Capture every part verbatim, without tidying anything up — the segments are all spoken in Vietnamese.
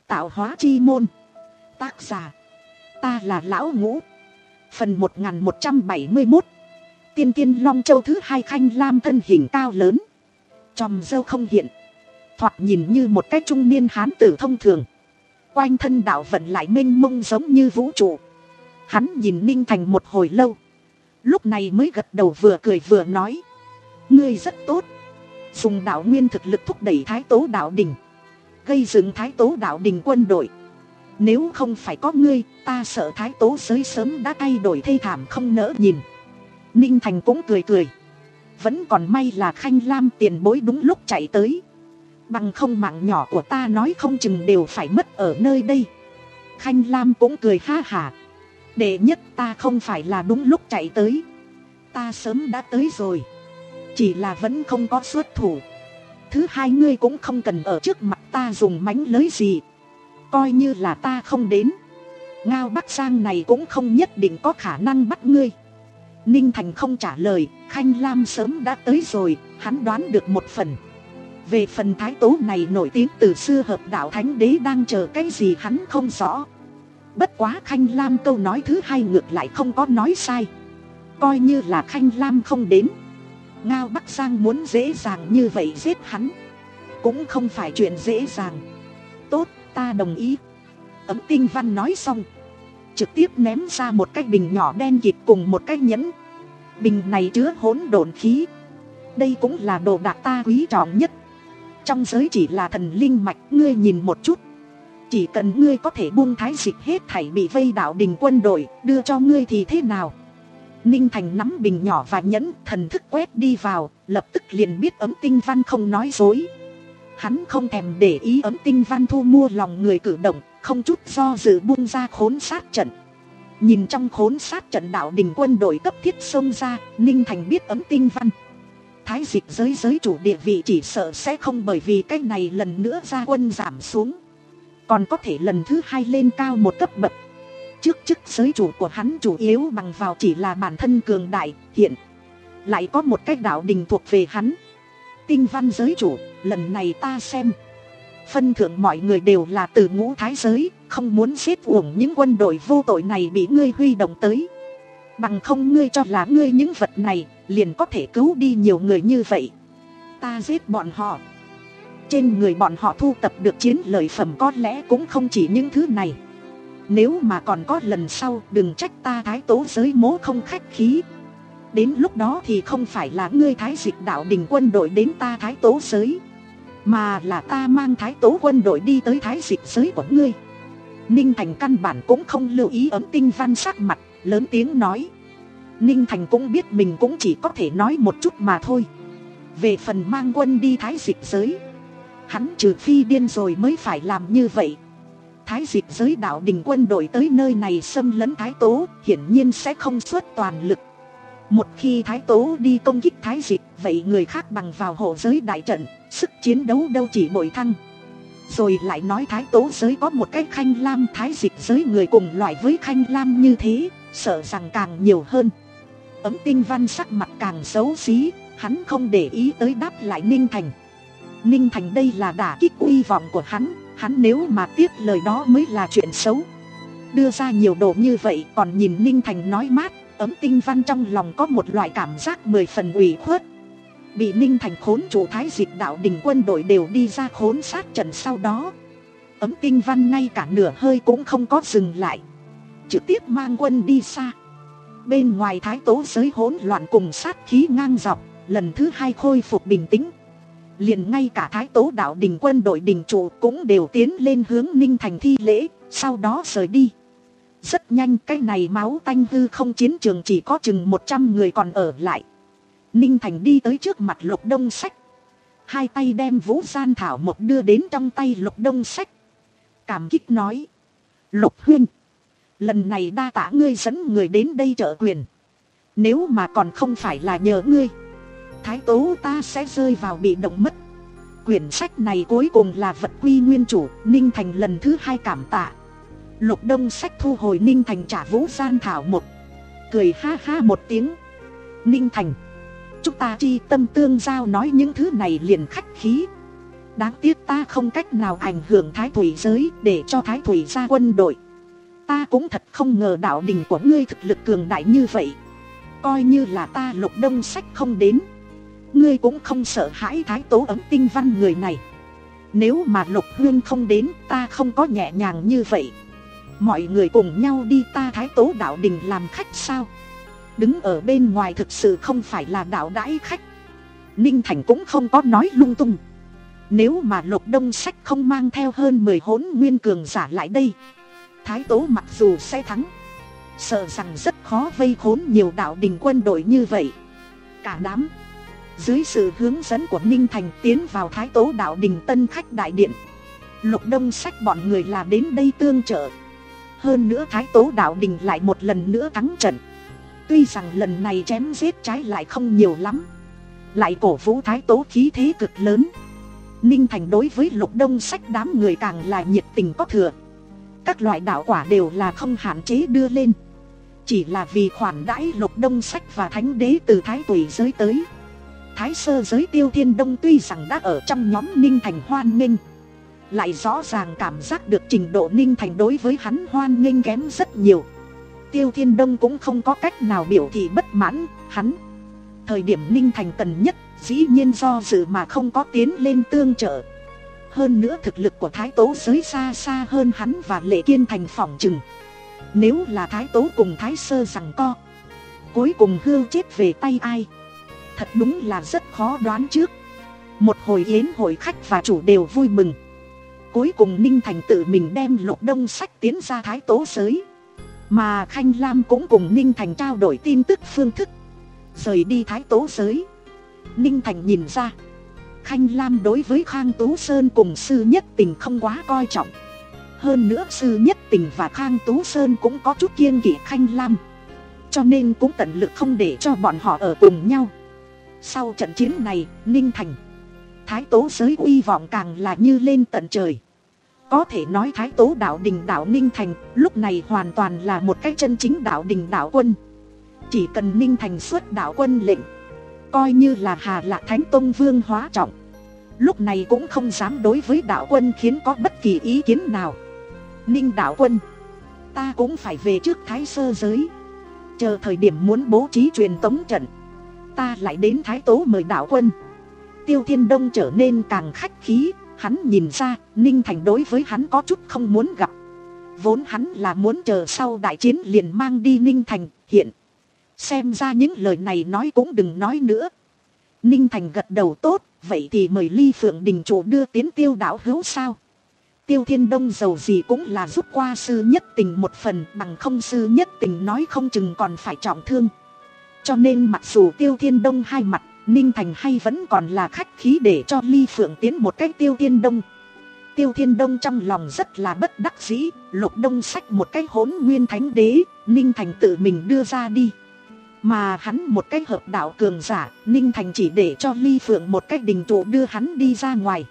Tạo hóa chi môn. Tác giả, ta là Lão Ngũ. Phần một nghìn một trăm bảy mươi mốt. Tiên tiên Long Châu thứ hai. Khanh Lam thân hình cao lớn, chòm râu không hiện, thoạt nhìn như một cái trung niên hán tử thông thường. Quanh thân đạo vận lại mênh mông giống như vũ trụ. Hắn nhìn Ninh Thành một hồi lâu, lúc này mới gật đầu, vừa cười vừa nói: ngươi rất tốt. Dùng đạo nguyên thực lực thúc đẩy Thái Tố đạo đình, gây dựng Thái Tố đạo đình quân đội. Nếu không phải có ngươi, ta sợ Thái Tố giới sớm đã thay đổi thê thảm không nỡ nhìn. Ninh Thành cũng cười cười. Vẫn còn may là Khanh Lam tiền bối đúng lúc chạy tới, bằng không mạng nhỏ của ta nói không chừng đều phải mất ở nơi đây. Khanh Lam cũng cười ha hả. Đệ nhất, ta không phải là đúng lúc chạy tới, ta sớm đã tới rồi, chỉ là vẫn không có xuất thủ. Thứ hai, ngươi cũng không cần ở trước mặt ta dùng mánh lới gì. Coi như là ta không đến, Ngao Bắc Giang này cũng không nhất định có khả năng bắt ngươi. Ninh Thành không trả lời. Khanh Lam sớm đã tới rồi, hắn đoán được một phần. Về phần Thái Tố này nổi tiếng từ xưa hợp đạo thánh đế đang chờ cái gì hắn không rõ. Bất quá Khanh Lam câu nói thứ hai ngược lại không có nói sai. Coi như là Khanh Lam không đến, Ngao Bắc Giang muốn dễ dàng như vậy giết hắn cũng không phải chuyện dễ dàng. Tốt, ta đồng ý. Ấm Tinh Văn nói xong, trực tiếp ném ra một cái bình nhỏ đen kịt cùng một cái nhẫn. Bình này chứa hỗn độn khí, đây cũng là đồ đạc ta quý trọng nhất. Trong giới chỉ là thần linh mạch, ngươi nhìn một chút. Chỉ cần ngươi có thể buông Thái Dịch hết thảy bị vây đạo đình quân đội đưa cho ngươi thì thế nào? Ninh Thành nắm bình nhỏ và nhẫn, thần thức quét đi vào, lập tức liền biết Ấm Tinh Văn không nói dối. Hắn không thèm để ý Ấm Tinh Văn thu mua lòng người cử động, không chút do dự buông ra khốn sát trận. Nhìn trong khốn sát trận đạo đình quân đội cấp thiết xông ra, Ninh Thành biết Ấm Tinh Văn, Thái Dịch giới giới chủ địa vị chỉ sợ sẽ không bởi vì cái này lần nữa ra quân giảm xuống, còn có thể lần thứ hai lên cao một cấp bậc. Trước chức giới chủ của hắn chủ yếu bằng vào chỉ là bản thân cường đại, hiện lại có một cái đạo đình thuộc về hắn. Tinh Văn giới chủ, lần này ta xem phân thượng mọi người đều là từ ngũ thái giới, không muốn giết uổng những quân đội vô tội này bị ngươi huy động tới. Bằng không ngươi cho là ngươi những vật này liền có thể cứu đi nhiều người như vậy. Ta giết bọn họ, trên người bọn họ thu tập được chiến lợi phẩm có lẽ cũng không chỉ những thứ này. Nếu mà còn có lần sau, đừng trách ta Thái Tố giới mố không khách khí. Đến lúc đó thì không phải là ngươi Thái Dịch đạo đình quân đội đến ta Thái Tố giới, mà là ta mang Thái Tố quân đội đi tới Thái Dịch giới của ngươi. Ninh Thành căn bản cũng không lưu ý Ấm Tinh Văn sắc mặt, lớn tiếng nói. Ninh Thành cũng biết mình cũng chỉ có thể nói một chút mà thôi. Về phần mang quân đi Thái Dịch giới, hắn trừ phi điên rồi mới phải làm như vậy. Thái Dịch giới đạo đình quân đội tới nơi này xâm lấn Thái Tố, hiển nhiên sẽ không xuất toàn lực. Một khi Thái Tố đi công kích Thái Dịch, vậy người khác bằng vào hộ giới đại trận, sức chiến đấu đâu chỉ bội thăng. Rồi lại nói Thái Tố giới có một cái Khanh Lam, Thái Dịch giới người cùng loại với Khanh Lam như thế, sợ rằng càng nhiều hơn. Ấm Tinh Văn sắc mặt càng xấu xí, hắn không để ý tới đáp lại Ninh Thành. Ninh Thành đây là đả kích uy vọng của hắn, hắn nếu mà tiếp lời đó mới là chuyện xấu. Đưa ra nhiều đồ như vậy còn nhìn Ninh Thành nói mát, Ấm Tinh Văn trong lòng có một loại cảm giác mười phần ủy khuất. Bị Ninh Thành khốn chủ Thái Dịch đạo đình quân đội đều đi ra khốn sát trận sau đó, Ấm Tinh Văn ngay cả nửa hơi cũng không có dừng lại, trực tiếp mang quân đi xa. Bên ngoài Thái Tố giới hỗn loạn cùng sát khí ngang dọc, lần thứ hai khôi phục bình tĩnh. Liền ngay cả Thái Tố đạo đình quân đội đình trụ cũng đều tiến lên hướng Ninh Thành thi lễ, sau đó rời đi. Rất nhanh cái này máu tanh hư không chiến trường chỉ có chừng một trăm người còn ở lại. Ninh Thành đi tới trước mặt Lục Đông Sách, hai tay đem Vũ Gian Thảo một đưa đến trong tay Lục Đông Sách, cảm kích nói: Lục huynh, lần này đa tạ ngươi dẫn người đến đây trợ quyền, nếu mà còn không phải là nhờ ngươi, Thái Tố ta sẽ rơi vào bị động mất. Quyển sách này cuối cùng là vật quy nguyên chủ, Ninh Thành lần thứ hai cảm tạ. Lục Đông Sách thu hồi Ninh Thành trả Vũ Gian Thảo một, cười ha ha một tiếng. Ninh Thành, chúng ta chi tâm tương giao nói những thứ này liền khách khí. Đáng tiếc ta không cách nào ảnh hưởng Thái Thủy giới để cho Thái Thủy ra quân đội. Ta cũng thật không ngờ đạo đình của ngươi thực lực cường đại như vậy. Coi như là ta Lục Đông Sách không đến, ngươi cũng không sợ hãi Thái Tố Ấm Tinh Văn người này. Nếu mà Lục Huyên không đến, ta không có nhẹ nhàng như vậy. Mọi người cùng nhau đi ta Thái Tố đạo đình làm khách sao? Đứng ở bên ngoài thực sự không phải là đạo đãi khách. Ninh Thành cũng không có nói lung tung. Nếu mà Lục Đông Sách không mang theo hơn mười hỗn nguyên cường giả lại đây, Thái Tố mặc dù sẽ thắng, sợ rằng rất khó vây khốn nhiều đạo đình quân đội như vậy. Cả đám dưới sự hướng dẫn của Ninh Thành tiến vào Thái Tố đạo đình tân khách đại điện. Lục Đông Sách bọn người là đến đây tương trợ. Hơn nữa Thái Tố đạo đình lại một lần nữa thắng trận. Tuy rằng lần này chém giết trái lại không nhiều lắm, lại cổ vũ Thái Tố khí thế cực lớn. Ninh Thành đối với Lục Đông Sách đám người càng là nhiệt tình có thừa. Các loại đạo quả đều là không hạn chế đưa lên, chỉ là vì khoản đãi Lục Đông Sách và thánh đế từ Thái Tùy giới tới. Thái sơ giới Tiêu Thiên Đông tuy rằng đã ở trong nhóm Ninh Thành hoan nghênh, lại rõ ràng cảm giác được trình độ Ninh Thành đối với hắn hoan nghênh kém rất nhiều. Tiêu Thiên Đông cũng không có cách nào biểu thị bất mãn. Hắn thời điểm Ninh Thành cần nhất, dĩ nhiên do dự mà không có tiến lên tương trợ. Hơn nữa thực lực của Thái Tố giới xa xa hơn hắn và Lệ Kiên Thành phỏng chừng. Nếu là Thái Tố cùng Thái Sơ giằng co, cuối cùng hưu chết về tay ai, thật đúng là rất khó đoán trước. Một hồi yến hội khách và chủ đều vui mừng. Cuối cùng Ninh Thành tự mình đem Lục Đông Sách tiến ra Thái Tố giới, mà Khanh Lam cũng cùng Ninh Thành trao đổi tin tức phương thức, rời đi Thái Tố giới. Ninh Thành nhìn ra Khanh Lam đối với Khang Tú Sơn cùng Sư Nhất Tình không quá coi trọng. Hơn nữa Sư Nhất Tình và Khang Tú Sơn cũng có chút kiêng kỵ Khanh Lam, cho nên cũng tận lực không để cho bọn họ ở cùng nhau. Sau trận chiến này, Ninh Thành, Thái Tố giới uy vọng càng là như lên tận trời. Có thể nói Thái Tố đạo đình đạo Ninh Thành lúc này hoàn toàn là một cái chân chính đạo đình đạo quân. Chỉ cần Ninh Thành xuất đạo quân lệnh, coi như là Hà Lạc Thánh Tông Vương Hóa Trọng lúc này cũng không dám đối với đạo quân khiến có bất kỳ ý kiến nào. Ninh đạo quân, ta cũng phải về trước Thái Sơ giới. Chờ thời điểm muốn bố trí truyền tống trận, ta lại đến Thái Tố mời đạo quân. Tiêu Thiên Đông trở nên càng khách khí. Hắn nhìn ra Ninh Thành đối với hắn có chút không muốn gặp. Vốn hắn là muốn chờ sau đại chiến liền mang đi Ninh Thành. Hiện xem ra những lời này nói cũng đừng nói nữa. Ninh Thành gật đầu tốt. Vậy thì mời Ly Phượng Đình chủ đưa tiến Tiêu đạo hữu sao? Tiêu Thiên Đông giàu gì cũng là giúp qua Sư Nhất Tình một phần, bằng không Sư Nhất Tình nói không chừng còn phải trọng thương. Cho nên mặc dù Tiêu Thiên Đông hai mặt, Ninh Thành hay vẫn còn là khách khí để cho Ly Phượng tiến một cách Tiêu Thiên Đông. Tiêu Thiên Đông trong lòng rất là bất đắc dĩ. Lục Đông Sách một cái hỗn nguyên thánh đế, Ninh Thành tự mình đưa ra đi, mà hắn một cái hợp đạo cường giả, Ninh Thành chỉ để cho Ly Phượng một cách đình trụ đưa hắn đi ra ngoài.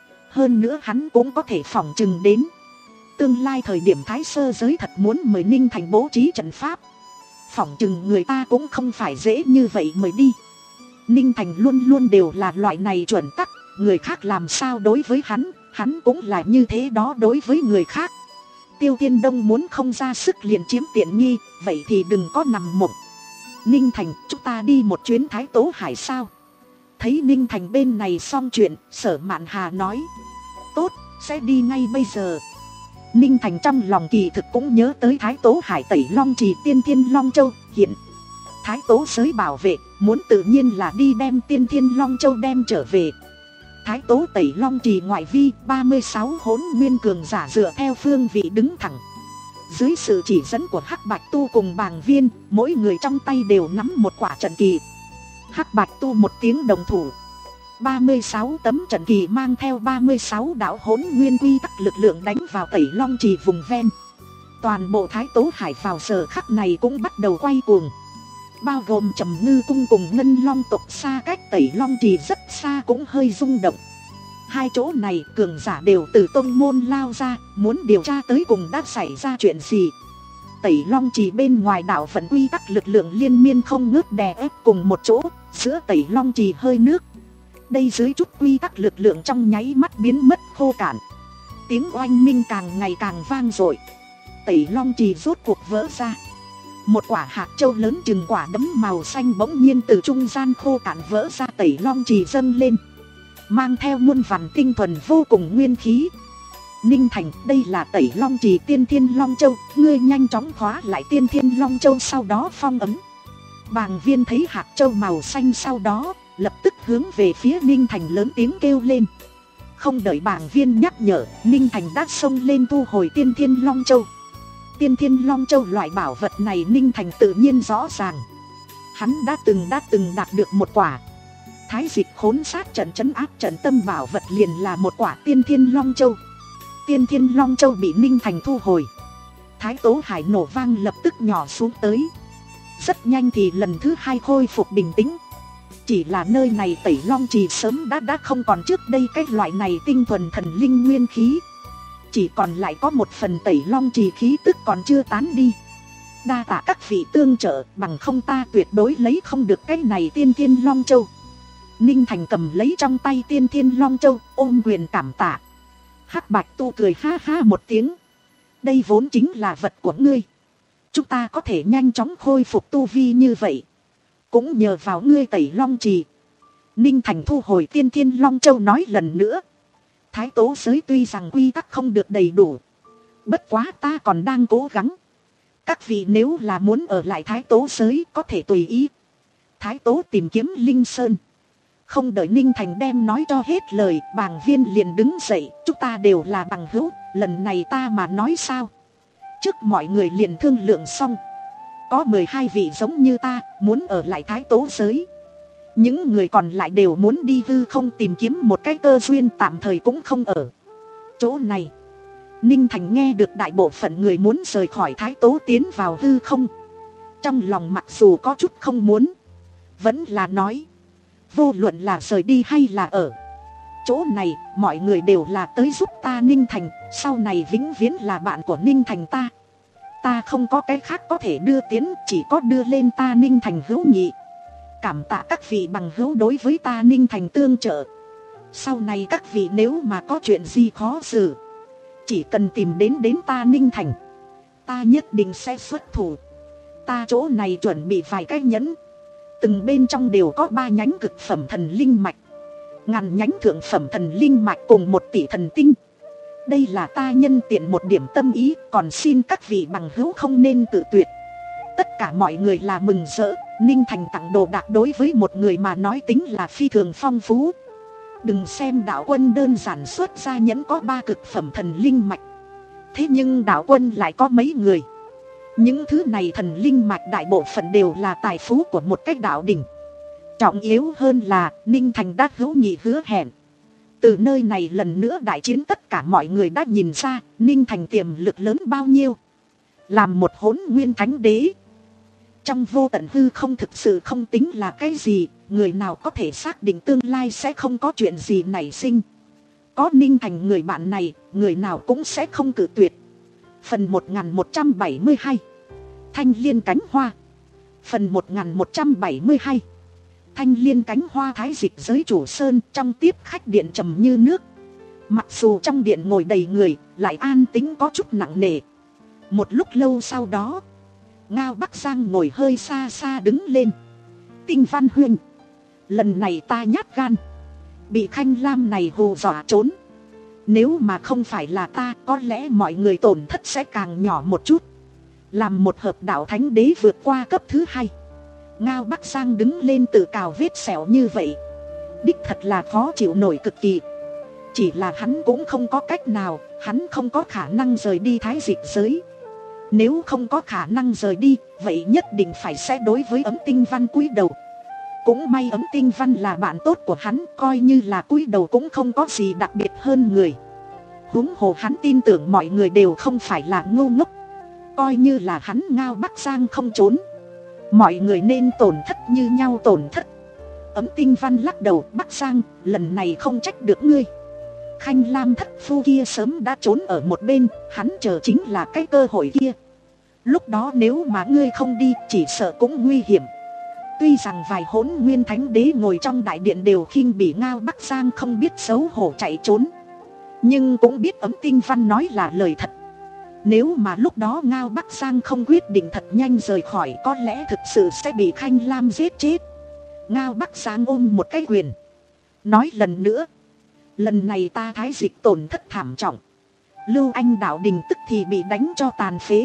Hơn nữa hắn cũng có thể phỏng chừng đến tương lai thời điểm Thái Sơ giới thật muốn mời Ninh Thành bố trí trận pháp, phỏng chừng người ta cũng không phải dễ như vậy mời đi. Ninh Thành luôn luôn đều là loại này chuẩn tắc, người khác làm sao đối với hắn, hắn cũng là như thế đó đối với người khác. Tiêu Thiên Đông muốn không ra sức liền chiếm tiện nghi, vậy thì đừng có nằm mộng. Ninh Thành, chúng ta đi một chuyến Thái Tố Hải sao? Thấy Ninh Thành bên này xong chuyện, Sở Mạn Hà nói, tốt, sẽ đi ngay bây giờ. Ninh Thành trong lòng kỳ thực cũng nhớ tới Thái Tố Hải Tẩy Long Trì Tiên Thiên Long Châu. Hiện Thái Tố giới bảo vệ, muốn tự nhiên là đi đem Tiên Thiên Long Châu đem trở về. Thái Tố Tẩy Long Trì ngoại vi, ba mươi sáu hỗn nguyên cường giả dựa theo phương vị đứng thẳng. Dưới sự chỉ dẫn của Hắc Bạch Tu cùng Bàng Viên, mỗi người trong tay đều nắm một quả trận kỳ. Hắc Bạch Tu một tiếng đồng thủ, ba mươi sáu tấm trận kỳ mang theo ba mươi sáu đạo hỗn nguyên quy tắc lực lượng đánh vào Tẩy Long Trì vùng ven. Toàn bộ Thái Tố Hải vào giờ khắc này cũng bắt đầu quay cuồng, bao gồm Trầm Ngư Cung cùng Ngân Long tộc xa cách Tẩy Long Trì rất xa cũng hơi rung động. Hai chỗ này cường giả đều từ tông môn lao ra, muốn điều tra tới cùng đã xảy ra chuyện gì. Tẩy Long Trì bên ngoài đảo vận quy tắc lực lượng liên miên không ngớt đè ép cùng một chỗ, giữa Tẩy Long Trì hơi nước, đây dưới chút quy tắc lực lượng trong nháy mắt biến mất khô cạn. Tiếng oanh minh càng ngày càng vang dội. Tẩy long trì rốt cuộc vỡ ra. Một quả hạt châu lớn chừng quả đấm màu xanh bỗng nhiên từ trung gian khô cạn vỡ ra. Tẩy long trì dâng lên, mang theo muôn vàn tinh thuần vô cùng nguyên khí. Ninh Thành, đây là Tẩy Long Trì Tiên Thiên Long Châu, ngươi nhanh chóng khóa lại Tiên Thiên Long Châu, sau đó phong ấn. Bàng Viên thấy hạt châu màu xanh sau đó, lập tức hướng về phía Ninh Thành lớn tiếng kêu lên. Không đợi Bàng Viên nhắc nhở, Ninh Thành đã xông lên thu hồi Tiên Thiên Long Châu. Tiên Thiên Long Châu, loại bảo vật này Ninh Thành tự nhiên rõ ràng. Hắn đã từng đã từng đạt được một quả. Thái dịch khốn sát trận trấn áp trận tâm bảo vật liền là một quả Tiên Thiên Long Châu. Tiên Thiên Long Châu bị Ninh Thành thu hồi. Thái Tố Hải nổ vang lập tức nhỏ xuống tới. Rất nhanh thì lần thứ hai khôi phục bình tĩnh. Chỉ là nơi này Tẩy Long Trì sớm đã đã không còn trước đây cái loại này tinh thuần thần linh nguyên khí. Chỉ còn lại có một phần Tẩy Long Trì khí tức còn chưa tán đi. Đa tạ các vị tương trợ, bằng không ta tuyệt đối lấy không được cái này Tiên Thiên Long Châu. Ninh Thành cầm lấy trong tay Tiên Thiên Long Châu, ôm quyền cảm tạ. Hắc Bạch Tu cười ha ha một tiếng. Đây vốn chính là vật của ngươi. Chúng ta có thể nhanh chóng khôi phục tu vi như vậy, cũng nhờ vào ngươi Tẩy Long Trì. Ninh Thành thu hồi Tiên Thiên Long Châu nói lần nữa. Thái Tố giới tuy rằng quy tắc không được đầy đủ, bất quá ta còn đang cố gắng. Các vị nếu là muốn ở lại Thái Tố giới có thể tùy ý. Thái Tố tìm kiếm Linh Sơn. Không đợi Ninh Thành đem nói cho hết lời, Bàng Viên liền đứng dậy. Chúng ta đều là bằng hữu, lần này ta mà nói sao. Trước mọi người liền thương lượng xong. Có mười hai vị giống như ta, muốn ở lại Thái Tố giới. Những người còn lại đều muốn đi hư không tìm kiếm một cái cơ duyên, tạm thời cũng không ở chỗ này. Ninh Thành nghe được đại bộ phận người muốn rời khỏi Thái Tố tiến vào hư không. Trong lòng mặc dù có chút không muốn, vẫn là nói. Vô luận là rời đi hay là ở chỗ này, mọi người đều là tới giúp ta Ninh Thành. Sau này vĩnh viễn là bạn của Ninh Thành ta. Ta không có cái khác có thể đưa tiến, chỉ có đưa lên ta Ninh Thành hữu nghị. Cảm tạ các vị bằng hữu đối với ta Ninh Thành tương trợ. Sau này các vị nếu mà có chuyện gì khó xử, chỉ cần tìm đến đến ta Ninh Thành, ta nhất định sẽ xuất thủ. Ta chỗ này chuẩn bị vài cái nhẫn, từng bên trong đều có ba nhánh cực phẩm thần linh mạch, ngàn nhánh thượng phẩm thần linh mạch cùng một tỷ thần tinh. Đây là ta nhân tiện một điểm tâm ý, còn xin các vị bằng hữu không nên tự tuyệt. Tất cả mọi người là mừng rỡ. Ninh Thành tặng đồ đạc đối với một người mà nói tính là phi thường phong phú. Đừng xem đạo quân đơn giản xuất ra nhẫn có ba cực phẩm thần linh mạch, thế nhưng đạo quân lại có mấy người. Những thứ này thần linh mạch đại bộ phận đều là tài phú của một cái đạo đình. Trọng yếu hơn là Ninh Thành đã hữu nghị hứa hẹn. Từ nơi này lần nữa đại chiến, tất cả mọi người đã nhìn ra Ninh Thành tiềm lực lớn bao nhiêu. Làm một hỗn nguyên thánh đế, trong vô tận hư không thực sự không tính là cái gì. Người nào có thể xác định tương lai sẽ không có chuyện gì nảy sinh. Có Ninh Thành người bạn này, người nào cũng sẽ không cự tuyệt. Phần một nghìn một trăm bảy mươi hai, Thanh Liên Cánh Hoa. Phần một nghìn một trăm bảy mươi hai, Thanh Liên Cánh Hoa. Thái dịch giới chủ sơn trong tiếp khách điện trầm như nước. Mặc dù trong điện ngồi đầy người, lại an tĩnh có chút nặng nề. Một lúc lâu sau đó, Ngao Bắc Giang ngồi hơi xa xa đứng lên. Tinh Văn huynh, lần này ta nhát gan, bị Khanh Lam này hù dọa trốn. Nếu mà không phải là ta, có lẽ mọi người tổn thất sẽ càng nhỏ một chút. Làm một hợp đạo thánh đế vượt qua cấp thứ hai, Ngao Bắc Giang đứng lên tự cào vết sẹo như vậy, đích thật là khó chịu nổi cực kỳ. Chỉ là hắn cũng không có cách nào, hắn không có khả năng rời đi Thái dịch giới. Nếu không có khả năng rời đi, vậy nhất định phải sẽ đối với Ấm Tinh Văn cúi đầu. Cũng may Ấm Tinh Văn là bạn tốt của hắn, coi như là cúi đầu cũng không có gì đặc biệt hơn người. Huống hồ hắn tin tưởng mọi người đều không phải là ngu ngốc. Coi như là hắn Ngao Bắc Giang không trốn, mọi người nên tổn thất như nhau tổn thất. Ấm Tinh Văn lắc đầu, Bắc Giang, lần này không trách được ngươi. Khanh Lam thất phu kia sớm đã trốn ở một bên, hắn chờ chính là cái cơ hội kia. Lúc đó nếu mà ngươi không đi, chỉ sợ cũng nguy hiểm. Tuy rằng vài hỗn nguyên thánh đế ngồi trong đại điện đều khinh bỉ Ngao Bắc Giang không biết xấu hổ chạy trốn, nhưng cũng biết Ấm Tinh Văn nói là lời thật. Nếu mà lúc đó Ngao Bắc Giang không quyết định thật nhanh rời khỏi, có lẽ thực sự sẽ bị Khanh Lam giết chết. Ngao Bắc Giang ôm một cái quyền, nói lần nữa, lần này ta Thái Dịch tổn thất thảm trọng, Lưu Anh đạo đình tức thì bị đánh cho tàn phế.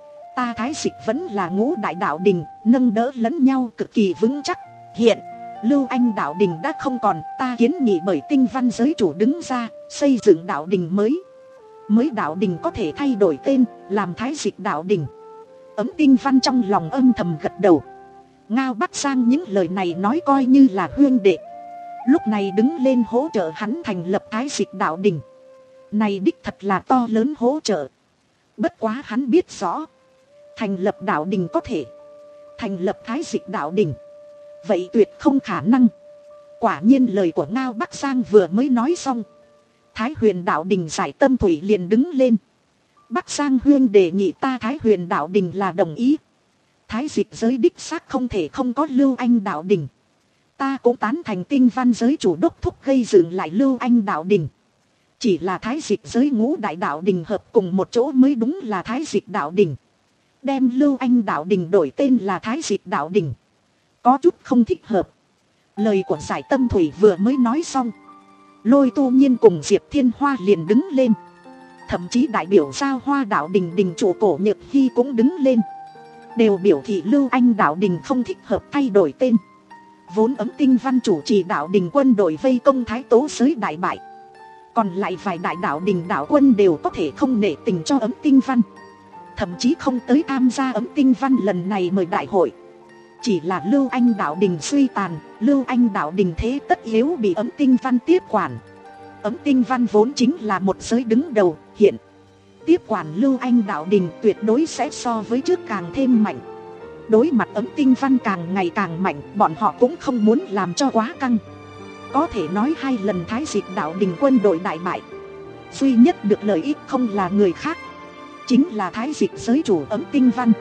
Ta Thái Dịch vẫn là ngũ đại đạo đình, nâng đỡ lẫn nhau cực kỳ vững chắc. Hiện Lưu Anh đạo đình đã không còn, ta kiến nghị bởi Tinh Văn giới chủ đứng ra xây dựng đạo đình mới. Mới đạo đình có thể thay đổi tên, làm Thái Dịch đạo đình. Ấm Tinh Văn trong lòng âm thầm gật đầu. Ngao Bắc Giang những lời này nói coi như là huyên đệ, lúc này đứng lên hỗ trợ hắn thành lập Thái Dịch đạo đình. Này đích thật là to lớn hỗ trợ. Bất quá hắn biết rõ, thành lập đạo đình có thể, thành lập Thái Dịch đạo đình vậy tuyệt không khả năng. Quả nhiên lời của Ngao Bắc Giang vừa mới nói xong, Thái Huyền đạo đình Giải Tâm Thủy liền đứng lên. Bắc Giang huyên đề nghị ta Thái Huyền đạo đình là đồng ý. Thái Dịch giới đích xác không thể không có Lưu Anh đạo đình. Ta cũng tán thành Tinh Văn giới chủ đốc thúc gây dựng lại Lưu Anh đạo đình. Chỉ là Thái Dịch giới ngũ đại đạo đình hợp cùng một chỗ mới đúng là Thái Dịch đạo đình. Đem Lưu Anh đạo đình đổi tên là Thái Dịch đạo đình, có chút không thích hợp. Lời của Giải Tâm Thủy vừa mới nói xong, Lôi Tu Nhiên cùng Diệp Thiên Hoa liền đứng lên. Thậm chí đại biểu Giao Hoa đạo đình đình chủ Cổ Nhược Hy cũng đứng lên, đều biểu thị Lưu Anh đạo đình không thích hợp thay đổi tên. Vốn Ấm Tinh Văn chủ trì đạo đình quân đội vây công Thái Tố giới đại bại, còn lại vài đại đạo đình đạo quân đều có thể không nể tình cho Ấm Tinh Văn, thậm chí không tới tham gia Ấm Tinh Văn lần này mời đại hội. Chỉ là Lưu Anh đạo đình suy tàn, Lưu Anh đạo đình thế tất yếu bị Ấm Tinh Văn tiếp quản. Ấm Tinh Văn vốn chính là một giới đứng đầu, hiện tiếp quản Lưu Anh đạo đình tuyệt đối sẽ so với trước càng thêm mạnh. Đối mặt Ấm Tinh Văn càng ngày càng mạnh, bọn họ cũng không muốn làm cho quá căng. Có thể nói hai lần Thái Dịch đạo đình quân đội đại bại, duy nhất được lợi ích không là người khác, chính là Thái Dịch giới chủ Ấm Tinh Văn.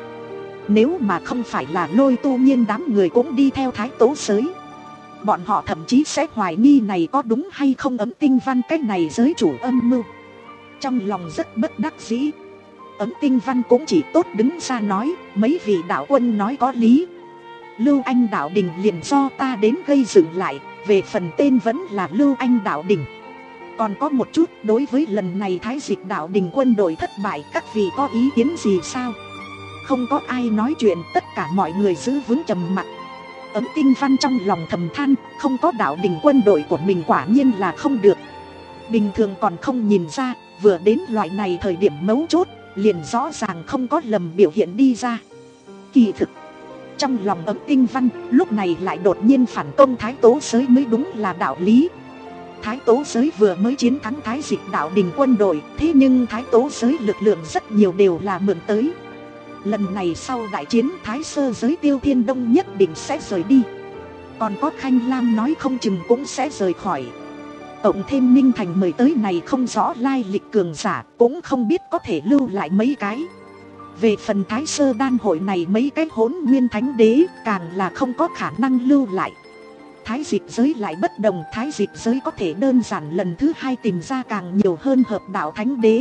Nếu mà không phải là Lôi Tu Nhiên đám người cũng đi theo Thái Tố giới, bọn họ thậm chí sẽ hoài nghi này có đúng hay không Ấm Tinh Văn cái này giới chủ âm mưu. Trong lòng rất bất đắc dĩ, Ấm Tinh Văn cũng chỉ tốt đứng ra nói, mấy vị đạo quân nói có lý, Lưu Anh đạo đình liền do ta đến gây dựng lại, về phần tên vẫn là Lưu Anh đạo đình. Còn có một chút, đối với lần này Thái Dịch đạo đình quân đội thất bại, các vị có ý kiến gì sao? Không có ai nói chuyện, tất cả mọi người giữ vững trầm mặc. Ấm Tinh Văn trong lòng thầm than, không có đạo đình quân đội của mình quả nhiên là không được. Bình thường còn không nhìn ra, vừa đến loại này thời điểm mấu chốt, liền rõ ràng không có lầm biểu hiện đi ra. Kỳ thực, trong lòng Ấm Tinh Văn, lúc này lại đột nhiên phản công Thái Tố giới mới đúng là đạo lý. Thái Tố giới vừa mới chiến thắng Thái Dịch đạo đình quân đội, thế nhưng Thái Tố giới lực lượng rất nhiều đều là mượn tới. Lần này sau đại chiến, Thái Sơ giới Tiêu Thiên Đông nhất định sẽ rời đi. Còn có Khanh Lam nói không chừng cũng sẽ rời khỏi. Cộng thêm Ninh Thành mời tới này không rõ lai lịch cường giả, cũng không biết có thể lưu lại mấy cái. Về phần Thái Sơ đan hội này mấy cái hỗn nguyên thánh đế, càng là không có khả năng lưu lại. Thái Dịch giới lại bất đồng, Thái Dịch giới có thể đơn giản lần thứ hai tìm ra càng nhiều hơn hợp đạo thánh đế.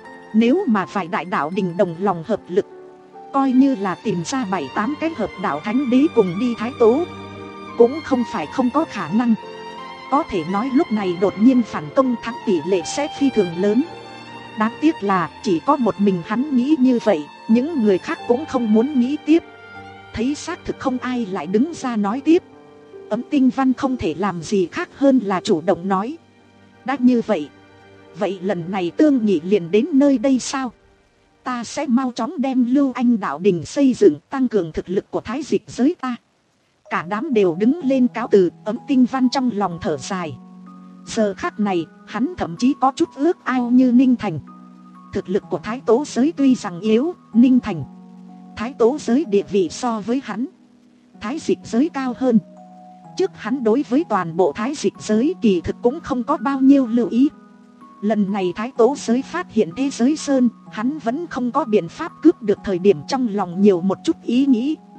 Nếu mà phải đại đạo đình đồng lòng hợp lực, coi như là tìm ra bảy tám cái hợp đạo thánh đế cùng đi Thái Tố, cũng không phải không có khả năng. Có thể nói lúc này đột nhiên phản công thắng tỷ lệ sẽ phi thường lớn. Đáng tiếc là chỉ có một mình hắn nghĩ như vậy, những người khác cũng không muốn nghĩ tiếp. Thấy xác thực không ai lại đứng ra nói tiếp, Ấm Tinh Văn không thể làm gì khác hơn là chủ động nói. Đã như vậy, vậy lần này tương nghị liền đến nơi đây sao? Ta sẽ mau chóng đem Lưu Anh đạo đình xây dựng, tăng cường thực lực của Thái Dịch giới ta. Cả đám đều đứng lên cáo từ. Ấm Tinh Văn trong lòng thở dài. Giờ khắc này, hắn thậm chí có chút ước ao như Ninh Thành. Thực lực của Thái Tố giới tuy rằng yếu, Ninh Thành, Thái Tố giới địa vị so với hắn, Thái Dịch giới cao hơn. Trước hắn đối với toàn bộ Thái Dịch giới kỳ thực cũng không có bao nhiêu lưu ý. Lần này Thái Tố giới phát hiện thế giới sơn, hắn vẫn không có biện pháp cướp được, thời điểm trong lòng nhiều một chút ý nghĩ.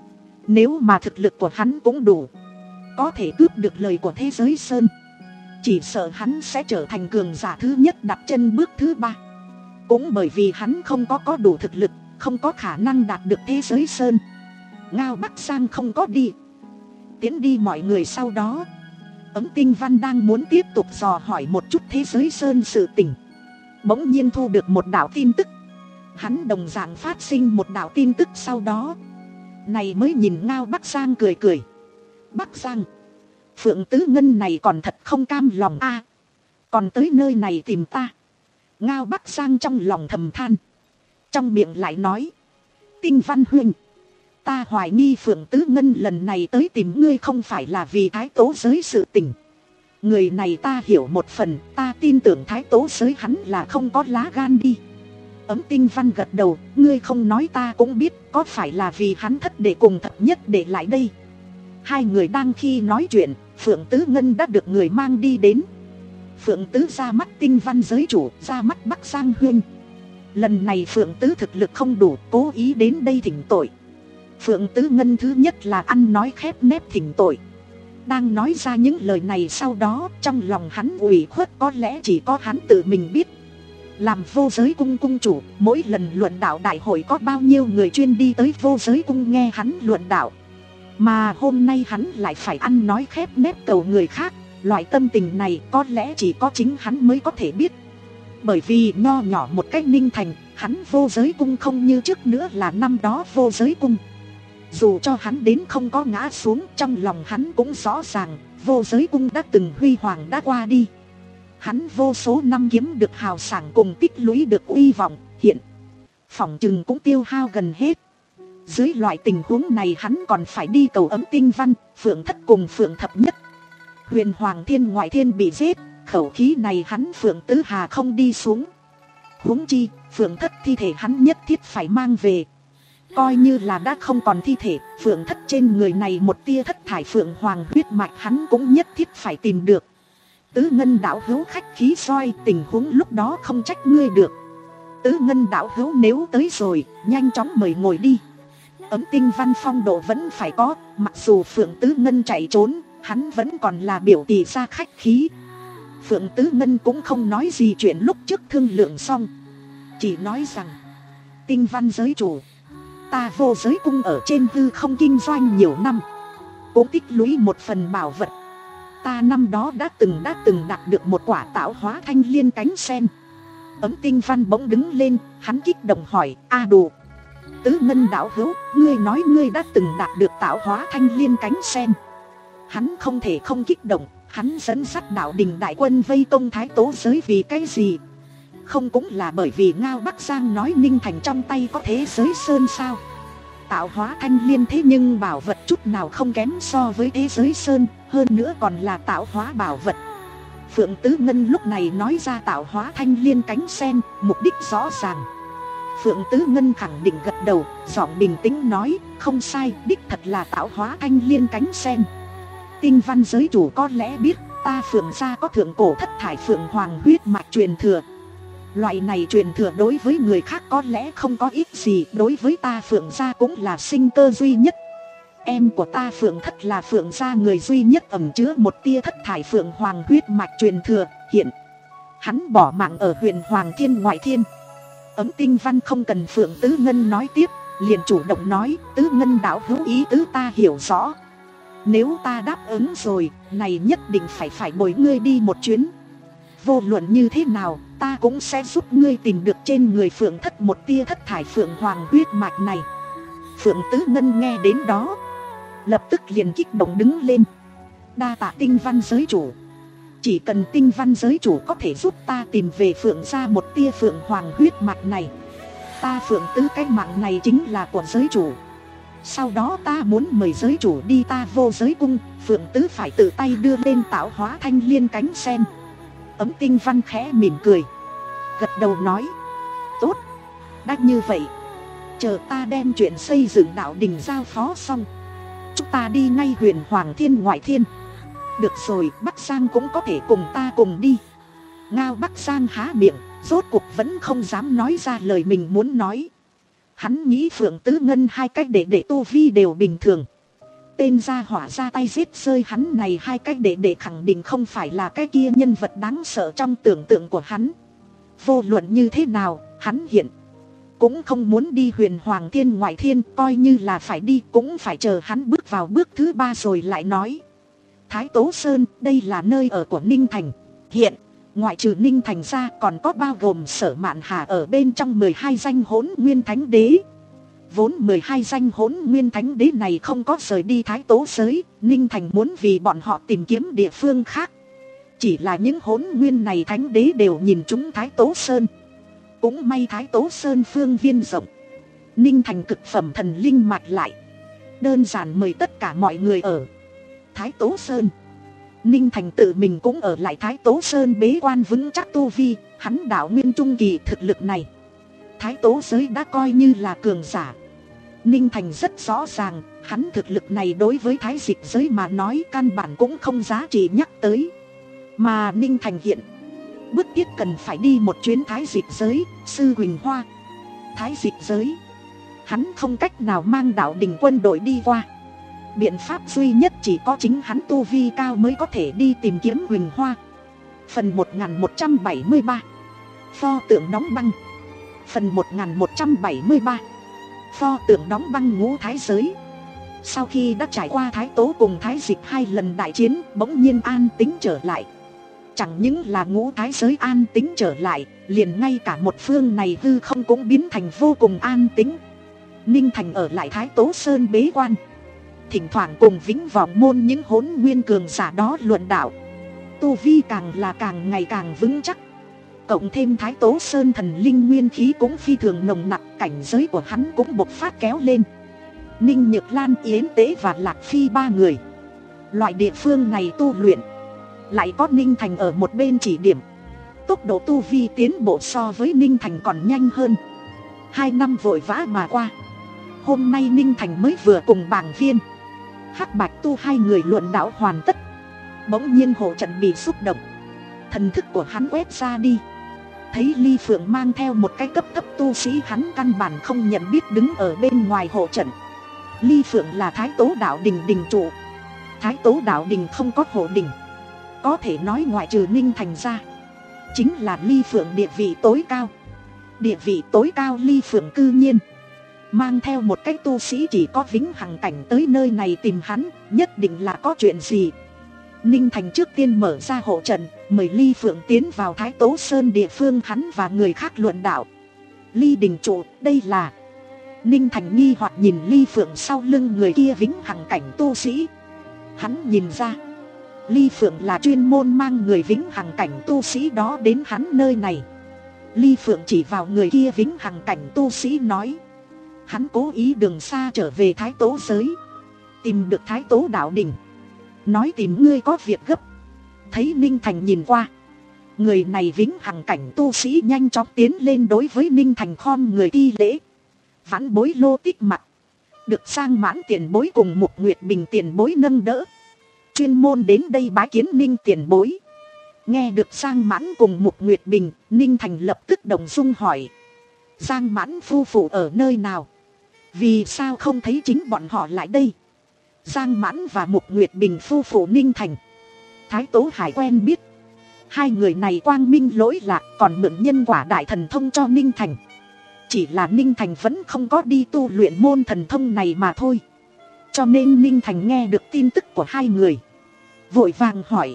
Nếu mà thực lực của hắn cũng đủ, có thể cướp được lời của thế giới sơn, chỉ sợ hắn sẽ trở thành cường giả thứ nhất đặt chân bước thứ ba. Cũng bởi vì hắn không có có đủ thực lực, không có khả năng đạt được thế giới sơn. Ngao Bắc Giang không có đi, tiến đi mọi người sau đó. Ấm Tinh Văn đang muốn tiếp tục dò hỏi một chút thế giới sơn sự tình, bỗng nhiên thu được một đạo tin tức. Hắn đồng dạng phát sinh một đạo tin tức sau đó, này mới nhìn Ngao Bắc Giang cười cười. Bắc Giang, Phượng Tứ Ngân này còn thật không cam lòng a, còn tới nơi này tìm ta. Ngao Bắc Giang trong lòng thầm than, trong miệng lại nói, Tinh Văn huynh, ta hoài nghi Phượng Tứ Ngân lần này tới tìm ngươi không phải là vì Thái Tố giới sự tình. Người này ta hiểu một phần, ta tin tưởng Thái Tố giới hắn là không có lá gan đi. Ấm Tinh Văn gật đầu, ngươi không nói ta cũng biết, có phải là vì hắn thất để cùng thập nhất để lại đây. Hai người đang khi nói chuyện, Phượng Tứ Ngân đã được người mang đi đến. Phượng Tứ ra mắt Tinh Văn giới chủ, ra mắt Bắc Giang huynh. Lần này Phượng Tứ thực lực không đủ, cố ý đến đây thỉnh tội. Phượng Tứ Ngân thứ nhất là ăn nói khép nép thỉnh tội. Đang nói ra những lời này sau đó, trong lòng hắn ủy khuất có lẽ chỉ có hắn tự mình biết. Làm Vô Giới Cung cung chủ, mỗi lần luận đạo đại hội có bao nhiêu người chuyên đi tới Vô Giới Cung nghe hắn luận đạo. Mà hôm nay hắn lại phải ăn nói khép nép cầu người khác. Loại tâm tình này có lẽ chỉ có chính hắn mới có thể biết. Bởi vì nho nhỏ một cách Ninh Thành, hắn Vô Giới Cung không như trước nữa là năm đó Vô Giới Cung. Dù cho hắn đến không có ngã xuống, trong lòng hắn cũng rõ ràng Vô Giới Cung đã từng huy hoàng đã qua đi. Hắn vô số năm kiếm được hào sảng cùng tích lũy được uy vọng, hiện phỏng chừng cũng tiêu hao gần hết. Dưới loại tình huống này hắn còn phải đi cầu Ấm Tinh Văn, Phượng Thất cùng Phượng Thập Nhất. Huyền Hoàng Thiên Ngoại Thiên bị giết, khẩu khí này hắn Phượng Tứ Hà không đi xuống. Huống chi, Phượng Thất thi thể hắn nhất thiết phải mang về. Coi như là đã không còn thi thể, Phượng Thất trên người này một tia thất thải Phượng Hoàng huyết mạch hắn cũng nhất thiết phải tìm được. Tứ Ngân đạo hữu khách khí soi, tình huống lúc đó không trách ngươi được. Tứ Ngân đạo hữu nếu tới rồi, nhanh chóng mời ngồi đi. Ấm Tinh Văn phong độ vẫn phải có, mặc dù Phượng Tứ Ngân chạy trốn, hắn vẫn còn là biểu tỷ ra khách khí. Phượng Tứ Ngân cũng không nói gì chuyện lúc trước thương lượng xong, chỉ nói rằng, Tinh Văn giới chủ, ta Vô Giới Cung ở trên hư không kinh doanh nhiều năm, cũng tích lũy một phần bảo vật. Ta năm đó đã từng đã từng đạt được một quả tạo hóa thanh liên cánh sen. Ấm Tinh Văn bỗng đứng lên, hắn kích động hỏi, a đồ, Tứ Ngân đạo hữu, ngươi nói ngươi đã từng đạt được tạo hóa thanh liên cánh sen. Hắn không thể không kích động, hắn dẫn dắt đạo đình đại quân vây công Thái Tố giới vì cái gì? Không cũng là bởi vì Ngao Bắc Giang nói Ninh Thành trong tay có thế giới sơn sao? Tạo hóa thanh liên thế nhưng bảo vật chút nào không kém so với thế giới sơn, hơn nữa còn là tạo hóa bảo vật. Phượng Tứ Ngân lúc này nói ra tạo hóa thanh liên cánh sen, mục đích rõ ràng. Phượng Tứ Ngân khẳng định gật đầu, giọng bình tĩnh nói, không sai, đích thật là tạo hóa thanh liên cánh sen. Tinh Văn giới chủ có lẽ biết, ta Phượng gia có thượng cổ thất thải Phượng Hoàng huyết mạch truyền thừa. Loại này truyền thừa đối với người khác có lẽ không có ích gì, đối với ta Phượng gia cũng là sinh cơ duy nhất. Em của ta Phượng Thất là Phượng gia người duy nhất ẩn chứa một tia thất thải Phượng Hoàng huyết mạch truyền thừa, hiện hắn bỏ mạng ở Huyền Hoàng Thiên Ngoại Thiên. Ấm Tinh Văn không cần Phượng Tứ Ngân nói tiếp, liền chủ động nói, Tứ Ngân đạo hữu ý tứ ta hiểu rõ. Nếu ta đáp ứng rồi, này nhất định phải phải bồi ngươi đi một chuyến. Vô luận như thế nào, ta cũng sẽ giúp ngươi tìm được trên người Phượng Thất một tia thất thải Phượng Hoàng huyết mạch này. Phượng Tứ Ngân nghe đến đó, lập tức liền kích động đứng lên. Đa tạ Tinh Văn giới chủ. Chỉ cần Tinh Văn giới chủ có thể giúp ta tìm về Phượng gia một tia Phượng Hoàng huyết mạch này, ta Phượng Tứ cái mạng này chính là của giới chủ. Sau đó ta muốn mời giới chủ đi ta Vô Giới Cung, Phượng Tứ phải tự tay đưa lên tạo hóa thanh liên cánh sen. Ấm Tinh Văn khẽ mỉm cười, gật đầu nói, tốt, đã như vậy, chờ ta đem chuyện xây dựng đạo đình giao phó xong, chúng ta đi ngay Huyền Hoàng Thiên Ngoại Thiên. Được rồi, Bắc Giang cũng có thể cùng ta cùng đi. Ngao Bắc Giang há miệng, rốt cuộc vẫn không dám nói ra lời mình muốn nói. Hắn nghĩ Phượng Tứ Ngân hai cách để để tu vi đều bình thường, tên gia hỏa ra tay giết rơi hắn này hai cách để để khẳng định không phải là cái kia nhân vật đáng sợ trong tưởng tượng của hắn. Vô luận như thế nào, hắn hiện cũng không muốn đi Huyền Hoàng Thiên Ngoại Thiên, coi như là phải đi cũng phải chờ hắn bước vào bước thứ ba rồi lại nói. Thái Tố Sơn, đây là nơi ở của Ninh Thành. Hiện, ngoại trừ Ninh Thành ra còn có bao gồm Sở Mạn Hà ở bên trong mười hai danh Hỗn Nguyên Thánh Đế. Vốn mười hai danh Hỗn Nguyên Thánh Đế này không có rời đi Thái Tố Giới, Ninh Thành muốn vì bọn họ tìm kiếm địa phương khác. Chỉ là những Hỗn Nguyên này Thánh Đế đều nhìn chúng Thái Tố Sơn. Cũng may Thái Tố Sơn phương viên rộng, Ninh Thành cực phẩm thần linh mạch lại, đơn giản mời tất cả mọi người ở Thái Tố Sơn. Ninh Thành tự mình cũng ở lại Thái Tố Sơn bế quan vững chắc tu vi. Hắn đạo nguyên trung kỳ thực lực này, Thái Tố Giới đã coi như là cường giả. Ninh Thành rất rõ ràng, hắn thực lực này đối với Thái Dịch Giới mà nói căn bản cũng không giá trị nhắc tới. Mà Ninh Thành hiện bước tiếp cần phải đi một chuyến Thái Dịch Giới, Sư Huỳnh Hoa. Thái Dịch Giới, hắn không cách nào mang đạo đình quân đội đi qua. Biện pháp duy nhất chỉ có chính hắn tu vi cao mới có thể đi tìm kiếm Huỳnh Hoa. Phần một nghìn một trăm bảy mươi ba, pho tượng đóng băng. Phần một nghìn một trăm bảy mươi ba, pho tượng đóng băng ngũ thái giới. Sau khi đã trải qua Thái Tố cùng Thái Dịch hai lần đại chiến, bỗng nhiên an tĩnh trở lại. Chẳng những là ngũ thái giới an tĩnh trở lại, liền ngay cả một phương này hư không cũng biến thành vô cùng an tĩnh. Ninh Thành ở lại Thái Tố Sơn bế quan, thỉnh thoảng cùng Vĩnh Vọng Môn những Hỗn Nguyên cường giả đó luận đạo. Tu vi càng là càng ngày càng vững chắc. Cộng thêm Thái Tố Sơn thần linh nguyên khí cũng phi thường nồng nặc, cảnh giới của hắn cũng bộc phát kéo lên. Ninh Nhược Lan, Yến Tế và Lạc Phi ba người, loại địa phương này tu luyện, lại có Ninh Thành ở một bên chỉ điểm, tốc độ tu vi tiến bộ so với Ninh Thành còn nhanh hơn. Hai năm vội vã mà qua, hôm nay Ninh Thành mới vừa cùng Bàng Viên, Hắc Bạch Tu hai người luận đạo hoàn tất. Bỗng nhiên hộ trận bị xúc động, thần thức của hắn quét ra đi, thấy Ly Phượng mang theo một cái cấp thấp tu sĩ hắn căn bản không nhận biết đứng ở bên ngoài hộ trận. Ly Phượng là Thái Tố Đạo Đình đình trụ. Thái Tố Đạo Đình không có hộ đình, có thể nói ngoại trừ Ninh Thành ra, chính là Ly Phượng địa vị tối cao. Địa vị tối cao Ly Phượng cư nhiên mang theo một cái tu sĩ chỉ có vĩnh hằng cảnh tới nơi này tìm hắn, nhất định là có chuyện gì. Ninh Thành trước tiên mở ra hộ trận, mời Ly Phượng tiến vào Thái Tố Sơn địa phương hắn và người khác luận đạo. Ly đình trụ, đây là... Ninh Thành nghi hoặc nhìn Ly Phượng sau lưng người kia vĩnh hằng cảnh tu sĩ. Hắn nhìn ra, Ly Phượng là chuyên môn mang người vĩnh hằng cảnh tu sĩ đó đến hắn nơi này. Ly Phượng chỉ vào người kia vĩnh hằng cảnh tu sĩ nói, hắn cố ý đường xa trở về Thái Tố Giới, tìm được Thái Tố Đạo Đình, nói tìm ngươi có việc gấp. Thấy Ninh Thành nhìn qua, người này vĩnh hằng cảnh tu sĩ nhanh chóng tiến lên đối với Ninh Thành khom người thi lễ. Vãn bối Lô Tích Mặc, được Sang Mãn tiền bối cùng Mục Nguyệt Bình tiền bối nâng đỡ, chuyên môn đến đây bái kiến Ninh tiền bối. Nghe được Sang Mãn cùng Mục Nguyệt Bình, Ninh Thành lập tức đồng dung hỏi, Sang Mãn phu phụ ở nơi nào? Vì sao không thấy chính bọn họ lại đây? Sang Mãn và Mục Nguyệt Bình phu phụ Ninh Thành, Thái Tố Hải quen biết. Hai người này quang minh lỗi lạc, còn mượn nhân quả đại thần thông cho Ninh Thành. Chỉ là Ninh Thành vẫn không có đi tu luyện môn thần thông này mà thôi. Cho nên Ninh Thành nghe được tin tức của hai người, vội vàng hỏi.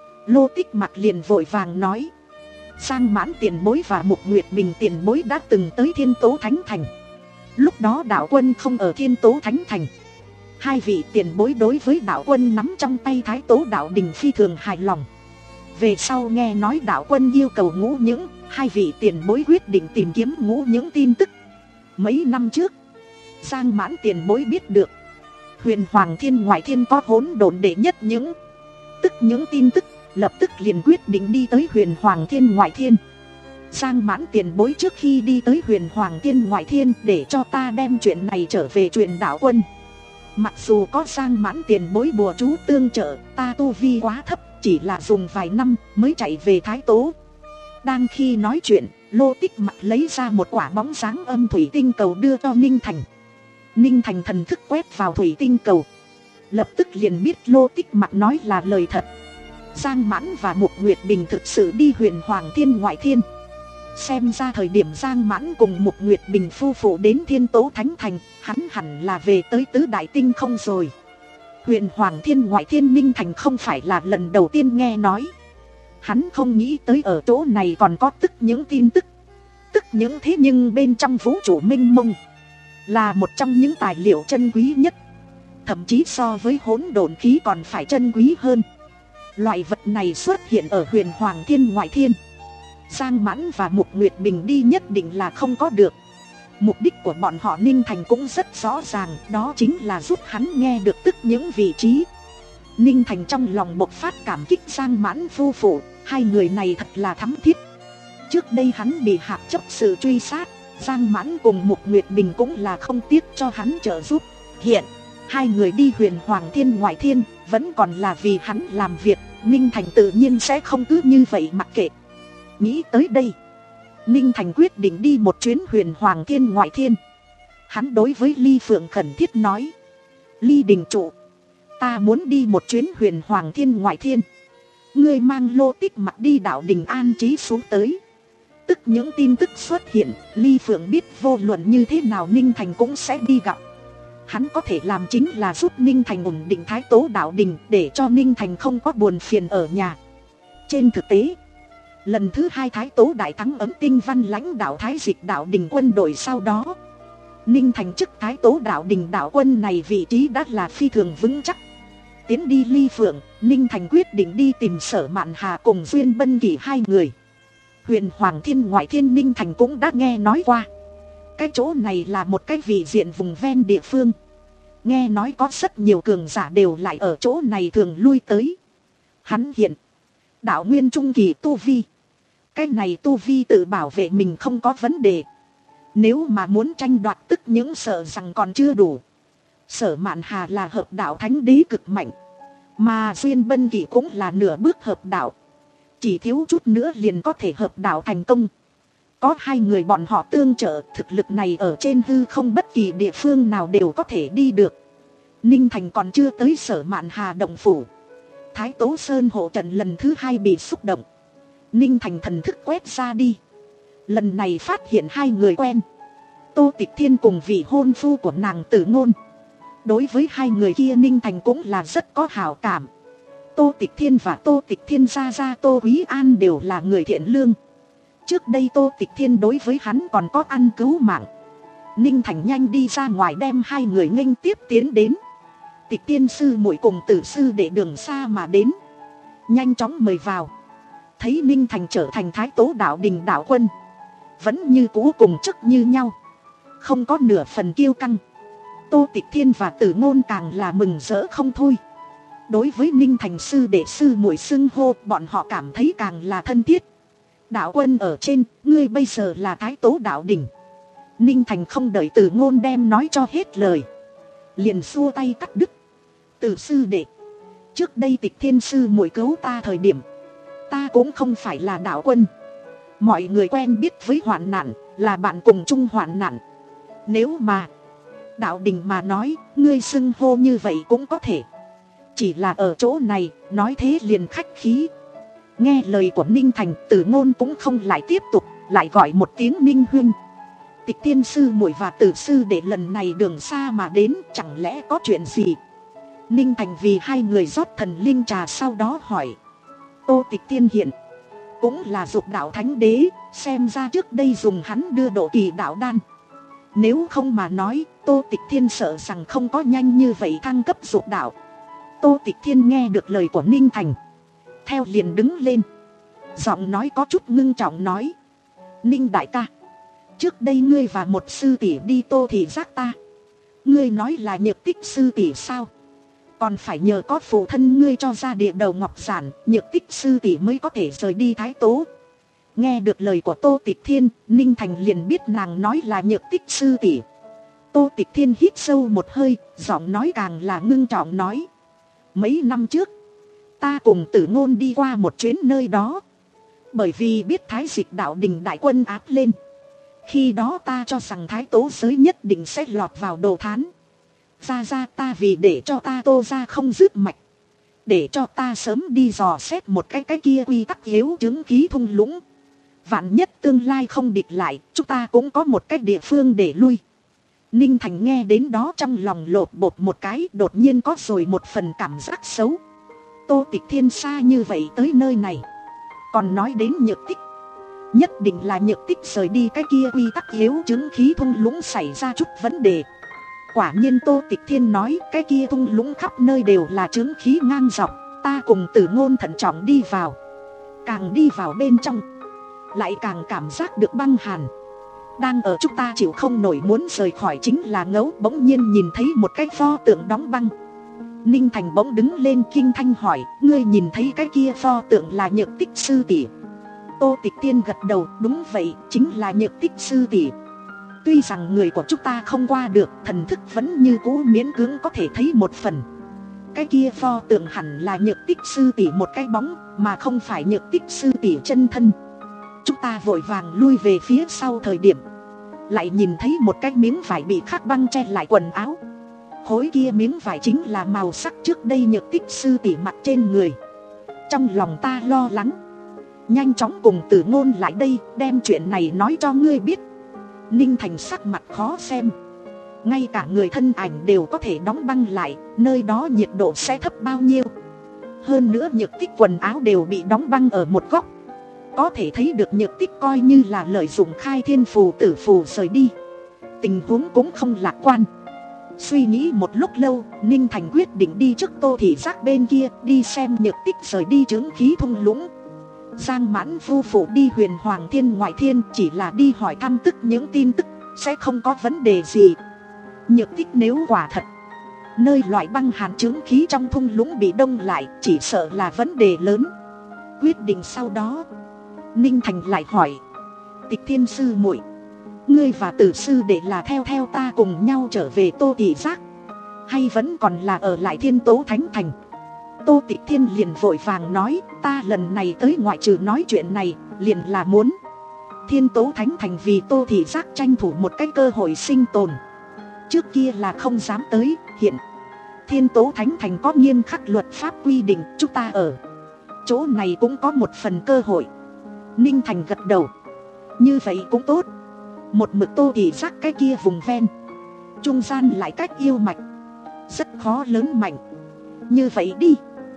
Lô Tích Mặc liền vội vàng nói, Sang Mãn tiền bối và Mục Nguyệt Bình tiền bối đã từng tới Thiên Tố Thánh Thành. Lúc đó đạo quân không ở Thiên Tố Thánh Thành. Hai vị tiền bối đối với đạo quân nắm trong tay Thái Tố Đạo Đình phi thường hài lòng. Về sau nghe nói đạo quân yêu cầu ngũ những, hai vị tiền bối quyết định tìm kiếm ngũ những tin tức. Mấy năm trước, Sang Mãn tiền bối biết được Huyền Hoàng Thiên Ngoại Thiên có hỗn độn đệ nhất những, tức những tin tức, lập tức liền quyết định đi tới Huyền Hoàng Thiên Ngoại Thiên. Sang Mãn tiền bối trước khi đi tới Huyền Hoàng Thiên Ngoại Thiên để cho ta đem chuyện này trở về truyền đạo quân. Mặc dù có Sang Mãn tiền bối bùa chú tương trợ, ta tu vi quá thấp, chỉ là dùng vài năm mới chạy về Thái Tố. Đang khi nói chuyện, Lô Tích Mặc lấy ra một quả bóng dáng âm thủy tinh cầu đưa cho Ninh Thành. Ninh Thành thần thức quét vào thủy tinh cầu, lập tức liền biết Lô Tích Mặc nói là lời thật. Giang Mãn và Mục Nguyệt Bình thực sự đi huyền Hoàng Thiên ngoại thiên. Xem ra thời điểm Giang Mãn cùng Mục Nguyệt Bình phu phụ đến Thiên Tố Thánh Thành, hắn hẳn là về tới Tứ Đại Tinh không rồi. Huyền Hoàng Thiên ngoại thiên Ninh Thành không phải là lần đầu tiên nghe nói. Hắn không nghĩ tới ở chỗ này còn có tức những tin tức. Tức những thế nhưng bên trong vũ trụ mênh mông, là một trong những tài liệu chân quý nhất. Thậm chí so với hỗn độn khí còn phải chân quý hơn. Loại vật này xuất hiện ở huyền Hoàng Thiên ngoại thiên, Giang Mãn và Mục Nguyệt Bình đi nhất định là không có được. Mục đích của bọn họ Ninh Thành cũng rất rõ ràng, đó chính là giúp hắn nghe được tức những vị trí. Ninh Thành trong lòng bộc phát cảm kích Giang Mãn phu phụ, hai người này thật là thắm thiết. Trước đây hắn bị Hạc chấp sự truy sát, Giang Mãn cùng Mục Nguyệt Bình cũng là không tiếc cho hắn trợ giúp. Hiện, hai người đi huyền Hoàng Thiên ngoại thiên, vẫn còn là vì hắn làm việc, Ninh Thành tự nhiên sẽ không cứ như vậy mặc kệ. Nghĩ tới đây, Ninh Thành quyết định đi một chuyến huyền Hoàng Thiên ngoại thiên. Hắn đối với Ly Phượng khẩn thiết nói: Ly đình trụ, ta muốn đi một chuyến huyền Hoàng Thiên ngoại thiên. Ngươi mang Lô Tích Mặc đi đạo đình an trí xuống tới. Tức những tin tức xuất hiện, Ly Phượng biết vô luận như thế nào Ninh Thành cũng sẽ đi gặp. Hắn có thể làm chính là giúp Ninh Thành ổn định Thái Tố đạo đình, để cho Ninh Thành không có buồn phiền ở nhà. Trên thực tế, lần thứ hai Thái Tố đại thắng ấm Tinh Văn lãnh đạo Thái Dịch đạo đình quân đội sau đó, Ninh Thành chức Thái Tố đạo đình đạo quân này vị trí đã là phi thường vững chắc. Tiến đi Ly Phượng, Ninh Thành quyết định đi tìm Sở Mạn Hà cùng Duyên Bân Kỳ hai người. Huyền Hoàng Thiên ngoại thiên Ninh Thành cũng đã nghe nói qua. Cái chỗ này là một cái vị diện vùng ven địa phương. Nghe nói có rất nhiều cường giả đều lại ở chỗ này thường lui tới. Hắn hiện đạo nguyên trung kỳ tu vi. Cái này tu vi tự bảo vệ mình không có vấn đề. Nếu mà muốn tranh đoạt tức những sợ rằng còn chưa đủ. Sở Mạn Hà là hợp đạo thánh đế cực mạnh, mà Duyên Bân Kỳ cũng là nửa bước hợp đạo. Chỉ thiếu chút nữa liền có thể hợp đạo thành công. Có hai người bọn họ tương trợ, thực lực này ở trên hư không bất kỳ địa phương nào đều có thể đi được. Ninh Thành còn chưa tới Sở Mạn Hà động phủ, Thái Tố Sơn hộ trận lần thứ hai bị xúc động. Ninh Thành thần thức quét ra đi, lần này phát hiện hai người quen. Tô Tịch Thiên cùng vị hôn phu của nàng Tử Ngôn. Đối với hai người kia Ninh Thành cũng là rất có hảo cảm. Tô Tịch Thiên và Tô Tịch Thiên gia gia Tô Quý An đều là người thiện lương. Trước đây Tô Tịch Thiên đối với hắn còn có ăn cứu mạng. Ninh Thành nhanh đi ra ngoài đem hai người nghênh tiếp tiến đến. Tịch Tiên sư muội cùng Tử sư để đường xa mà đến, nhanh chóng mời vào. Thấy Ninh Thành trở thành Thái Tố đạo đình đạo quân, vẫn như cũ cùng chức như nhau, không có nửa phần kiêu căng. Tô Tịch Thiên và Tử Ngôn càng là mừng rỡ không thôi. Đối với Ninh Thành sư đệ sư muội xưng hô, bọn họ cảm thấy càng là thân thiết. Đạo quân ở trên, ngươi bây giờ là Thái Tố đạo đình. Ninh Thành không đợi Tử Ngôn đem nói cho hết lời, liền xua tay cắt đứt. Tử sư đệ, trước đây Tịch Thiên sư muội cứu ta thời điểm, ta cũng không phải là đạo quân. Mọi người quen biết với hoạn nạn, là bạn cùng chung hoạn nạn. Nếu mà đạo đình mà nói, ngươi xưng hô như vậy cũng có thể. Chỉ là ở chỗ này, nói thế liền khách khí. Nghe lời của Ninh Thành, Tử Ngôn cũng không lại tiếp tục, lại gọi một tiếng Ninh huynh. Tịch Thiên sư muội và Tử sư đệ lần này đường xa mà đến, chẳng lẽ có chuyện gì? Ninh Thành vì hai người rót thần linh trà, sau đó hỏi. Tô Tịch Thiên hiện cũng là dục đạo thánh đế, xem ra trước đây dùng hắn đưa độ kỳ đạo đan. Nếu không mà nói, Tô Tịch Thiên sợ rằng không có nhanh như vậy thăng cấp dục đạo. Tô Tịch Thiên nghe được lời của Ninh Thành, theo liền đứng lên, giọng nói có chút ngưng trọng nói. Ninh đại ca, trước đây ngươi và một sư tỷ đi Tô thị giác ta. Ngươi nói là Nhược Tích sư tỷ sao? Còn phải nhờ có phụ thân ngươi cho ra địa đầu ngọc giản, Nhược Tích sư tỷ mới có thể rời đi Thái Tố. Nghe được lời của Tô Tịch Thiên, Ninh Thành liền biết nàng nói là Nhược Tích sư tỷ. Tô Tịch Thiên hít sâu một hơi, giọng nói càng là ngưng trọng nói. Mấy năm trước, ta cùng Tử Ngôn đi qua một chuyến nơi đó. Bởi vì biết Thái Dịch đạo đình đại quân áp lên, khi đó ta cho rằng Thái Tố giới nhất định sẽ lọt vào đồ thán. Ra ra ta vì để cho ta Tô ra không dứt mạch. Để cho ta sớm đi dò xét một cái cái kia quy tắc yếu chứng khí thung lũng. Vạn nhất tương lai không địch lại, chúng ta cũng có một cái địa phương để lui. Ninh Thành nghe đến đó trong lòng lột bột một cái, đột nhiên có rồi một phần cảm giác xấu. Tô Tịch Thiên xa như vậy tới nơi này, còn nói đến Nhược Tích. Nhất định là Nhược Tích rời đi cái kia quy tắc yếu chứng khí thung lũng xảy ra chút vấn đề. Quả nhiên Tô Tịch Thiên nói cái kia thung lũng khắp nơi đều là chứng khí ngang dọc. Ta cùng Tử Ngôn thận trọng đi vào. Càng đi vào bên trong, lại càng cảm giác được băng hàn. Đang ở chúng ta chịu không nổi muốn rời khỏi chính là Ngẫu bỗng nhiên nhìn thấy một cái pho tượng đóng băng. Ninh Thành bỗng đứng lên kinh thanh hỏi, ngươi nhìn thấy cái kia pho tượng là Nhược Tích sư tỷ? Tô Tịch Thiên gật đầu, đúng vậy, chính là Nhược Tích sư tỷ. Tuy rằng người của chúng ta không qua được, thần thức vẫn như cũ miễn cưỡng có thể thấy một phần. Cái kia pho tượng hẳn là Nhược Tích sư tỷ một cái bóng, mà không phải Nhược Tích sư tỷ chân thân. Chúng ta vội vàng lui về phía sau thời điểm, lại nhìn thấy một cái miếng vải bị khắc băng che lại quần áo. Khối kia miếng vải chính là màu sắc trước đây Nhược Tích sư tỷ mặc trên người. Trong lòng ta lo lắng, nhanh chóng cùng Tử Ngôn lại đây, đem chuyện này nói cho ngươi biết. Ninh Thành sắc mặt khó xem. Ngay cả người thân ảnh đều có thể đóng băng lại, nơi đó nhiệt độ sẽ thấp bao nhiêu. Hơn nữa Nhược Tích quần áo đều bị đóng băng ở một góc. Có thể thấy được Nhược Tích coi như là lợi dụng khai thiên phù tử phù rời đi. Tình huống cũng không lạc quan. Suy nghĩ một lúc lâu, Ninh Thành quyết định đi trước Tô Thị Giác bên kia, đi xem Nhược Tích rời đi chứng khí thung lũng. Giang Mãn phu phụ đi Huyền Hoàng Thiên ngoại thiên chỉ là đi hỏi thăm tức những tin tức, sẽ không có vấn đề gì. Nhược Tích nếu quả thật nơi loại băng hàn chứng khí trong thung lũng bị đông lại, chỉ sợ là vấn đề lớn. Quyết định sau đó, Ninh Thành lại hỏi, Tịch Thiên sư muội, ngươi và Tử sư đệ là theo theo ta cùng nhau trở về Tô Thị Giác, hay vẫn còn là ở lại Thiên Tố Thánh Thành? Tô Tịch Thiên liền vội vàng nói, ta lần này tới ngoại trừ nói chuyện này, liền là muốn Thiên Tố Thánh Thành vì Tô Thị Giác tranh thủ một cái cơ hội sinh tồn. Trước kia là không dám tới, hiện Thiên Tố Thánh Thành có nghiêm khắc luật pháp quy định, chúng ta ở chỗ này cũng có một phần cơ hội. Ninh Thành gật đầu, như vậy cũng tốt. Một mực Tô Thị Giác cái kia vùng ven, trung gian lại cách yêu mạch, rất khó lớn mạnh. Như vậy đi,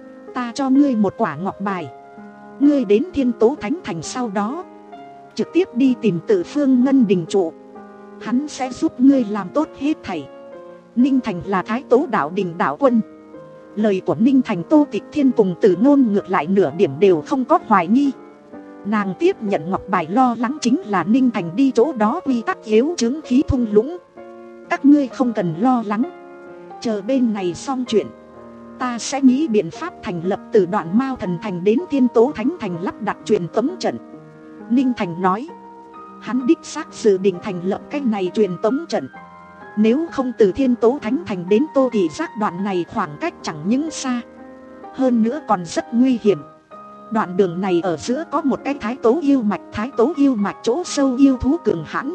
ta cho ngươi một quả ngọc bài. Ngươi đến Thiên Tố Thánh Thành sau đó, trực tiếp đi tìm Tự Phương Ngân Đình trụ, hắn sẽ giúp ngươi làm tốt hết thảy. Ninh Thành là Thái Tố đạo đình đạo quân. Lời của Ninh Thành Tô Tịch Thiên cùng Tử Ngôn ngược lại nửa điểm đều không có hoài nghi. Nàng tiếp nhận ngọc bài lo lắng chính là Ninh Thành đi chỗ đó quy tắc yếu chứng khí thung lũng. Các ngươi không cần lo lắng, chờ bên này xong chuyện, ta sẽ nghĩ biện pháp thành lập từ đoạn Mao Thần Thành đến Thiên Tố Thánh Thành lắp đặt truyền tống trận. Ninh Thành nói, hắn đích xác dự định thành lập cái này truyền tống trận. Nếu không từ Thiên Tố Thánh Thành đến Tô Thị Giác đoạn này khoảng cách chẳng những xa, hơn nữa còn rất nguy hiểm. Đoạn đường này ở giữa có một cái Thái Tố yêu mạch, Thái Tố yêu mạch chỗ sâu yêu thú cường hãn.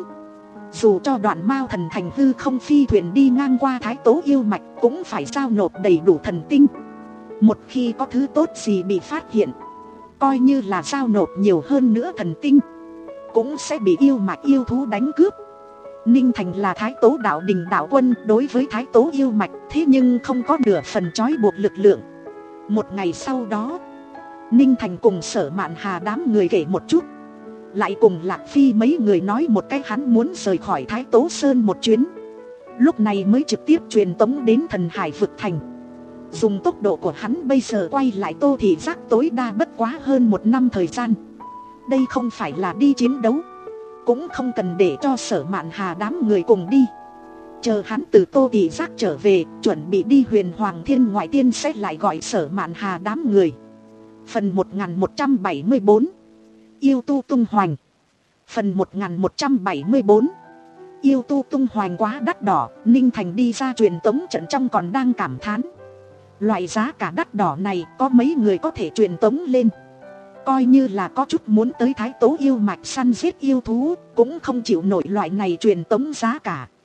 Dù cho đoạn Mao Thần Thành hư không phi thuyền đi ngang qua Thái Tố yêu mạch, cũng phải giao nộp đầy đủ thần tinh. Một khi có thứ tốt gì bị phát hiện, coi như là giao nộp nhiều hơn nữa thần tinh, cũng sẽ bị yêu mạch yêu thú đánh cướp. Ninh Thành là Thái Tố đạo đình đạo quân, đối với Thái Tố yêu mạch thế nhưng không có nửa phần trói buộc lực lượng. Một ngày sau đó, Ninh Thành cùng Sở Mạn Hà đám người kể một chút, lại cùng Lạc Phi mấy người nói một cái hắn muốn rời khỏi Thái Tố Sơn một chuyến. Lúc này mới trực tiếp truyền tống đến Thần Hải vực thành. Dùng tốc độ của hắn bây giờ quay lại Tô Thị Giác tối đa bất quá hơn một năm thời gian. Đây không phải là đi chiến đấu, cũng không cần để cho Sở Mạn Hà đám người cùng đi. Chờ hắn từ Tô Thị Giác trở về, chuẩn bị đi Huyền Hoàng Thiên ngoại tiên sẽ lại gọi Sở Mạn Hà đám người. Phần một nghìn một trăm bảy mươi bốn, Yêu tu tung hoành. Phần một nghìn một trăm bảy mươi bốn, Yêu tu tung hoành quá đắt đỏ. Ninh Thành đi ra truyền tống trận trong còn đang cảm thán, loại giá cả đắt đỏ này có mấy người có thể truyền tống lên. Coi như là có chút muốn tới Thái Tố yêu mạch săn giết yêu thú, cũng không chịu nổi loại này truyền tống giá cả.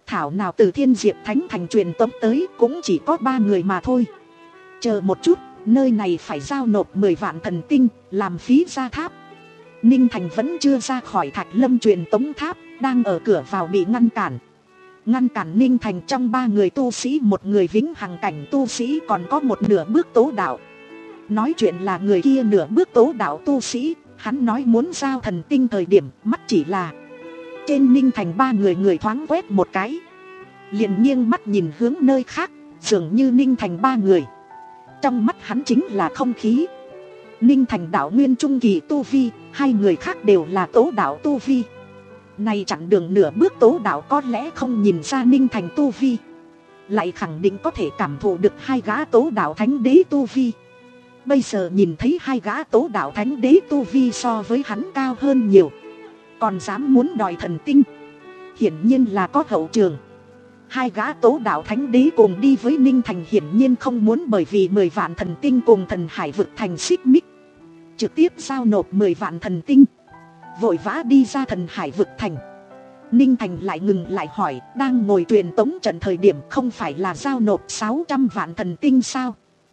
thảo nào từ Thiên Diệp Thánh Thành truyền tống tới cũng chỉ có ba người mà thôi. Chờ một chút, nơi này phải giao nộp mười vạn thần tinh, làm phí ra tháp. Ninh Thành vẫn chưa ra khỏi Thạch Lâm truyền tống tháp, đang ở cửa vào bị ngăn cản. Ngăn cản Ninh Thành trong ba người tu sĩ, một người vĩnh hằng cảnh tu sĩ, còn có một nửa bước tố đạo. Nói chuyện là người kia nửa bước tố đạo tu sĩ, hắn nói muốn giao thần tinh thời điểm mắt chỉ là trên Ninh Thành ba người người thoáng quét một cái, liền nghiêng mắt nhìn hướng nơi khác, dường như Ninh Thành ba người trong mắt hắn chính là không khí. Ninh Thành đạo nguyên trung kỳ tu vi, hai người khác đều là tố đạo tu vi. Này chặn đường nửa bước tố đạo có lẽ không nhìn ra Ninh Thành tu vi, lại khẳng định có thể cảm thụ được hai gã tố đạo thánh đế tu vi. Bây giờ nhìn thấy hai gã tố đạo thánh đế tu vi so với hắn cao hơn nhiều, còn dám muốn đòi thần tinh, hiển nhiên là có hậu trường. Hai gã tố đạo thánh đế cùng đi với Ninh Thành hiển nhiên không muốn bởi vì mười vạn thần tinh cùng thần hải vực thành xích mích, trực tiếp giao nộp mười vạn thần tinh, vội vã đi ra thần hải vực thành. Ninh Thành lại ngừng lại hỏi, đang ngồi truyền tống trận thời điểm không phải là giao nộp sáu trăm vạn thần tinh sao?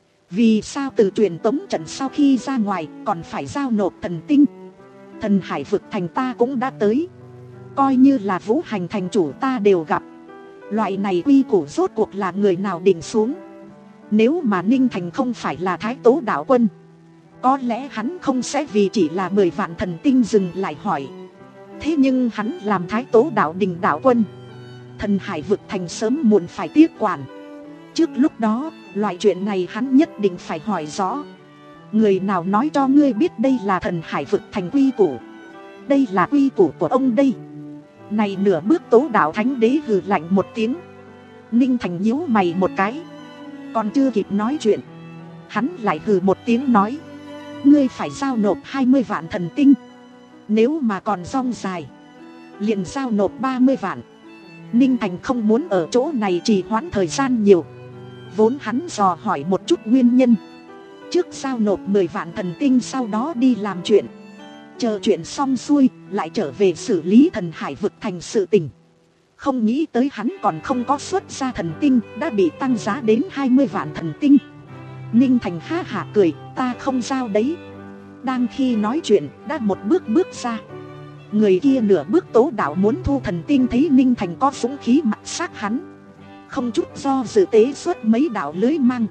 Vì sao từ truyền tống trận sau khi ra ngoài còn phải giao nộp thần tinh? Thần hải vực thành ta cũng đã tới, coi như là Vũ Hành thành chủ ta đều gặp. Loại này quy củ rốt cuộc là người nào định xuống? Nếu mà Ninh Thành không phải là Thái Tố đạo quân, có lẽ hắn không sẽ vì chỉ là mười vạn thần tinh dừng lại hỏi. Thế nhưng hắn làm Thái Tố đạo đình đạo quân, thần hải vực thành sớm muộn phải tiếp quản. Trước lúc đó, loại chuyện này hắn nhất định phải hỏi rõ. Người nào nói cho ngươi biết đây là thần hải vực thành quy củ? Đây là quy củ của ông đây. Này nửa bước tố đạo thánh đế hừ lạnh một tiếng. Ninh Thành nhíu mày một cái, còn chưa kịp nói chuyện, hắn lại hừ một tiếng nói, ngươi phải giao nộp hai mươi vạn thần tinh. Nếu mà còn rong dài, liền giao nộp ba mươi vạn. Ninh Thành không muốn ở chỗ này trì hoãn thời gian nhiều, vốn hắn dò hỏi một chút nguyên nhân, trước giao nộp mười vạn thần tinh, sau đó đi làm chuyện. Chờ chuyện xong xuôi, lại trở về xử lý thần hải vực thành sự tình. Không nghĩ tới hắn còn không có xuất ra thần tinh, đã bị tăng giá đến hai mươi vạn thần tinh. Ninh Thành ha hả cười, ta không giao đấy. Đang khi nói chuyện, đã một bước bước ra. Người kia nửa bước tố đạo muốn thu thần tinh, thấy Ninh Thành có dũng khí mặt sát hắn, không chút do dự tế xuất mấy đạo lưới mang,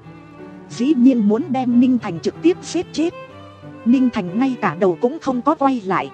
dĩ nhiên muốn đem Ninh Thành trực tiếp giết chết. Ninh Thành ngay cả đầu cũng không có quay lại.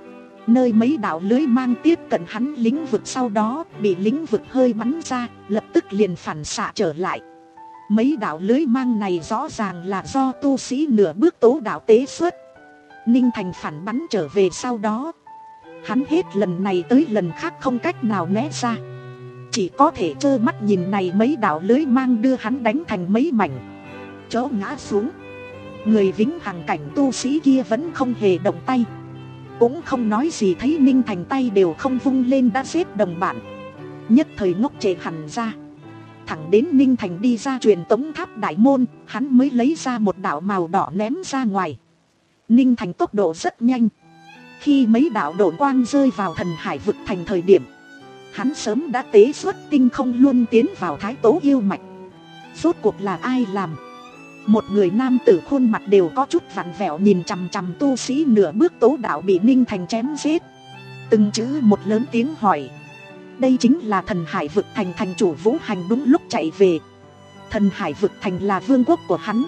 Nơi mấy đạo lưới mang tiếp cận hắn lĩnh vực, sau đó bị lĩnh vực hơi bắn ra, lập tức liền phản xạ trở lại. Mấy đạo lưới mang này rõ ràng là do tu sĩ nửa bước tố đạo tế xuất. Ninh Thành phản bắn trở về, sau đó hắn hết lần này tới lần khác không cách nào né ra, chỉ có thể trơ mắt nhìn này mấy đạo lưới mang đưa hắn đánh thành mấy mảnh, chỗ ngã xuống. Người vĩnh hằng cảnh tu sĩ kia vẫn không hề động tay, cũng không nói gì, thấy Ninh Thành tay đều không vung lên đã giết đồng bạn, nhất thời ngốc trệ hẳn ra. Thẳng đến Ninh Thành đi ra truyền tống tháp đại môn, hắn mới lấy ra một đạo màu đỏ ném ra ngoài. Ninh Thành tốc độ rất nhanh, khi mấy đạo độn quang rơi vào thần hải vực thành thời điểm, hắn sớm đã tế xuất tinh không luôn tiến vào Thái Tố yêu mạch. Rốt cuộc là ai làm? Một người nam tử khuôn mặt đều có chút vặn vẹo nhìn chằm chằm tu sĩ nửa bước tố đạo bị Ninh Thành chém giết, từng chữ một lớn tiếng hỏi. Đây chính là thần hải vực thành thành chủ Vũ Hành đúng lúc chạy về. Thần hải vực thành là vương quốc của hắn,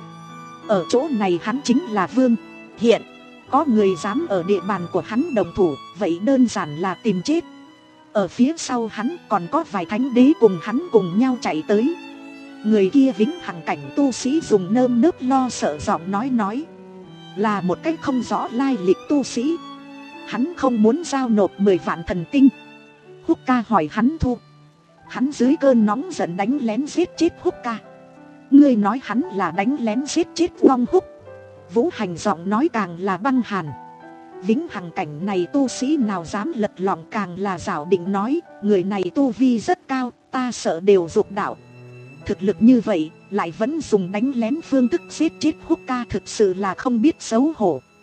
ở chỗ này hắn chính là vương. Hiện có người dám ở địa bàn của hắn đồng thủ, vậy đơn giản là tìm chết. Ở phía sau hắn còn có vài thánh đế cùng hắn cùng nhau chạy tới. Người kia vĩnh hằng cảnh tu sĩ dùng nơm nớp lo sợ giọng nói nói, là một cách không rõ lai lịch tu sĩ. Hắn không muốn giao nộp mười vạn thần tinh. Húc ca hỏi hắn thu. Hắn dưới cơn nóng giận đánh lén giết chết Húc ca. Ngươi nói hắn là đánh lén giết chết Long Húc. Vũ Hành giọng nói càng là băng hàn. Vĩnh hằng cảnh này tu sĩ nào dám lật lọng, càng là giảo định nói, người này tu vi rất cao, ta sợ đều dục đạo. Thực lực như vậy, lại vẫn dùng đánh lén phương thức giết chết Húc ca, thực sự là không biết xấu hổ.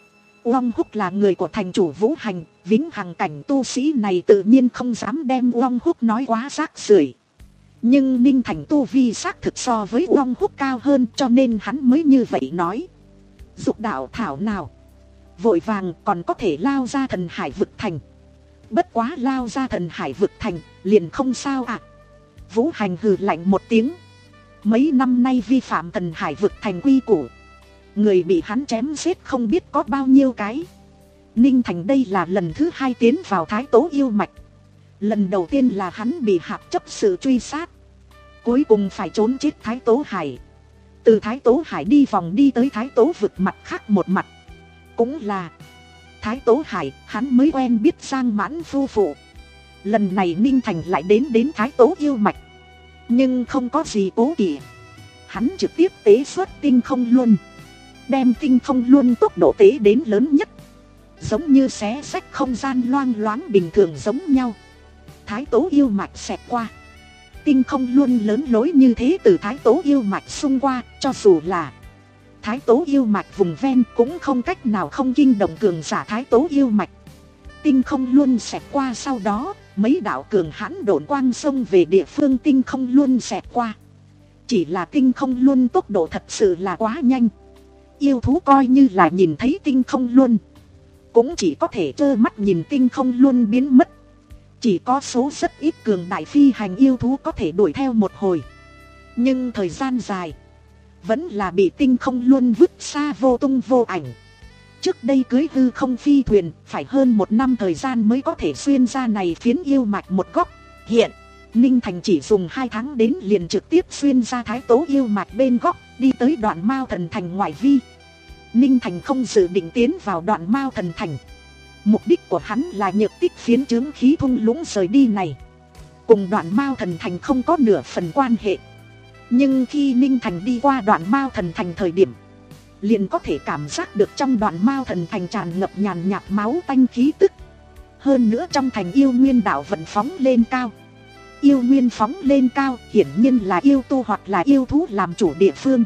Uông Húc là người của thành chủ Vũ Hành, vĩnh hằng cảnh tu sĩ này tự nhiên không dám đem Uông Húc nói quá rác rưởi. Nhưng Ninh Thành tu vi xác thực so với Uông Húc cao hơn, cho nên hắn mới như vậy nói. Dục đạo thảo nào vội vàng còn có thể lao ra thần hải vực thành. Bất quá lao ra thần hải vực thành liền không sao ạ. À. Vũ Hành hừ lạnh một tiếng. Mấy năm nay vi phạm thần hải vực thành quy củ, người bị hắn chém giết không biết có bao nhiêu cái. Ninh Thành đây là lần thứ hai tiến vào Thái Tố yêu mạch. Lần đầu tiên là hắn bị hạp chấp sự truy sát, cuối cùng phải trốn chết Thái Tố Hải. Từ Thái Tố Hải đi vòng đi tới Thái Tố vực mặt khác một mặt. Cũng là Thái Tố Hải hắn mới quen biết Giang Mãn phu phụ. Lần này Ninh Thành lại đến đến Thái Tố yêu mạch, nhưng không có gì cố kỵ. Hắn trực tiếp tế xuất tinh không luân, đem tinh không luân tốc độ tế đến lớn nhất, giống như xé xách không gian loang loáng bình thường giống nhau. Thái Tố yêu mạch xẹt qua, tinh không luân lớn lối như thế từ Thái Tố yêu mạch xung qua, cho dù là Thái Tố yêu mạch vùng ven cũng không cách nào không kinh động cường giả Thái Tố yêu mạch. Tinh không luân xẹt qua sau đó, mấy đạo cường hãn độn quang xông về địa phương tinh không luân xẹt qua. Chỉ là tinh không luân tốc độ thật sự là quá nhanh. Yêu thú coi như là nhìn thấy tinh không luân, cũng chỉ có thể trơ mắt nhìn tinh không luân biến mất. Chỉ có số rất ít cường đại phi hành yêu thú có thể đuổi theo một hồi, nhưng thời gian dài vẫn là bị tinh không luân vứt xa vô tung vô ảnh. Trước đây cưới hư không phi thuyền phải hơn một năm thời gian mới có thể xuyên ra này phiến yêu mạch một góc. Hiện Ninh Thành chỉ dùng hai tháng đến liền trực tiếp xuyên ra Thái Tố yêu mạch bên góc, đi tới Đoạn Mao Thần Thành ngoại vi. Ninh Thành không dự định tiến vào Đoạn Mao Thần Thành. Mục đích của hắn là nhược tích phiến chướng khí thung lũng rời đi này, cùng Đoạn Mao Thần Thành không có nửa phần quan hệ. Nhưng khi Ninh Thành đi qua Đoạn Mao Thần Thành thời điểm, liền có thể cảm giác được trong Đoạn Mao Thần Thành tràn ngập nhàn nhạt máu tanh khí tức. Hơn nữa trong thành yêu nguyên đạo vận phóng lên cao. Yêu nguyên phóng lên cao hiển nhiên là yêu tu hoặc là yêu thú làm chủ địa phương.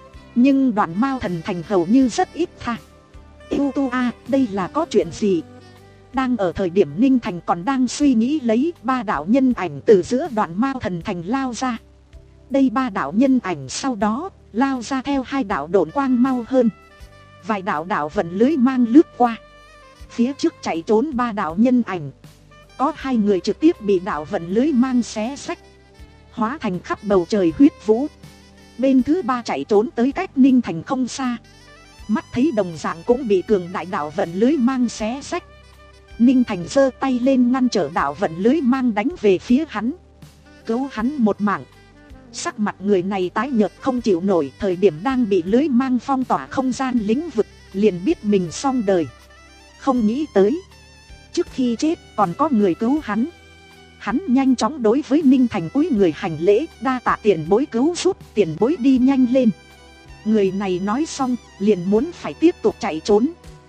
Nhưng Đoạn Mao Thần Thành hầu như rất ít tha. Yêu tu a, à, đây là có chuyện gì? Đang ở thời điểm Ninh Thành còn đang suy nghĩ lấy, ba đạo nhân ảnh từ giữa Đoạn Mao Thần Thành lao ra. Đây ba đạo nhân ảnh sau đó lao ra theo hai đạo độn quang mau hơn. Vài đạo đạo vận lưới mang lướt qua. Phía trước chạy trốn ba đạo nhân ảnh, có hai người trực tiếp bị đạo vận lưới mang xé xách, hóa thành khắp bầu trời huyết vũ. Bên thứ ba chạy trốn tới cách Ninh Thành không xa, mắt thấy đồng dạng cũng bị cường đại đạo vận lưới mang xé xách. Ninh Thành giơ tay lên ngăn trở đạo vận lưới mang đánh về phía hắn, cứu hắn một mạng. Sắc mặt người này tái nhợt không chịu nổi, thời điểm đang bị lưới mang phong tỏa không gian lĩnh vực, liền biết mình xong đời. Không nghĩ tới trước khi chết còn có người cứu hắn. Hắn nhanh chóng đối với Ninh Thành cúi người hành lễ, đa tạ tiền bối cứu giúp, tiền bối đi nhanh lên. Người này nói xong liền muốn phải tiếp tục chạy trốn.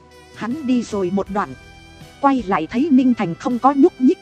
Hắn đi rồi một đoạn, quay lại thấy Ninh Thành không có nhúc nhích,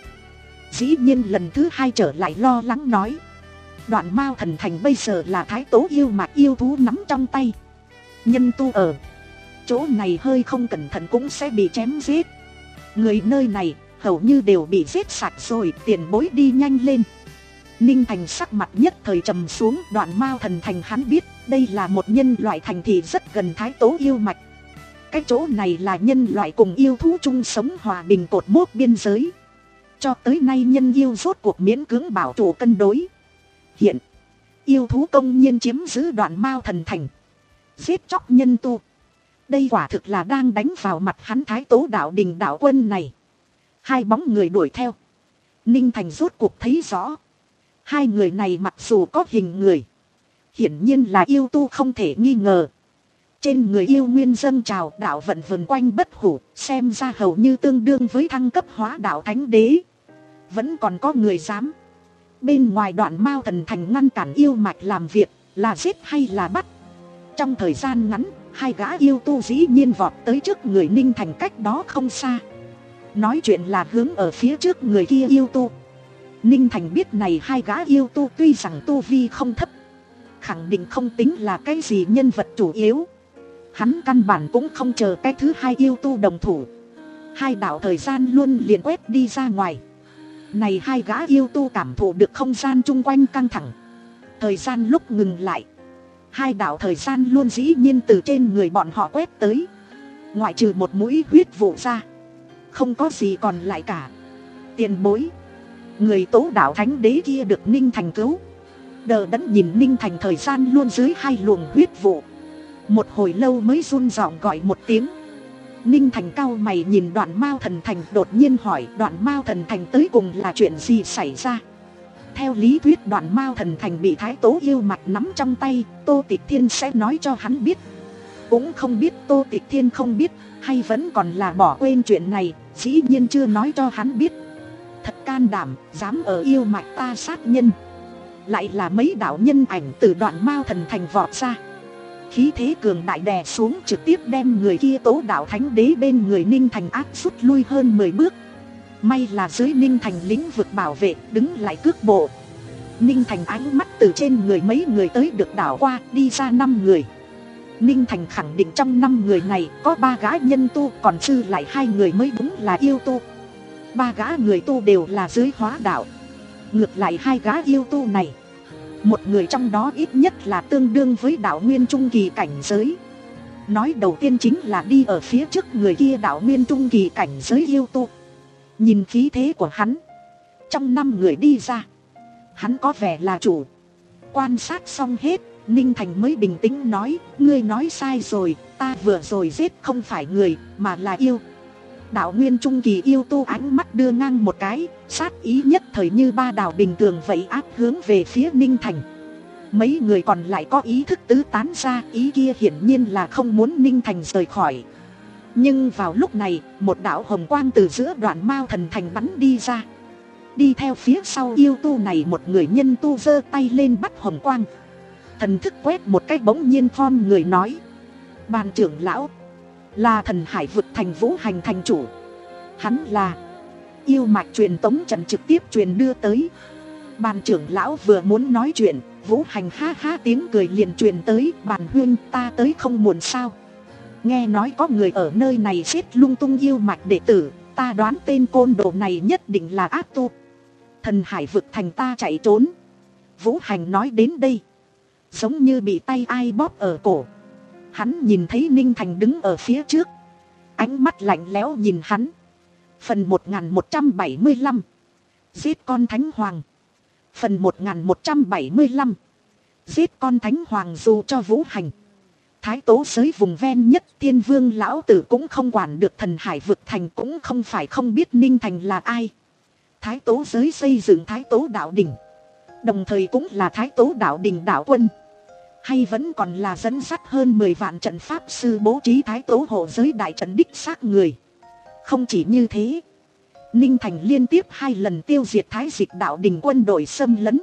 dĩ nhiên lần thứ hai trở lại lo lắng nói: Đoạn Mao Thần Thành bây giờ là Thái Tố yêu mạch yêu thú nắm trong tay. Nhân tu ở chỗ này hơi không cẩn thận cũng sẽ bị chém giết. Người nơi này hầu như đều bị giết sạch rồi, tiền bối đi nhanh lên. Ninh Thành sắc mặt nhất thời trầm xuống. Đoạn Mao Thần Thành hắn biết đây là một nhân loại thành thị rất gần Thái Tố yêu mạch. Cái chỗ này là nhân loại cùng yêu thú chung sống hòa bình cột mốc biên giới. Cho tới nay nhân yêu rốt cuộc miễn cưỡng bảo trụ cân đối. Hiện yêu thú công nhiên chiếm giữ Đoạn Mao Thần Thành, giết chóc nhân tu. Đây quả thực là đang đánh vào mặt hắn Thái Tố đạo đình đạo quân này. Hai bóng người đuổi theo. Ninh Thành rốt cuộc thấy rõ, hai người này mặc dù có hình người, hiển nhiên là yêu tu không thể nghi ngờ. Trên người yêu nguyên dâng trào, đạo vận vần quanh bất hủ, xem ra hầu như tương đương với thăng cấp hóa đạo thánh đế. Vẫn còn có người dám bên ngoài Đoạn Mao Thần Thành ngăn cản yêu mạch làm việc, là giết hay là bắt. Trong thời gian ngắn, hai gã yêu tu dĩ nhiên vọt tới trước người Ninh Thành cách đó không xa. Nói chuyện là hướng ở phía trước người kia yêu tu. Ninh Thành biết này hai gã yêu tu tuy rằng tu vi không thấp, khẳng định không tính là cái gì nhân vật chủ yếu. Hắn căn bản cũng không chờ cái thứ hai yêu tu đồng thủ. Hai đạo thời gian luôn liền quét đi ra ngoài. Này hai gã yêu tu cảm thụ được không gian chung quanh căng thẳng. Thời gian lúc ngừng lại. Hai đạo thời gian luôn dĩ nhiên từ trên người bọn họ quét tới. Ngoại trừ một mũi huyết vụ ra, không có gì còn lại cả. Tiền bối, người tố đạo thánh đế kia được Ninh Thành cứu. Đờ đẫn nhìn Ninh Thành thời gian luôn dưới hai luồng huyết vụ. Một hồi lâu mới run giọng gọi một tiếng. Ninh Thành cau mày nhìn Đoạn Mao Thần Thành, đột nhiên hỏi Đoạn Mao Thần Thành tới cùng là chuyện gì xảy ra. Theo lý thuyết Đoạn Mao Thần Thành bị Thái Tố yêu mạch nắm trong tay, Tô Tịch Thiên sẽ nói cho hắn biết. Cũng không biết Tô Tịch Thiên không biết, hay vẫn còn là bỏ quên chuyện này, dĩ nhiên chưa nói cho hắn biết. Thật can đảm, dám ở yêu mạch ta sát nhân. Lại là mấy đạo nhân ảnh từ Đoạn Mao Thần Thành vọt ra. Khí thế cường đại đè xuống, trực tiếp đem người kia tố đạo thánh đế bên người Ninh Thành áp rút lui hơn mười bước. May là dưới Ninh Thành lĩnh vực bảo vệ, đứng lại cước bộ. Ninh Thành ánh mắt từ trên người mấy người tới được đảo qua, đi ra năm người. Ninh Thành khẳng định trong năm người này có ba gã nhân tu, còn dư lại hai người mới đúng là yêu tu. Ba gã người tu đều là dưới hóa đạo. Ngược lại hai gã yêu tu này, một người trong đó ít nhất là tương đương với đạo nguyên trung kỳ cảnh giới. Nói đầu tiên chính là đi ở phía trước người kia đạo nguyên trung kỳ cảnh giới yêu tu. Nhìn khí thế của hắn, trong năm người đi ra, hắn có vẻ là chủ. Quan sát xong hết, Ninh Thành mới bình tĩnh nói, ngươi nói sai rồi, ta vừa rồi giết không phải người, mà là yêu. Đạo nguyên trung kỳ yêu tu ánh mắt đưa ngang một cái, sát ý nhất thời như ba đào bình thường vậy áp hướng về phía Ninh Thành. Mấy người còn lại có ý thức tứ tán ra, ý kia hiển nhiên là không muốn Ninh Thành rời khỏi. Nhưng vào lúc này, một đạo hồng quang từ giữa Đoạn Mao Thần Thành bắn đi ra. Đi theo phía sau yêu tu này một người nhân tu giơ tay lên bắt hồng quang. Thần thức quét một cách bỗng nhiên khom người nói, Bàn trưởng lão là Thần Hải vực thành Vũ Hành thành chủ. Hắn là yêu mạch truyền tống trận trực tiếp truyền đưa tới. Bàn trưởng lão vừa muốn nói chuyện, Vũ Hành ha ha tiếng cười liền truyền tới, Bàn huynh, ta tới không muộn sao? Nghe nói có người ở nơi này giết lung tung yêu mạch đệ tử, ta đoán tên côn đồ này nhất định là ác tu. Thần Hải vực thành ta chạy trốn. Vũ Hành nói đến đây, giống như bị tay ai bóp ở cổ. Hắn nhìn thấy Ninh Thành đứng ở phía trước, ánh mắt lạnh lẽo nhìn hắn. Phần một nghìn một trăm bảy mươi lăm, giết con Thánh Hoàng. Phần một nghìn một trăm bảy mươi lăm, giết con Thánh Hoàng. Dù cho Vũ Hành, Thái Tố giới vùng ven nhất Thiên Vương lão tử cũng không quản được Thần Hải vực thành, cũng không phải không biết Ninh Thành là ai. Thái Tố giới xây dựng Thái Tố đạo đình, đồng thời cũng là Thái Tố đạo đình đạo quân, hay vẫn còn là dẫn dắt hơn mười vạn trận pháp sư bố trí Thái Tố hộ giới đại trận đích xác người. Không chỉ như thế, Ninh Thành liên tiếp hai lần tiêu diệt Thái Dịch đạo đình quân đội xâm lấn,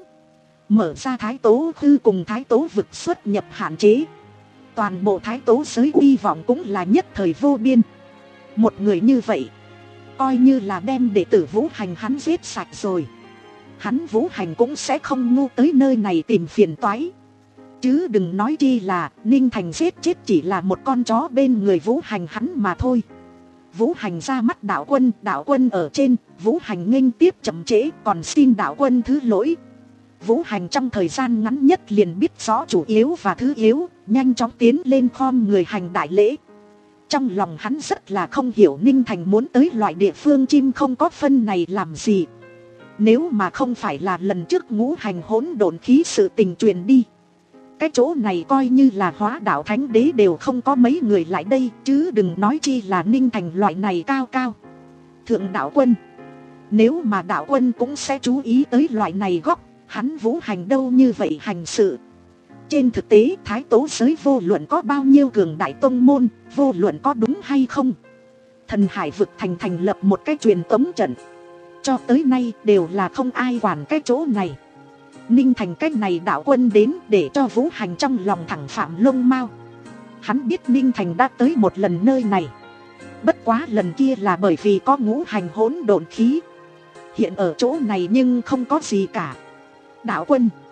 mở ra Thái Tố hư cùng Thái Tố vực xuất nhập hạn chế. Toàn bộ Thái Tố giới uy vọng cũng là nhất thời vô biên. Một người như vậy, coi như là đem đệ tử Vũ Hành hắn giết sạch rồi, hắn Vũ Hành cũng sẽ không ngu tới nơi này tìm phiền toái. Chứ đừng nói chi là Ninh Thành giết chết chỉ là một con chó bên người Vũ Hành hắn mà thôi. Vũ Hành ra mắt đạo quân, đạo quân ở trên, Vũ Hành nghênh tiếp chậm trễ, còn xin đạo quân thứ lỗi. Vũ Hành trong thời gian ngắn nhất liền biết rõ chủ yếu và thứ yếu, nhanh chóng tiến lên khom người hành đại lễ. Trong lòng hắn rất là không hiểu Ninh Thành muốn tới loại địa phương chim không có phân này làm gì. Nếu mà không phải là lần trước ngũ hành hỗn độn khí sự tình truyền đi, cái chỗ này coi như là hóa đạo thánh đế đều không có mấy người lại đây, chứ đừng nói chi là Ninh Thành loại này cao cao thượng đạo quân. Nếu mà đạo quân cũng sẽ chú ý tới loại này góc, hắn Vũ Hành đâu như vậy hành sự. Trên thực tế Thái Tố giới vô luận có bao nhiêu cường đại tông môn, vô luận có đúng hay không, Thần Hải vực thành thành lập một cái truyền tống trận, cho tới nay đều là không ai quản cái chỗ này. Ninh Thành cách này đạo quân đến để cho Vũ Hành trong lòng thẳng phạm lông mau. Hắn biết Ninh Thành đã tới một lần nơi này, bất quá lần kia là bởi vì có ngũ hành hỗn độn khí. Hiện ở chỗ này nhưng không có gì cả. Đạo quân,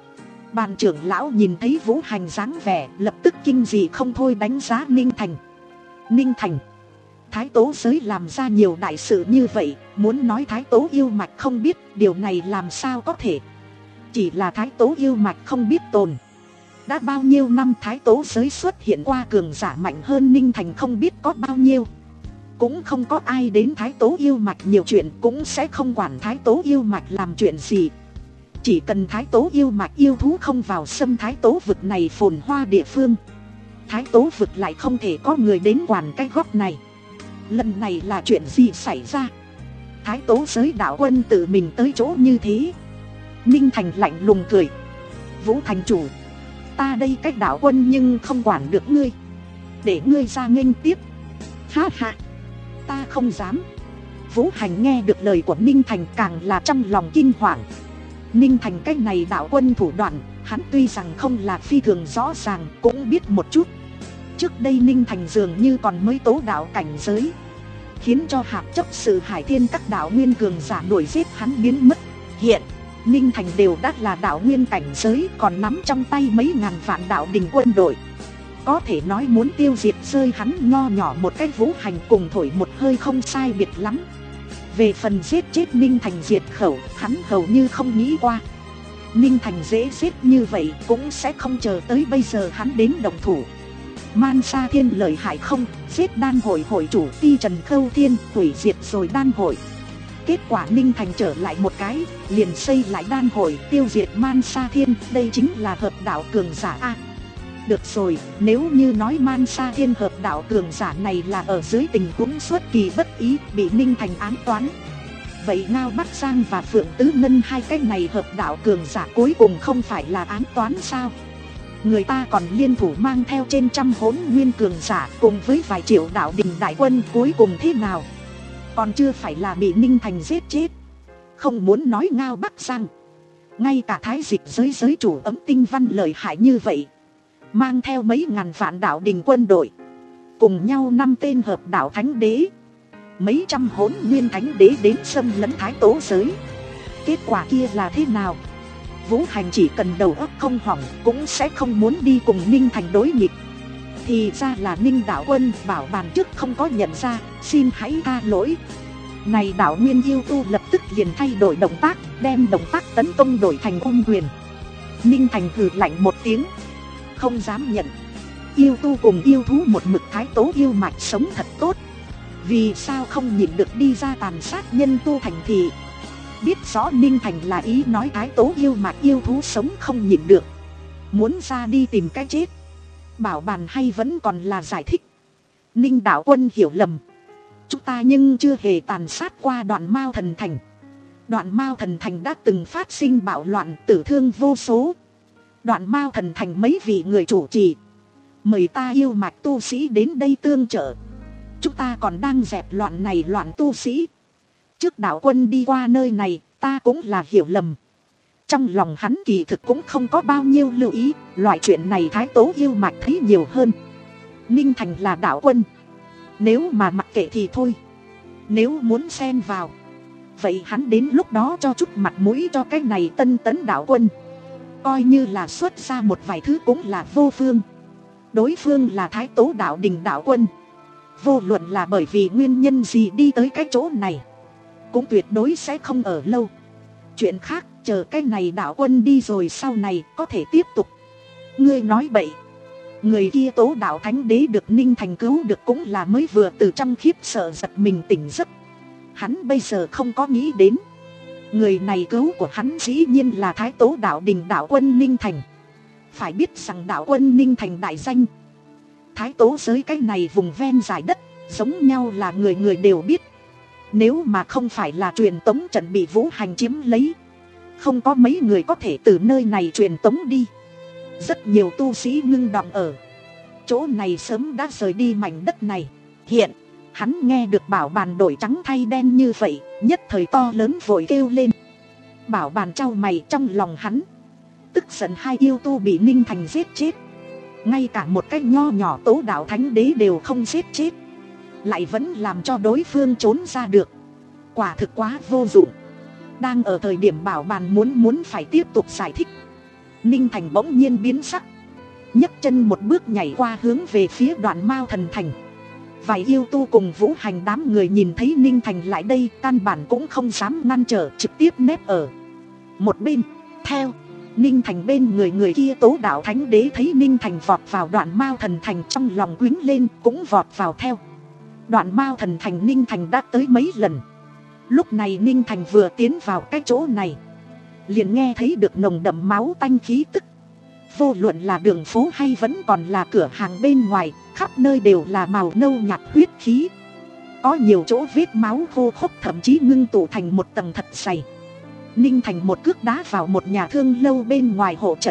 Bàn trưởng lão nhìn thấy Vũ Hành dáng vẻ lập tức kinh dị không thôi đánh giá Ninh Thành. Ninh Thành, Thái Tố giới làm ra nhiều đại sự như vậy, muốn nói Thái Tố yêu mạch không biết, điều này làm sao có thể. Chỉ là Thái Tố yêu mạch không biết tồn. Đã bao nhiêu năm Thái Tố giới xuất hiện qua cường giả mạnh hơn Ninh Thành không biết có bao nhiêu. Cũng không có ai đến Thái Tố yêu mạch nhiều chuyện, cũng sẽ không quản Thái Tố yêu mạch làm chuyện gì. Chỉ cần Thái Tố yêu mạch yêu thú không vào xâm Thái Tố vực này phồn hoa địa phương, Thái Tố vực lại không thể có người đến quản cái góc này. Lần này là chuyện gì xảy ra? Thái Tố giới đạo quân tự mình tới chỗ như thế. Ninh Thành lạnh lùng cười. Vũ thành chủ, ta đây cách đạo quân nhưng không quản được ngươi, để ngươi ra nghênh tiếp. Ha ha, ta không dám. Vũ Hành nghe được lời của Ninh Thành càng là trong lòng kinh hoàng. Ninh Thành cái này đạo quân thủ đoạn, hắn tuy rằng không là phi thường rõ ràng, cũng biết một chút. Trước đây Ninh Thành dường như còn mới tố đạo cảnh giới, khiến cho hạp chấp sự Hải Thiên các đạo nguyên cường giả đuổi giết hắn biến mất. Hiện Ninh Thành đều đã là đạo nguyên cảnh giới, còn nắm trong tay mấy ngàn vạn đạo đình quân đội. Có thể nói muốn tiêu diệt rơi hắn nho nhỏ một cái Vũ Hành cùng thổi một hơi không sai biệt lắm. Về phần giết chết Ninh Thành diệt khẩu, hắn hầu như không nghĩ qua. Ninh Thành dễ giết như vậy cũng sẽ không chờ tới bây giờ hắn đến động thủ. Man Sa Thiên lợi hại không, giết đan hội hội chủ Ti Trần Khâu Thiên, hủy diệt rồi đan hội. Kết quả Ninh Thành trở lại một cái, liền xây lại đan hội, tiêu diệt Man Sa Thiên, đây chính là hợp đạo cường giả a. Được rồi, nếu như nói Man Sa Thiên hợp đạo cường giả này là ở dưới tình huống xuất kỳ bất ý bị Ninh Thành ám toán, vậy Ngao Bắc Giang và Phượng Tứ Ngân hai cái này hợp đạo cường giả cuối cùng không phải là ám toán sao? Người ta còn liên thủ mang theo trên trăm hỗn nguyên cường giả cùng với vài triệu đạo đình đại quân, cuối cùng thế nào? Còn chưa phải là bị Ninh Thành giết chết. Không muốn nói Ngao Bắc Giang, ngay cả thái dịch giới giới chủ Ấm Tinh Văn lợi hại như vậy, mang theo mấy ngàn vạn đạo đình quân đội, cùng nhau năm tên hợp đạo thánh đế, mấy trăm hỗn nguyên thánh đế đến xâm lấn Thái Tố giới. Kết quả kia là thế nào? Vũ Hành chỉ cần đầu óc không hỏng cũng sẽ không muốn đi cùng Ninh Thành đối nghịch. Thì ra là Ninh đạo quân, bảo bàn trước không có nhận ra, xin hãy tha lỗi. Này đạo nguyên yêu tu lập tức liền thay đổi động tác, đem động tác tấn công đổi thành ôm quyền. Ninh Thành hừ lạnh một tiếng, không dám nhận. Yêu tu cùng yêu thú một mực Thái Tố yêu mạch sống thật tốt, vì sao không nhịn được đi ra tàn sát nhân tu thành thị? Biết rõ Ninh Thành là ý nói Thái Tố yêu mạch yêu thú sống không nhịn được, muốn ra đi tìm cái chết. Bảo bàn hay vẫn còn là giải thích. Ninh đạo quân hiểu lầm, chúng ta nhưng chưa hề tàn sát qua Đoạn Mao Thần Thành. Đoạn Mao Thần Thành đã từng phát sinh bạo loạn, tử thương vô số. Đoạn Mao Thần Thành mấy vị người chủ trì mời ta yêu mạch tu sĩ đến đây tương trợ. Chúng ta còn đang dẹp loạn này loạn tu sĩ. Trước đạo quân đi qua nơi này, ta cũng là hiểu lầm. Trong lòng hắn kỳ thực cũng không có bao nhiêu lưu ý, loại chuyện này Thái Tố yêu mạch thấy nhiều hơn. Ninh Thành là đạo quân, nếu mà mặc kệ thì thôi. Nếu muốn xen vào, vậy hắn đến lúc đó cho chút mặt mũi cho cái này tân tấn đạo quân. Coi như là xuất ra một vài thứ cũng là vô phương. Đối phương là Thái Tố đạo đình đạo quân, vô luận là bởi vì nguyên nhân gì đi tới cái chỗ này, cũng tuyệt đối sẽ không ở lâu. Chuyện khác chờ cái này đạo quân đi rồi sau này có thể tiếp tục. Ngươi nói bậy. Người kia Tố đạo thánh đế được Ninh Thành cứu được cũng là mới vừa từ trong khiếp sợ giật mình tỉnh giấc. Hắn bây giờ không có nghĩ đến, người này cứu của hắn dĩ nhiên là Thái Tố đạo đình đạo quân Ninh Thành. Phải biết rằng đạo quân Ninh Thành đại danh, Thái Tố giới cái này vùng ven dải đất giống nhau là người người đều biết. Nếu mà không phải là truyền tống trận bị Vũ Hành chiếm lấy, không có mấy người có thể từ nơi này truyền tống đi. Rất nhiều tu sĩ ngưng đọng ở chỗ này sớm đã rời đi mảnh đất này. Hiện hắn nghe được bảo bàn đổi trắng thay đen như vậy, nhất thời to lớn vội kêu lên. Bảo bàn trao mày, trong lòng hắn tức giận hai yêu tu bị Ninh Thành giết chết. Ngay cả một cái nho nhỏ Tố đạo thánh đế đều không giết chết, lại vẫn làm cho đối phương trốn ra được, quả thực quá vô dụng. Đang ở thời điểm bảo bàn muốn muốn phải tiếp tục giải thích, Ninh Thành bỗng nhiên biến sắc, nhấc chân một bước nhảy qua hướng về phía Đoạn Mao Thần Thành. Vài yêu tu cùng Vũ Hành đám người nhìn thấy Ninh Thành lại đây, căn bản cũng không dám ngăn trở, trực tiếp nép ở một bên. Theo Ninh Thành bên người người kia Tố Đạo Thánh Đế thấy Ninh Thành vọt vào Đoạn Mao Thần Thành, trong lòng quýnh lên, cũng vọt vào theo. Đoạn Mao Thần Thành Ninh Thành đã tới mấy lần. Lúc này Ninh Thành vừa tiến vào cái chỗ này, liền nghe thấy được nồng đậm máu tanh khí tức. Vô luận là đường phố hay vẫn còn là cửa hàng bên ngoài, khắp nơi đều là màu nâu nhạt huyết khí. Có nhiều chỗ vết máu khô khốc, thậm chí ngưng tụ thành một tầng thật dày. Ninh Thành một cước đá vào một nhà thương lâu bên ngoài hộ trận.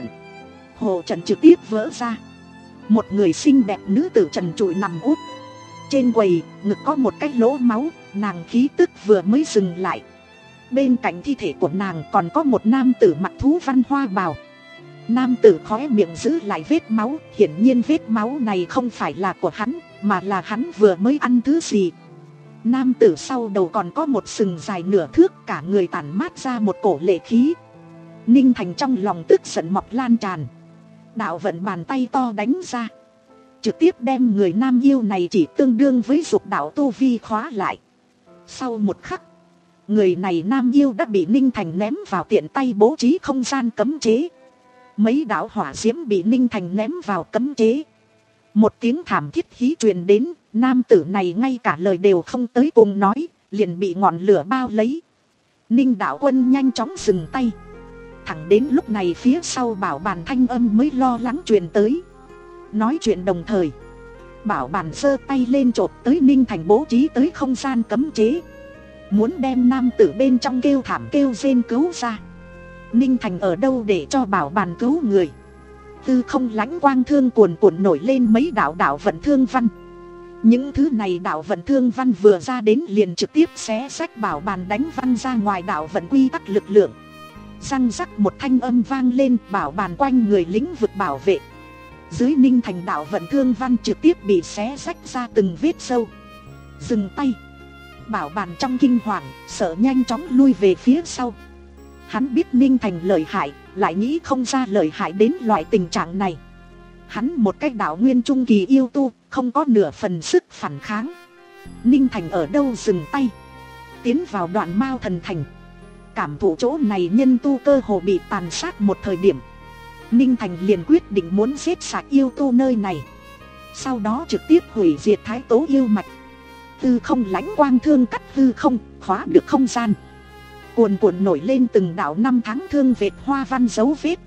Hộ trận trực tiếp vỡ ra. Một người xinh đẹp nữ tử trần trụi nằm úp. Trên quầy, ngực có một cái lỗ máu, nàng khí tức vừa mới dừng lại. Bên cạnh thi thể của nàng còn có một nam tử mặc thú văn hoa bào. Nam tử khóe miệng giữ lại vết máu, hiển nhiên vết máu này không phải là của hắn, mà là hắn vừa mới ăn thứ gì. Nam tử sau đầu còn có một sừng dài nửa thước, cả người tản mát ra một cổ lệ khí. Ninh Thành trong lòng tức giận mọc lan tràn. Đạo vận bàn tay to đánh ra, trực tiếp đem người nam yêu này chỉ tương đương với dục đạo tu vi khóa lại. Sau một khắc, người này nam yêu đã bị Ninh Thành ném vào tiện tay bố trí không gian cấm chế. Mấy đạo hỏa diễm bị Ninh Thành ném vào cấm chế. Một tiếng thảm thiết hí truyền đến, nam tử này ngay cả lời đều không tới cùng nói, liền bị ngọn lửa bao lấy. Ninh Đạo Quân nhanh chóng dừng tay. Thẳng đến lúc này phía sau Bảo Bàn thanh âm mới lo lắng truyền tới. Nói chuyện đồng thời, Bảo Bàn giơ tay lên chộp tới Ninh Thành bố trí tới không gian cấm chế, muốn đem nam tử bên trong kêu thảm kêu rên cứu ra. Ninh Thành ở đâu để cho Bảo Bàn cứu người. Tư không lãnh quang thương cuồn cuộn nổi lên mấy đạo đạo vận thương văn. Những thứ này đạo vận thương văn vừa ra đến liền trực tiếp xé xách Bảo Bàn đánh văn ra ngoài đạo vận quy tắc lực lượng. Răng rắc một thanh âm vang lên, Bảo Bàn quanh người lĩnh vực bảo vệ. Dưới Ninh Thành đạo vận thương văn trực tiếp bị xé rách ra từng vết sâu. Dừng tay. Bảo Bàn trong kinh hoàng, sợ nhanh chóng lui về phía sau. Hắn biết Ninh Thành lợi hại, lại nghĩ không ra lợi hại đến loại tình trạng này. Hắn một cái đạo nguyên trung kỳ yêu tu, không có nửa phần sức phản kháng. Ninh Thành ở đâu dừng tay, tiến vào Đoạn Mao Thần Thành. Cảm thụ chỗ này nhân tu cơ hồ bị tàn sát một thời điểm, Ninh Thành liền quyết định muốn giết sạch yêu tu nơi này, sau đó trực tiếp hủy diệt Thái Tố yêu mạch. Tư không lãnh quang thương cắt hư không, khóa được không gian. Cuồn cuộn nổi lên từng đạo năm tháng thương vệt hoa văn dấu vết.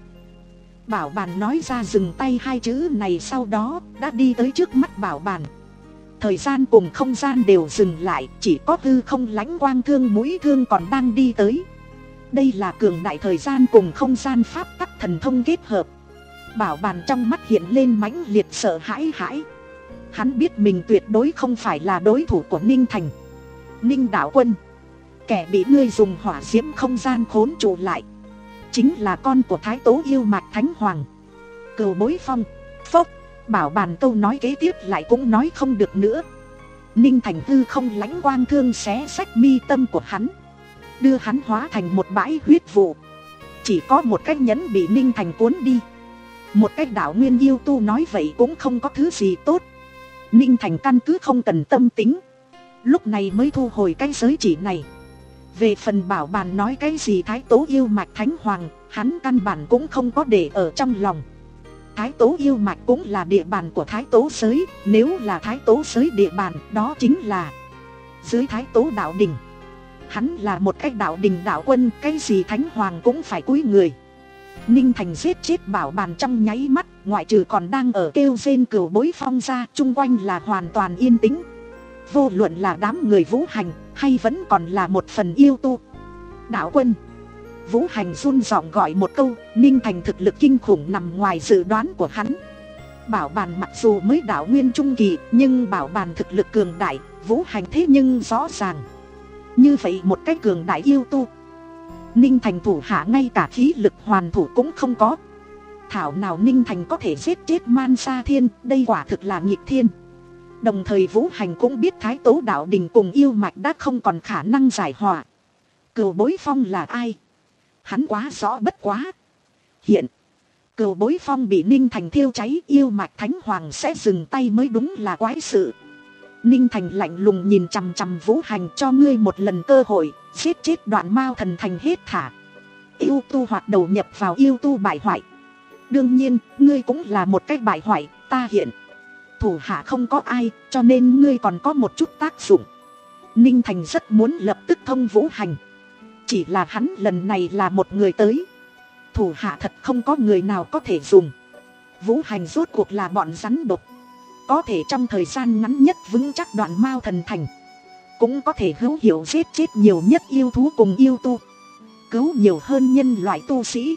Bảo Bàn nói ra dừng tay hai chữ này sau đó đã đi tới trước mắt Bảo Bàn. Thời gian cùng không gian đều dừng lại, chỉ có hư không lãnh quang thương mũi thương còn đang đi tới. Đây là cường đại thời gian cùng không gian pháp tắc thần thông kết hợp. Bảo Bàn trong mắt hiện lên mãnh liệt sợ hãi hãi. Hắn biết mình tuyệt đối không phải là đối thủ của Ninh Thành. Ninh Đạo Quân, kẻ bị ngươi dùng hỏa diễm không gian khốn trụ lại, chính là con của Thái Tố yêu mạch Thánh Hoàng, Cừu Bối Phong. Phốc. Bảo Bàn câu nói kế tiếp lại cũng nói không được nữa. Ninh Thành hư không lãnh quang thương xé xách mi tâm của hắn, đưa hắn hóa thành một bãi huyết vụ. Chỉ có một cái nhẫn bị Ninh Thành cuốn đi. Một cái đạo nguyên yêu tu nói vậy cũng không có thứ gì tốt. Ninh Thành căn cứ không cần tâm tính, lúc này mới thu hồi cái giới chỉ này. Về phần Bảo Bàn nói cái gì Thái Tố yêu mạch Thánh Hoàng, hắn căn bản cũng không có để ở trong lòng. Thái Tố yêu mạch cũng là địa bàn của Thái Tố giới. Nếu là Thái Tố giới địa bàn, đó chính là dưới Thái Tố đạo đình. Hắn là một cái đạo đình đạo quân, cái gì Thánh Hoàng cũng phải cúi người. Ninh Thành giết chết Bảo Bàn trong nháy mắt, ngoại trừ còn đang ở kêu rên Cừu Bối Phong ra, chung quanh là hoàn toàn yên tĩnh. Vô luận là đám người Vũ Hành, hay vẫn còn là một phần yêu tu. Đạo quân. Vũ Hành run giọng gọi một câu. Ninh Thành thực lực kinh khủng nằm ngoài dự đoán của hắn. Bảo Bàn mặc dù mới đạo nguyên trung kỳ, nhưng Bảo Bàn thực lực cường đại, Vũ Hành thế nhưng rõ ràng. Như vậy một cái cường đại yêu tu, Ninh Thành thủ hạ ngay cả khí lực hoàn thủ cũng không có. Thảo nào Ninh Thành có thể giết chết Man Sa Thiên, đây quả thực là nghịch thiên. Đồng thời Vũ Hành cũng biết Thái Tố đạo đình cùng yêu mạch đã không còn khả năng giải hòa. Cừu Bối Phong là ai? Hắn quá rõ bất quá. Hiện Cừu bối phong bị Ninh Thành thiêu cháy, yêu mạch thánh hoàng sẽ dừng tay mới đúng là quái sự. Ninh Thành lạnh lùng nhìn chằm chằm Vũ Hành, cho ngươi một lần cơ hội, giết chết Đoạn Mao Thần Thành hết thả. Yêu tu hoạt đầu nhập vào yêu tu bại hoại. Đương nhiên, ngươi cũng là một cái bại hoại, ta hiện thủ hạ không có ai, cho nên ngươi còn có một chút tác dụng. Ninh Thành rất muốn lập tức thông Vũ Hành. Chỉ là hắn lần này là một người tới. Thủ hạ thật không có người nào có thể dùng. Vũ Hành rốt cuộc là bọn rắn độc, có thể trong thời gian ngắn nhất vững chắc Đoạn Mao Thần Thành, cũng có thể hữu hiệu giết chết nhiều nhất yêu thú cùng yêu tu, cứu nhiều hơn nhân loại tu sĩ.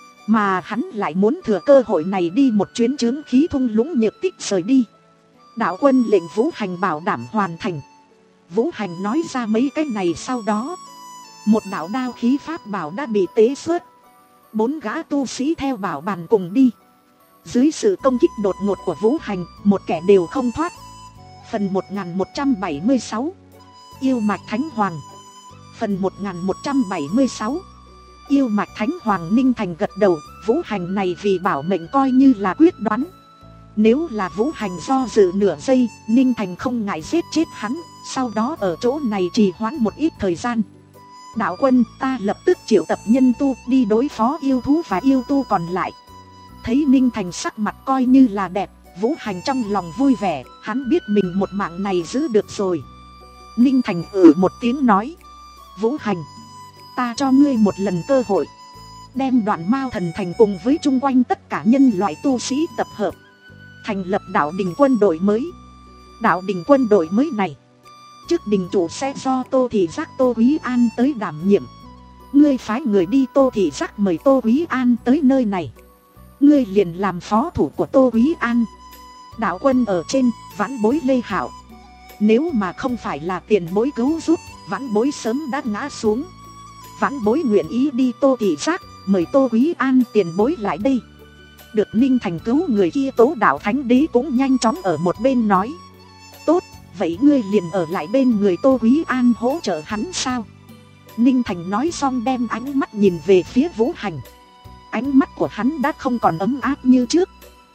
Mà hắn lại muốn thừa cơ hội này đi một chuyến chướng khí thung lũng nhược tích rời đi. Đạo quân lệnh Vũ Hành bảo đảm hoàn thành. Vũ Hành nói ra mấy cái này sau đó, một đạo đao khí pháp bảo đã bị tế xuất. Bốn gã tu sĩ theo bảo bàn cùng đi. Dưới sự công kích đột ngột của Vũ Hành, một kẻ đều không thoát. Phần một nghìn một trăm bảy mươi sáu Yêu mạch Thánh Hoàng. Phần một nghìn một trăm bảy mươi sáu Yêu mạch Thánh Hoàng. Ninh Thành gật đầu, Vũ Hành này vì bảo mệnh coi như là quyết đoán. Nếu là Vũ Hành do dự nửa giây, Ninh Thành không ngại giết chết hắn, sau đó ở chỗ này trì hoãn một ít thời gian. Đạo quân, ta lập tức triệu tập nhân tu đi đối phó yêu thú và yêu tu còn lại. Thấy Ninh Thành sắc mặt coi như là đẹp, Vũ Hành trong lòng vui vẻ, hắn biết mình một mạng này giữ được rồi. Ninh Thành ử một tiếng nói, Vũ Hành, ta cho ngươi một lần cơ hội, đem Đoạn Mao Thần Thành cùng với chung quanh tất cả nhân loại tu sĩ tập hợp, thành lập đạo đình quân đội mới. Đạo đình quân đội mới này, chức đình chủ sẽ do Tô Thị Giác Tô Quý An tới đảm nhiệm. Ngươi phái người đi Tô Thị Giác mời Tô Quý An tới nơi này, ngươi liền làm phó thủ của Tô Quý An. Đạo quân ở trên, vãn bối Lê Hạo, nếu mà không phải là tiền bối cứu giúp, vãn bối sớm đã ngã xuống. Vãn bối nguyện ý đi Tô Thị Giác mời Tô Quý An tiền bối lại đây. Được Ninh Thành cứu người kia, Tố Đạo Thánh Đế cũng nhanh chóng ở một bên nói, tốt, vậy ngươi liền ở lại bên người Tô Quý An hỗ trợ hắn sao? Ninh Thành nói xong đem ánh mắt nhìn về phía Vũ Hành. Ánh mắt của hắn đã không còn ấm áp như trước,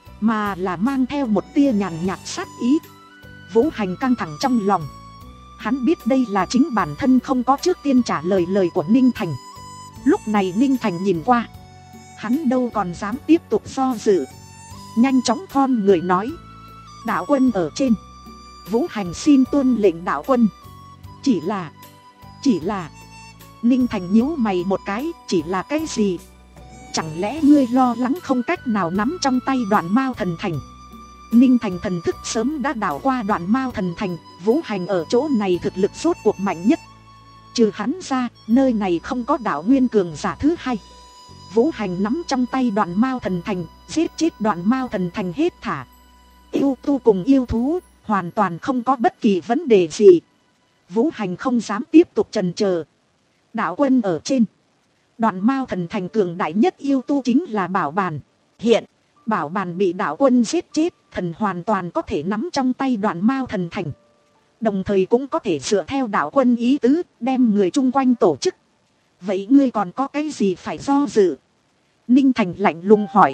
mà là mang theo một tia nhàn nhạt sát ý. Vũ Hành căng thẳng trong lòng. Hắn biết đây là chính bản thân không có trước tiên trả lời lời của Ninh Thành. Lúc này Ninh Thành nhìn qua, hắn đâu còn dám tiếp tục do dự, nhanh chóng khom người nói, đạo quân ở trên, Vũ Hành xin tuân lệnh đạo quân. Chỉ là, chỉ là Ninh Thành nhíu mày một cái, chỉ là cái gì? Chẳng lẽ ngươi lo lắng không cách nào nắm trong tay Đoạn Mao Thần Thành? Ninh Thành thần thức sớm đã đảo qua Đoạn Mao Thần Thành, Vũ Hành ở chỗ này thực lực rốt cuộc mạnh nhất. Trừ hắn ra, nơi này không có đạo nguyên cường giả thứ hai. Vũ Hành nắm trong tay Đoạn Mao Thần Thành, giết chết Đoạn Mao Thần Thành hết thả. Yêu tu cùng yêu thú, hoàn toàn không có bất kỳ vấn đề gì. Vũ Hành không dám tiếp tục chần chờ. Đạo quân ở trên, Đoạn Mao Thần Thành cường đại nhất yêu tu chính là Bảo Bàn. Hiện, Bảo Bàn bị đạo quân giết chết, thần hoàn toàn có thể nắm trong tay Đoạn Mao Thần Thành. Đồng thời cũng có thể dựa theo đạo quân ý tứ, đem người chung quanh tổ chức. Vậy ngươi còn có cái gì phải do dự? Ninh Thành lạnh lùng hỏi.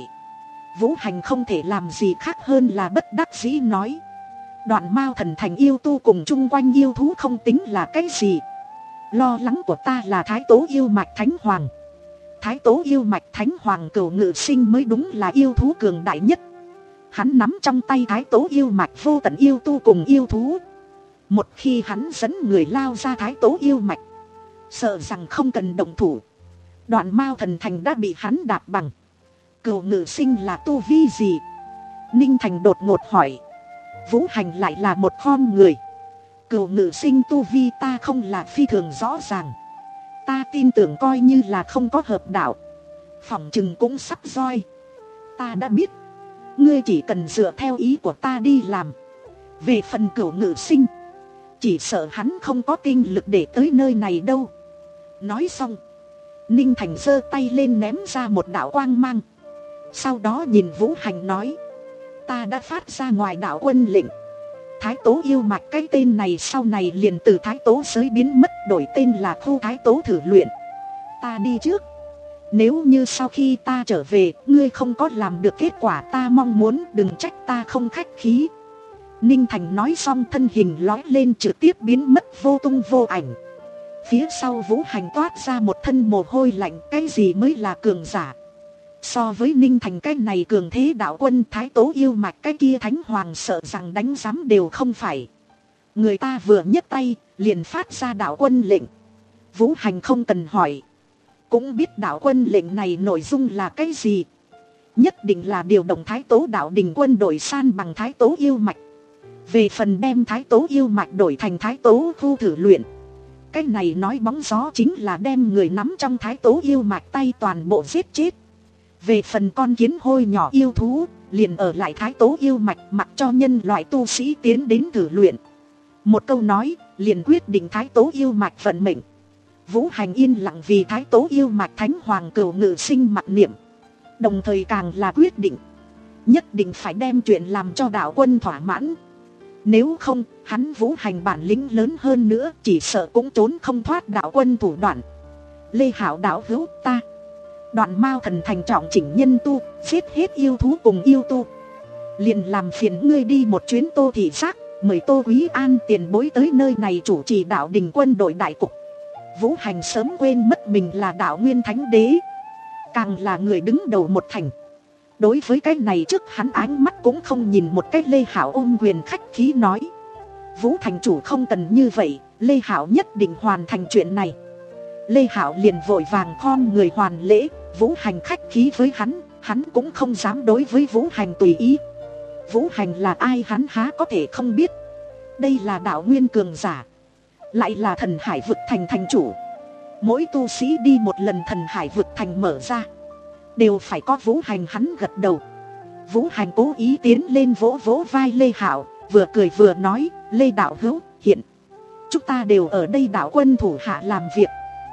Vũ Hành không thể làm gì khác hơn là bất đắc dĩ nói, Đoạn Mao Thần Thành yêu tu cùng chung quanh yêu thú không tính là cái gì. Lo lắng của ta là Thái Tố yêu mạch Thánh Hoàng. Thái Tố yêu mạch Thánh Hoàng Cửu Ngự Sinh mới đúng là yêu thú cường đại nhất. Hắn nắm trong tay Thái Tố yêu mạch vô tận yêu tu cùng yêu thú. Một khi hắn dẫn người lao ra Thái Tố yêu mạch, sợ rằng không cần động thủ, Đoạn Mao Thần Thành đã bị hắn đạp bằng. Cửu Ngự Sinh là tu vi gì? Ninh Thành đột ngột hỏi. Vũ Hành lại là một khom người. Cửu Ngự Sinh tu vi ta không là phi thường rõ ràng. Ta tin tưởng coi như là không có hợp đạo, phỏng chừng cũng sắp roi. Ta đã biết, ngươi chỉ cần dựa theo ý của ta đi làm. Về phần Cửu Ngự Sinh, chỉ sợ hắn không có tinh lực để tới nơi này đâu. Nói xong, Ninh Thành giơ tay lên ném ra một đạo quang mang. Sau đó nhìn Vũ Hành nói, ta đã phát ra ngoài đạo quân lệnh. Thái Tố yêu mạch cái tên này sau này liền từ Thái Tố giới biến mất, đổi tên là Khu Thái Tố thử luyện. Ta đi trước. Nếu như sau khi ta trở về, ngươi không có làm được kết quả ta mong muốn, đừng trách ta không khách khí. Ninh Thành nói xong thân hình lói lên trực tiếp biến mất vô tung vô ảnh. Phía sau Vũ Hành toát ra một thân mồ hôi lạnh, cái gì mới là cường giả. So với Ninh Thành cái này cường thế đạo quân, Thái Tố Yêu Mạch cái kia Thánh Hoàng sợ rằng đánh giám đều không phải. Người ta vừa nhấc tay, liền phát ra đạo quân lệnh. Vũ Hành không cần hỏi, cũng biết đạo quân lệnh này nội dung là cái gì. Nhất định là điều động Thái Tố đạo đình quân đội san bằng Thái Tố Yêu Mạch. Về phần đem Thái Tố Yêu Mạch đổi thành Thái Tố khu thử luyện, cái này nói bóng gió chính là đem người nắm trong Thái Tố Yêu Mạch tay toàn bộ giết chết. Về phần con kiến hôi nhỏ yêu thú, liền ở lại Thái Tố Yêu Mạch mặc cho nhân loại tu sĩ tiến đến thử luyện. Một câu nói, liền quyết định Thái Tố Yêu Mạch vận mệnh. Vũ Hành yên lặng vì Thái Tố Yêu Mạch Thánh Hoàng Cửu Ngự Sinh mặc niệm. Đồng thời càng là quyết định, nhất định phải đem chuyện làm cho đạo quân thỏa mãn. Nếu không, hắn Vũ Hành bản lĩnh lớn hơn nữa, chỉ sợ cũng trốn không thoát đạo quân thủ đoạn. Lê Hảo đạo hữu, ta Đoạn Mao Thần Thành trọng chỉnh nhân tu, giết hết yêu thú cùng yêu tu, liền làm phiền ngươi đi một chuyến Tô thị giác, mời Tô Quý An tiền bối tới nơi này chủ trì đạo đình quân đội đại cục. Vũ Hành sớm quên mất mình là đạo nguyên thánh đế, càng là người đứng đầu một thành. Đối với cái này trước hắn ánh mắt cũng không nhìn một cái. Lê Hảo ôm quyền khách khí nói, Vũ thành chủ không cần như vậy, Lê Hảo nhất định hoàn thành chuyện này. Lê Hảo liền vội vàng khom người hoàn lễ. Vũ Hành khách khí với hắn, hắn cũng không dám đối với Vũ Hành tùy ý. Vũ Hành là ai hắn há có thể không biết. Đây là đạo nguyên cường giả, lại là thần hải vực thành thành chủ. Mỗi tu sĩ đi một lần thần hải vực thành mở ra, đều phải có Vũ Hành hắn gật đầu. Vũ Hành cố ý tiến lên vỗ vỗ vai Lê Hảo, vừa cười vừa nói, Lê đạo hữu, hiện chúng ta đều ở đây đạo quân thủ hạ làm việc.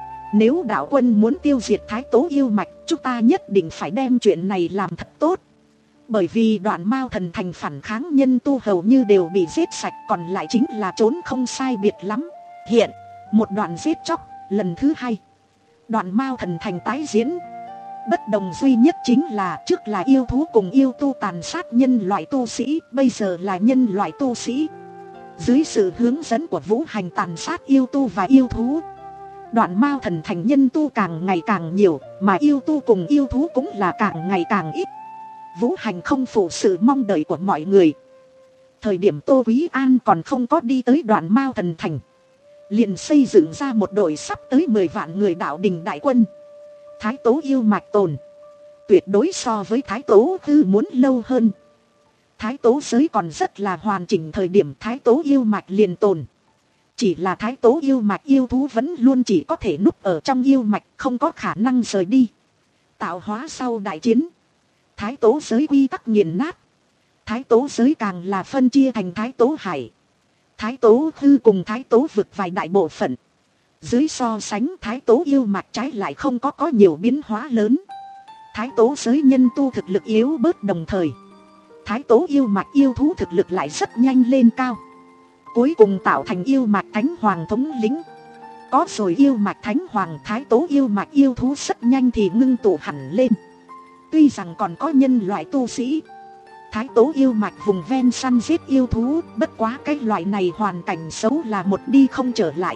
Nếu đạo quân muốn tiêu diệt Thái Tố Yêu Mạch, chúng ta nhất định phải đem chuyện này làm thật tốt. Bởi vì Đoạn Mao Thần Thành phản kháng nhân tu hầu như đều bị giết sạch, còn lại chính là trốn không sai biệt lắm. Hiện, một đoạn giết chóc, lần thứ hai. Đoạn Mao Thần Thành tái diễn. Bất đồng duy nhất chính là trước là yêu thú cùng yêu tu tàn sát nhân loại tu sĩ, bây giờ là nhân loại tu sĩ dưới sự hướng dẫn của Vũ Hành tàn sát yêu tu và yêu thú. Đoạn Mao Thần Thành nhân tu càng ngày càng nhiều, mà yêu tu cùng yêu thú cũng là càng ngày càng ít. Vũ Hành không phụ sự mong đợi của mọi người. Thời điểm Tô Quý An còn không có đi tới Đoạn Mao Thần Thành, liền xây dựng ra một đội sắp tới mười vạn người đạo đình đại quân. Thái Tố Yêu Mạch tồn, tuyệt đối so với Thái Tố Hư muốn lâu hơn. Thái Tố giới còn rất là hoàn chỉnh thời điểm Thái Tố Yêu Mạch liền tồn. Chỉ là Thái Tố Yêu Mạch yêu thú vẫn luôn chỉ có thể núp ở trong yêu mạch, không có khả năng rời đi. Tạo hóa sau đại chiến, Thái Tố giới quy tắc nghiền nát. Thái Tố giới càng là phân chia thành Thái Tố Hải, Thái Tố Hư cùng Thái Tố vực vài đại bộ phận. Dưới so sánh Thái Tố Yêu Mạch trái lại không có có nhiều biến hóa lớn. Thái Tố giới nhân tu thực lực yếu bớt, đồng thời Thái Tố Yêu Mạch yêu thú thực lực lại rất nhanh lên cao. Cuối cùng tạo thành Yêu Mạch Thánh Hoàng thống lĩnh. Có rồi Yêu Mạch Thánh Hoàng, Thái Tố Yêu Mạch yêu thú rất nhanh thì ngưng tụ hẳn lên. Tuy rằng còn có nhân loại tu sĩ, Thái Tố Yêu Mạch vùng ven săn giết yêu thú, bất quá cái loại này hoàn cảnh xấu là một đi không trở lại.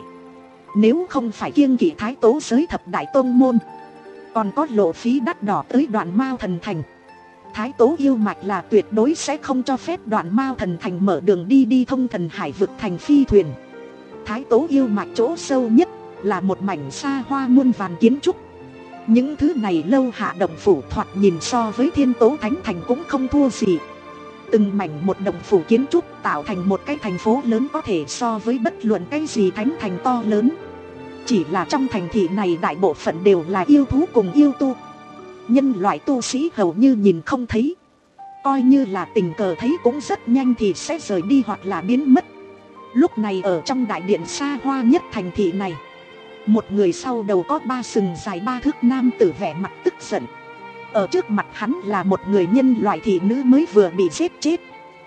Nếu không phải kiêng kỵ Thái Tố giới thập đại tôn môn, còn có lộ phí đắt đỏ tới Đoạn Mao Thần Thành, Thái Tố Yêu Mạch là tuyệt đối sẽ không cho phép Đoạn Mao Thần Thành mở đường đi đi thông thần hải vực thành phi thuyền. Thái Tố Yêu Mạch chỗ sâu nhất là một mảnh xa hoa muôn vàn kiến trúc. Những thứ này lâu hạ động phủ thoạt nhìn so với Thiên Tố Thánh Thành cũng không thua gì. Từng mảnh một động phủ kiến trúc tạo thành một cái thành phố lớn, có thể so với bất luận cái gì thánh thành to lớn. Chỉ là trong thành thị này đại bộ phận đều là yêu thú cùng yêu tu. Nhân loại tu sĩ hầu như nhìn không thấy. Coi như là tình cờ thấy cũng rất nhanh thì sẽ rời đi hoặc là biến mất. Lúc này ở trong đại điện xa hoa nhất thành thị này, một người sau đầu có ba sừng dài ba thước nam tử vẻ mặt tức giận. Ở trước mặt hắn là một người nhân loại thị nữ mới vừa bị giết chết.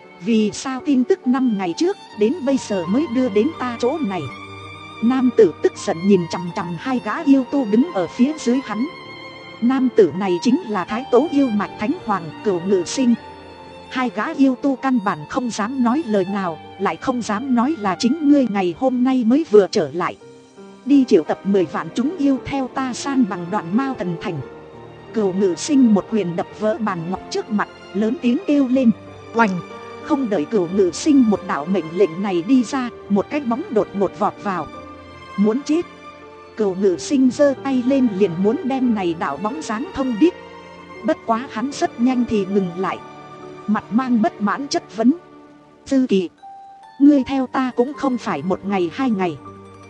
Vì sao tin tức năm ngày trước đến bây giờ mới đưa đến ta chỗ này? Nam tử tức giận nhìn chằm chằm hai gã yêu tu đứng ở phía dưới hắn. Nam tử này chính là Thái Tố yêu mạch Thánh Hoàng Cửu Ngự Sinh. Hai gã yêu tu căn bản không dám nói lời nào, lại không dám nói là chính ngươi ngày hôm nay mới vừa trở lại. Đi triệu tập mười vạn chúng yêu theo ta san bằng Đoạn Mao Thần Thành. Cửu Ngự Sinh một quyền đập vỡ bàn ngọc trước mặt, lớn tiếng kêu lên. Oành! Không đợi Cửu Ngự Sinh một đạo mệnh lệnh này đi ra, một cái bóng đột ngột vọt vào. Muốn chết! Cửu Ngự Sinh giơ tay lên liền muốn đem này đạo bóng dáng thông điếc. Bất quá hắn rất nhanh thì ngừng lại, mặt mang bất mãn chất vấn. Dư Kỳ, ngươi theo ta cũng không phải một ngày hai ngày,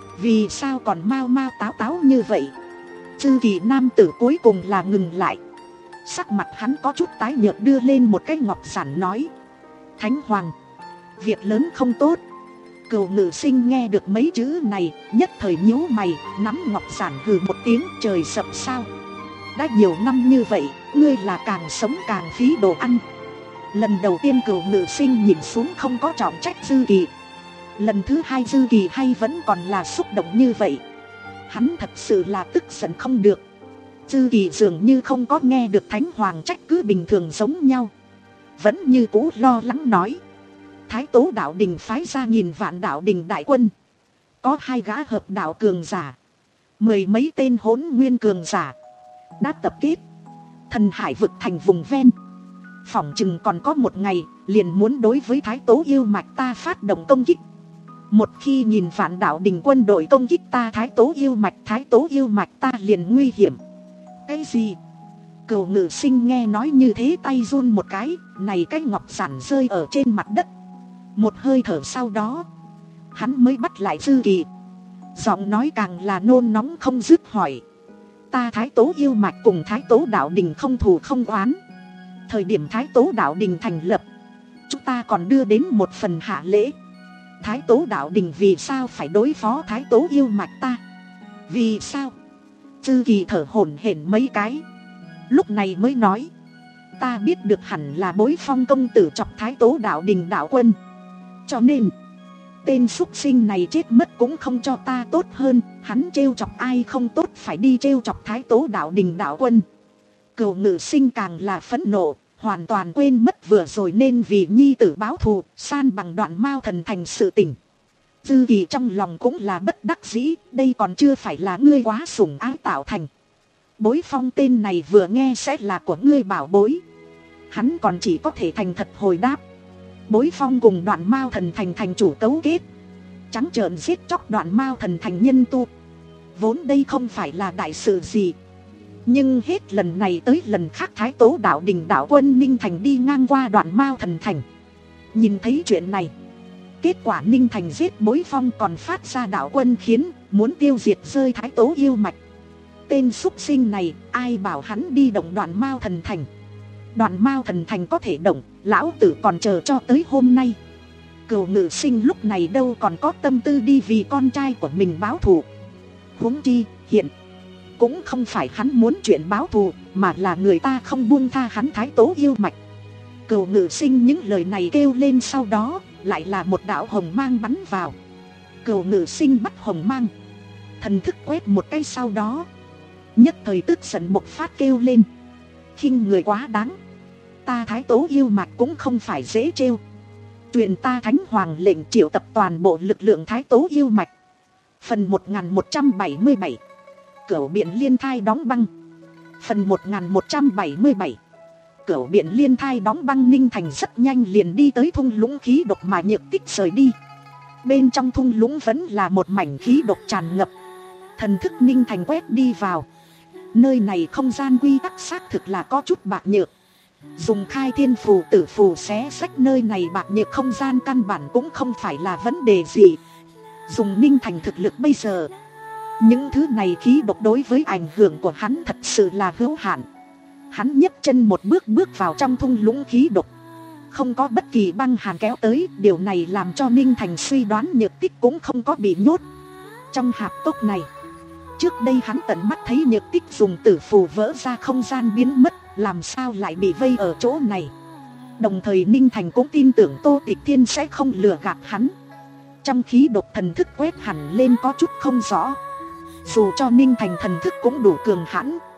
vì sao còn mau mau táo táo như vậy? Dư Kỳ nam tử cuối cùng là ngừng lại, sắc mặt hắn có chút tái nhợt, đưa lên một cái ngọc giản nói. Thánh Hoàng, việc lớn không tốt. Cửu Ngự Sinh nghe được mấy chữ này, nhất thời nhíu mày, nắm ngọc giản hừ một tiếng. Trời sập sao? Đã nhiều năm như vậy, ngươi là càng sống càng phí đồ ăn. Lần đầu tiên Cửu Ngự Sinh nhìn xuống không có trọng trách Dư Kỳ. Lần thứ hai Dư Kỳ hay vẫn còn là xúc động như vậy. Hắn thật sự là tức giận không được. Dư Kỳ dường như không có nghe được Thánh Hoàng trách cứ bình thường giống nhau, vẫn như cũ lo lắng nói. Thái Tố đạo đình phái ra nghìn vạn đạo đình đại quân, có hai gã hợp đạo cường giả, mười mấy tên hỗn nguyên cường giả đã tập kết Thần Hải vực thành vùng ven. Phỏng chừng còn có một ngày liền muốn đối với Thái Tố yêu mạch ta phát động công kích. Một khi nhìn vạn đạo đình quân đội công kích ta Thái Tố yêu mạch, Thái Tố yêu mạch ta liền nguy hiểm. Cái gì? Cửu Ngự Sinh nghe nói như thế tay run một cái, này cái ngọc giản rơi ở trên mặt đất. Một hơi thở sau đó, hắn mới bắt lại Dư Kỳ, giọng nói càng là nôn nóng không dứt hỏi. Ta Thái Tố yêu mạch cùng Thái Tố đạo đình không thù không oán. Thời điểm Thái Tố đạo đình thành lập, chúng ta còn đưa đến một phần hạ lễ. Thái Tố đạo đình vì sao phải đối phó Thái Tố yêu mạch ta? Vì sao? Dư Kỳ thở hổn hển mấy cái, lúc này mới nói. Ta biết được hẳn là Bối Phong công tử chọc Thái Tố đạo đình đạo quân, cho nên tên súc sinh này chết mất cũng không cho ta tốt hơn. Hắn trêu chọc ai không tốt, phải đi trêu chọc Thái Tố đạo đình đạo quân. Cửu Ngự Sinh càng là phẫn nộ, hoàn toàn quên mất vừa rồi nên vì nhi tử báo thù, san bằng Đoạn Mao Thần Thành sự tình. Dư Kỳ trong lòng cũng là bất đắc dĩ, đây còn chưa phải là ngươi quá sủng ái tạo thành. Bối Phong tên này vừa nghe sẽ là của ngươi bảo bối, hắn còn chỉ có thể thành thật hồi đáp. Bối Phong cùng Đoạn Mao Thần Thành thành chủ cấu kết, trắng trợn giết chóc Đoạn Mao Thần Thành nhân tu. Vốn đây không phải là đại sự gì, nhưng hết lần này tới lần khác Thái Tố đạo đình đạo quân Ninh Thành đi ngang qua Đoạn Mao Thần Thành, nhìn thấy chuyện này. Kết quả Ninh Thành giết Bối Phong còn phát ra đạo quân khiến muốn tiêu diệt rơi Thái Tố yêu mạch. Tên súc sinh này ai bảo hắn đi động Đoạn Mao Thần Thành? Đoạn Mao Thần Thành có thể động, lão tử còn chờ cho tới hôm nay. Cửu Ngự Sinh lúc này đâu còn có tâm tư đi vì con trai của mình báo thù. Huống chi hiện cũng không phải hắn muốn chuyện báo thù, mà là người ta không buông tha hắn Thái Tố yêu mạch. Cửu Ngự Sinh những lời này kêu lên sau đó, lại là một đạo hồng mang bắn vào. Cửu Ngự Sinh bắt hồng mang, thần thức quét một cái sau đó, nhất thời tức giận bộc phát kêu lên. Khinh người quá đáng, ta Thái Tố yêu mạch cũng không phải dễ trêu. Truyền ta Thánh Hoàng lệnh triệu tập toàn bộ lực lượng Thái Tố yêu mạch. Phần một nghìn một trăm bảy mươi bảy, Cửu Biện Liên Thai đóng băng. Phần một nghìn một trăm bảy mươi bảy, Cửu Biện Liên Thai đóng băng. Ninh Thành rất nhanh liền đi tới thung lũng khí độc mà Nhược Tích rời đi. Bên trong thung lũng vẫn là một mảnh khí độc tràn ngập. Thần thức Ninh Thành quét đi vào, nơi này không gian quy tắc xác thực là có chút bạc nhược. Dùng khai thiên phù tử phù xé sách nơi này bạc nhược không gian căn bản cũng không phải là vấn đề gì. Dùng Ninh Thành thực lực bây giờ, những thứ này khí độc đối với ảnh hưởng của hắn thật sự là hữu hạn. Hắn nhấc chân một bước bước vào trong thung lũng khí độc, không có bất kỳ băng hàn kéo tới. Điều này làm cho Ninh Thành suy đoán Nhược Tích cũng không có bị nhốt trong hạp cốc này. Trước đây hắn tận mắt thấy Nhược Tích dùng tử phù vỡ ra không gian biến mất, làm sao lại bị vây ở chỗ này. Đồng thời Ninh Thành cũng tin tưởng Tô Tịch Thiên sẽ không lừa gạt hắn. Trong khí độc thần thức quét hẳn lên có chút không rõ. Dù cho Ninh Thành thần thức cũng đủ cường hãn,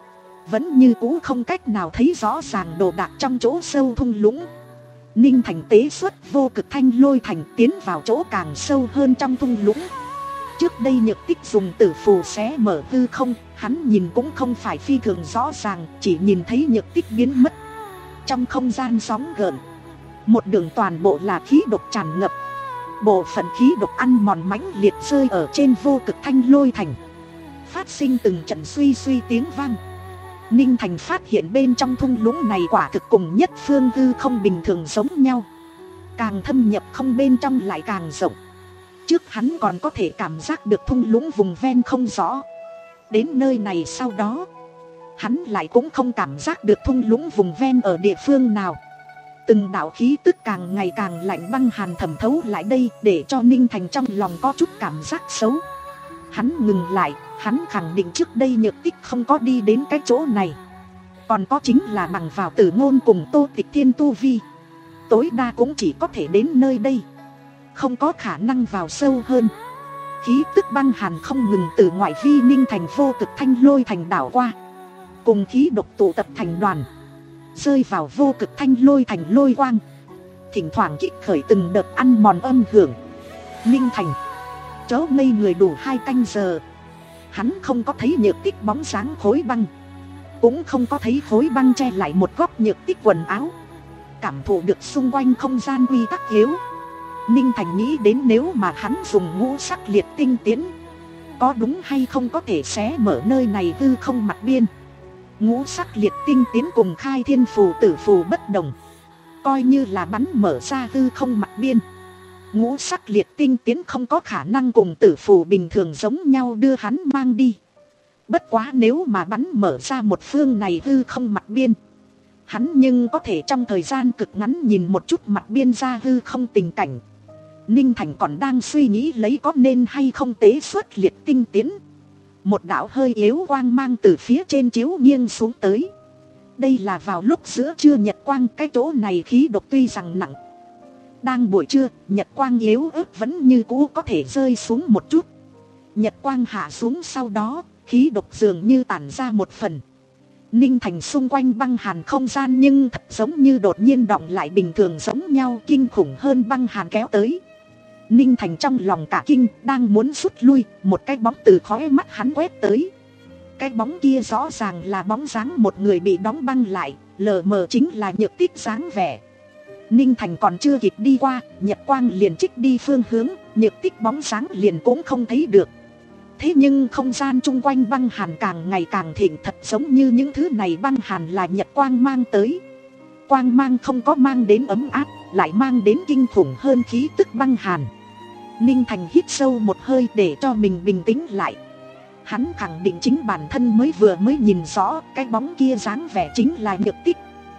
vẫn như cũ không cách nào thấy rõ ràng đồ đạc trong chỗ sâu thung lũng. Ninh Thành tế xuất vô cực thanh lôi thành tiến vào chỗ càng sâu hơn trong thung lũng. Trước đây Nhược Tích dùng tử phù xé mở hư không, hắn nhìn cũng không phải phi thường rõ ràng, chỉ nhìn thấy Nhược Tích biến mất. Trong không gian sóng gợn, một đường toàn bộ là khí độc tràn ngập. Bộ phận khí độc ăn mòn mãnh liệt rơi ở trên vô cực thanh lôi thành, phát sinh từng trận suy suy tiếng vang. Ninh Thành phát hiện bên trong thung lũng này quả thực cùng nhất phương hư không bình thường giống nhau. Càng thâm nhập không bên trong lại càng rộng. Trước hắn còn có thể cảm giác được thung lũng vùng ven không rõ. Đến nơi này sau đó, hắn lại cũng không cảm giác được thung lũng vùng ven ở địa phương nào. Từng đạo khí tức càng ngày càng lạnh băng hàn thẩm thấu lại đây, để cho Ninh Thành trong lòng có chút cảm giác xấu. Hắn ngừng lại, hắn khẳng định trước đây Nhược Tích không có đi đến cái chỗ này. Còn có chính là bằng vào Tử Ngôn cùng Tô Tịch Thiên tu vi, tối đa cũng chỉ có thể đến nơi đây, không có khả năng vào sâu hơn. Khí tức băng hàn không ngừng từ ngoại vi Ninh Thành vô cực thanh lôi thành đảo qua, cùng khí độc tụ tập thành đoàn, rơi vào vô cực thanh lôi thành lôi quang, thỉnh thoảng kích khởi từng đợt ăn mòn âm hưởng. Ninh Thành chớ ngây người đủ hai canh giờ, hắn không có thấy Nhược Tích bóng dáng khối băng, cũng không có thấy khối băng che lại một góc Nhược Tích quần áo. Cảm thụ được xung quanh không gian quy tắc yếu, Ninh Thành nghĩ đến nếu mà hắn dùng ngũ sắc liệt tinh tiến, có đúng hay không có thể xé mở nơi này hư không mặt biên. Ngũ sắc liệt tinh tiến cùng khai thiên phù tử phù bất đồng, coi như là bắn mở ra hư không mặt biên, ngũ sắc liệt tinh tiến không có khả năng cùng tử phù bình thường giống nhau đưa hắn mang đi. Bất quá nếu mà bắn mở ra một phương này hư không mặt biên, hắn nhưng có thể trong thời gian cực ngắn nhìn một chút mặt biên ra hư không tình cảnh. Ninh Thành còn đang suy nghĩ lấy có nên hay không tế xuất liệt tinh tiến, một đạo hơi yếu quang mang từ phía trên chiếu nghiêng xuống tới. Đây là vào lúc giữa trưa nhật quang, cái chỗ này khí độc tuy rằng nặng. Đang buổi trưa, nhật quang yếu ớt vẫn như cũ có thể rơi xuống một chút. Nhật quang hạ xuống sau đó, khí độc dường như tản ra một phần. Ninh Thành xung quanh băng hàn không gian nhưng thật giống như đột nhiên đọng lại bình thường giống nhau, kinh khủng hơn băng hàn kéo tới. Ninh Thành trong lòng cả kinh, đang muốn rút lui, một cái bóng từ khóe mắt hắn quét tới. Cái bóng kia rõ ràng là bóng dáng một người bị đóng băng lại, lờ mờ chính là Nhược Tích dáng vẻ. Ninh Thành còn chưa kịp đi qua, nhật quang liền trích đi phương hướng, Nhược Tích bóng dáng liền cũng không thấy được. Thế nhưng không gian chung quanh băng hàn càng ngày càng thịnh, thật giống như những thứ này băng hàn là nhật quang mang tới. Quang mang không có mang đến ấm áp, lại mang đến kinh khủng hơn khí tức băng hàn. Ninh Thành hít sâu một hơi để cho mình bình tĩnh lại. Hắn khẳng định chính bản thân mới vừa mới nhìn rõ cái bóng kia dáng vẻ chính là Nhược Tích.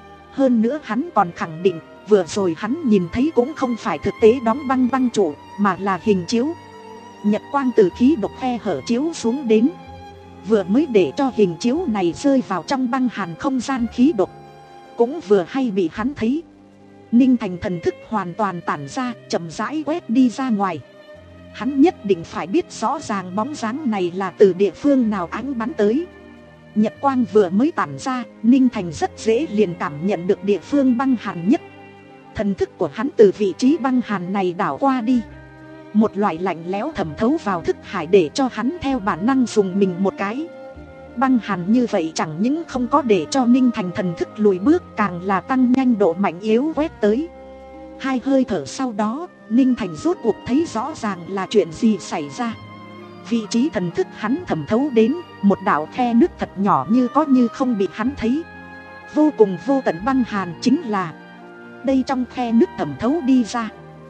Hơn nữa hắn còn khẳng định vừa rồi hắn nhìn thấy cũng không phải thực tế đóng băng băng trụ, mà là hình chiếu. Nhật quang từ khí độc khe hở chiếu xuống đến, vừa mới để cho hình chiếu này rơi vào trong băng hàn không gian khí độc, cũng vừa hay bị hắn thấy. Ninh Thành thần thức hoàn toàn tản ra, chậm rãi quét đi ra ngoài. Hắn nhất định phải biết rõ ràng bóng dáng này là từ địa phương nào ánh bắn tới. Nhật quang vừa mới tản ra, Ninh Thành rất dễ liền cảm nhận được địa phương băng hàn nhất. Thần thức của hắn từ vị trí băng hàn này đảo qua đi, một loại lạnh lẽo thẩm thấu vào thức hải để cho hắn theo bản năng dùng mình một cái. Băng hàn như vậy chẳng những không có để cho Ninh Thành thần thức lùi bước, càng là tăng nhanh độ mạnh yếu quét tới. Hai hơi thở sau đó, Ninh Thành rốt cuộc thấy rõ ràng là chuyện gì xảy ra. Vị trí thần thức hắn thẩm thấu đến, một đạo khe nước thật nhỏ như có như không bị hắn thấy. Vô cùng vô tận băng hàn chính là đây trong khe nước thẩm thấu đi ra.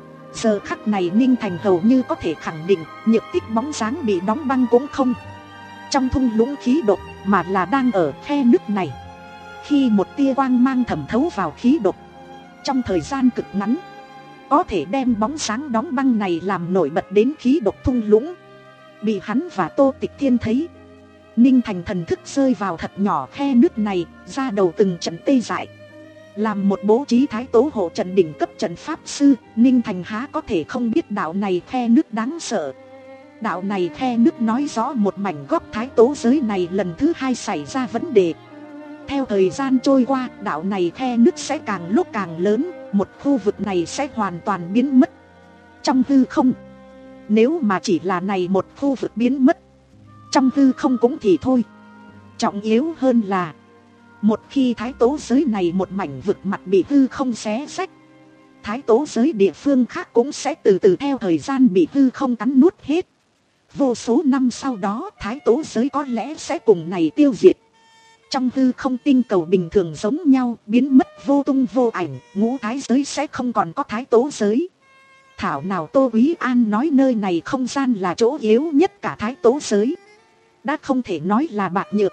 Giờ khắc này Ninh Thành hầu như có thể khẳng định Nhược Tích bóng dáng bị đóng băng cũng không trong thung lũng khí độc, mà là đang ở khe nước này. Khi một tia quang mang thẩm thấu vào khí độc, trong thời gian cực ngắn có thể đem bóng sáng đóng băng này làm nổi bật đến khí độc thung lũng. Bị hắn và Tô Tịch Thiên thấy, Ninh Thành thần thức rơi vào thật nhỏ khe nước này, ra đầu từng trận tê dại. Làm một bố trí thái tố hộ trận đỉnh cấp trận pháp sư, Ninh Thành há có thể không biết đạo này khe nước đáng sợ. Đạo này khe nước nói rõ một mảnh góc thái tố giới này lần thứ hai xảy ra vấn đề. theo thời gian trôi qua, đảo này khe nứt sẽ càng lúc càng lớn, một khu vực này sẽ hoàn toàn biến mất trong hư không. Nếu mà chỉ là này một khu vực biến mất trong hư không cũng thì thôi. Trọng yếu hơn là, một khi thái tố giới này một mảnh vực mặt bị hư không xé rách, thái tố giới địa phương khác cũng sẽ từ từ theo thời gian bị hư không cắn nuốt hết. Vô số năm sau đó, thái tố giới có lẽ sẽ cùng này tiêu diệt. Trong hư không tinh cầu bình thường giống nhau, biến mất vô tung vô ảnh, ngũ thái giới sẽ không còn có thái tố giới. Thảo nào Tô Quý An nói nơi này không gian là chỗ yếu nhất cả thái tố giới. Đã không thể nói là bạc nhược,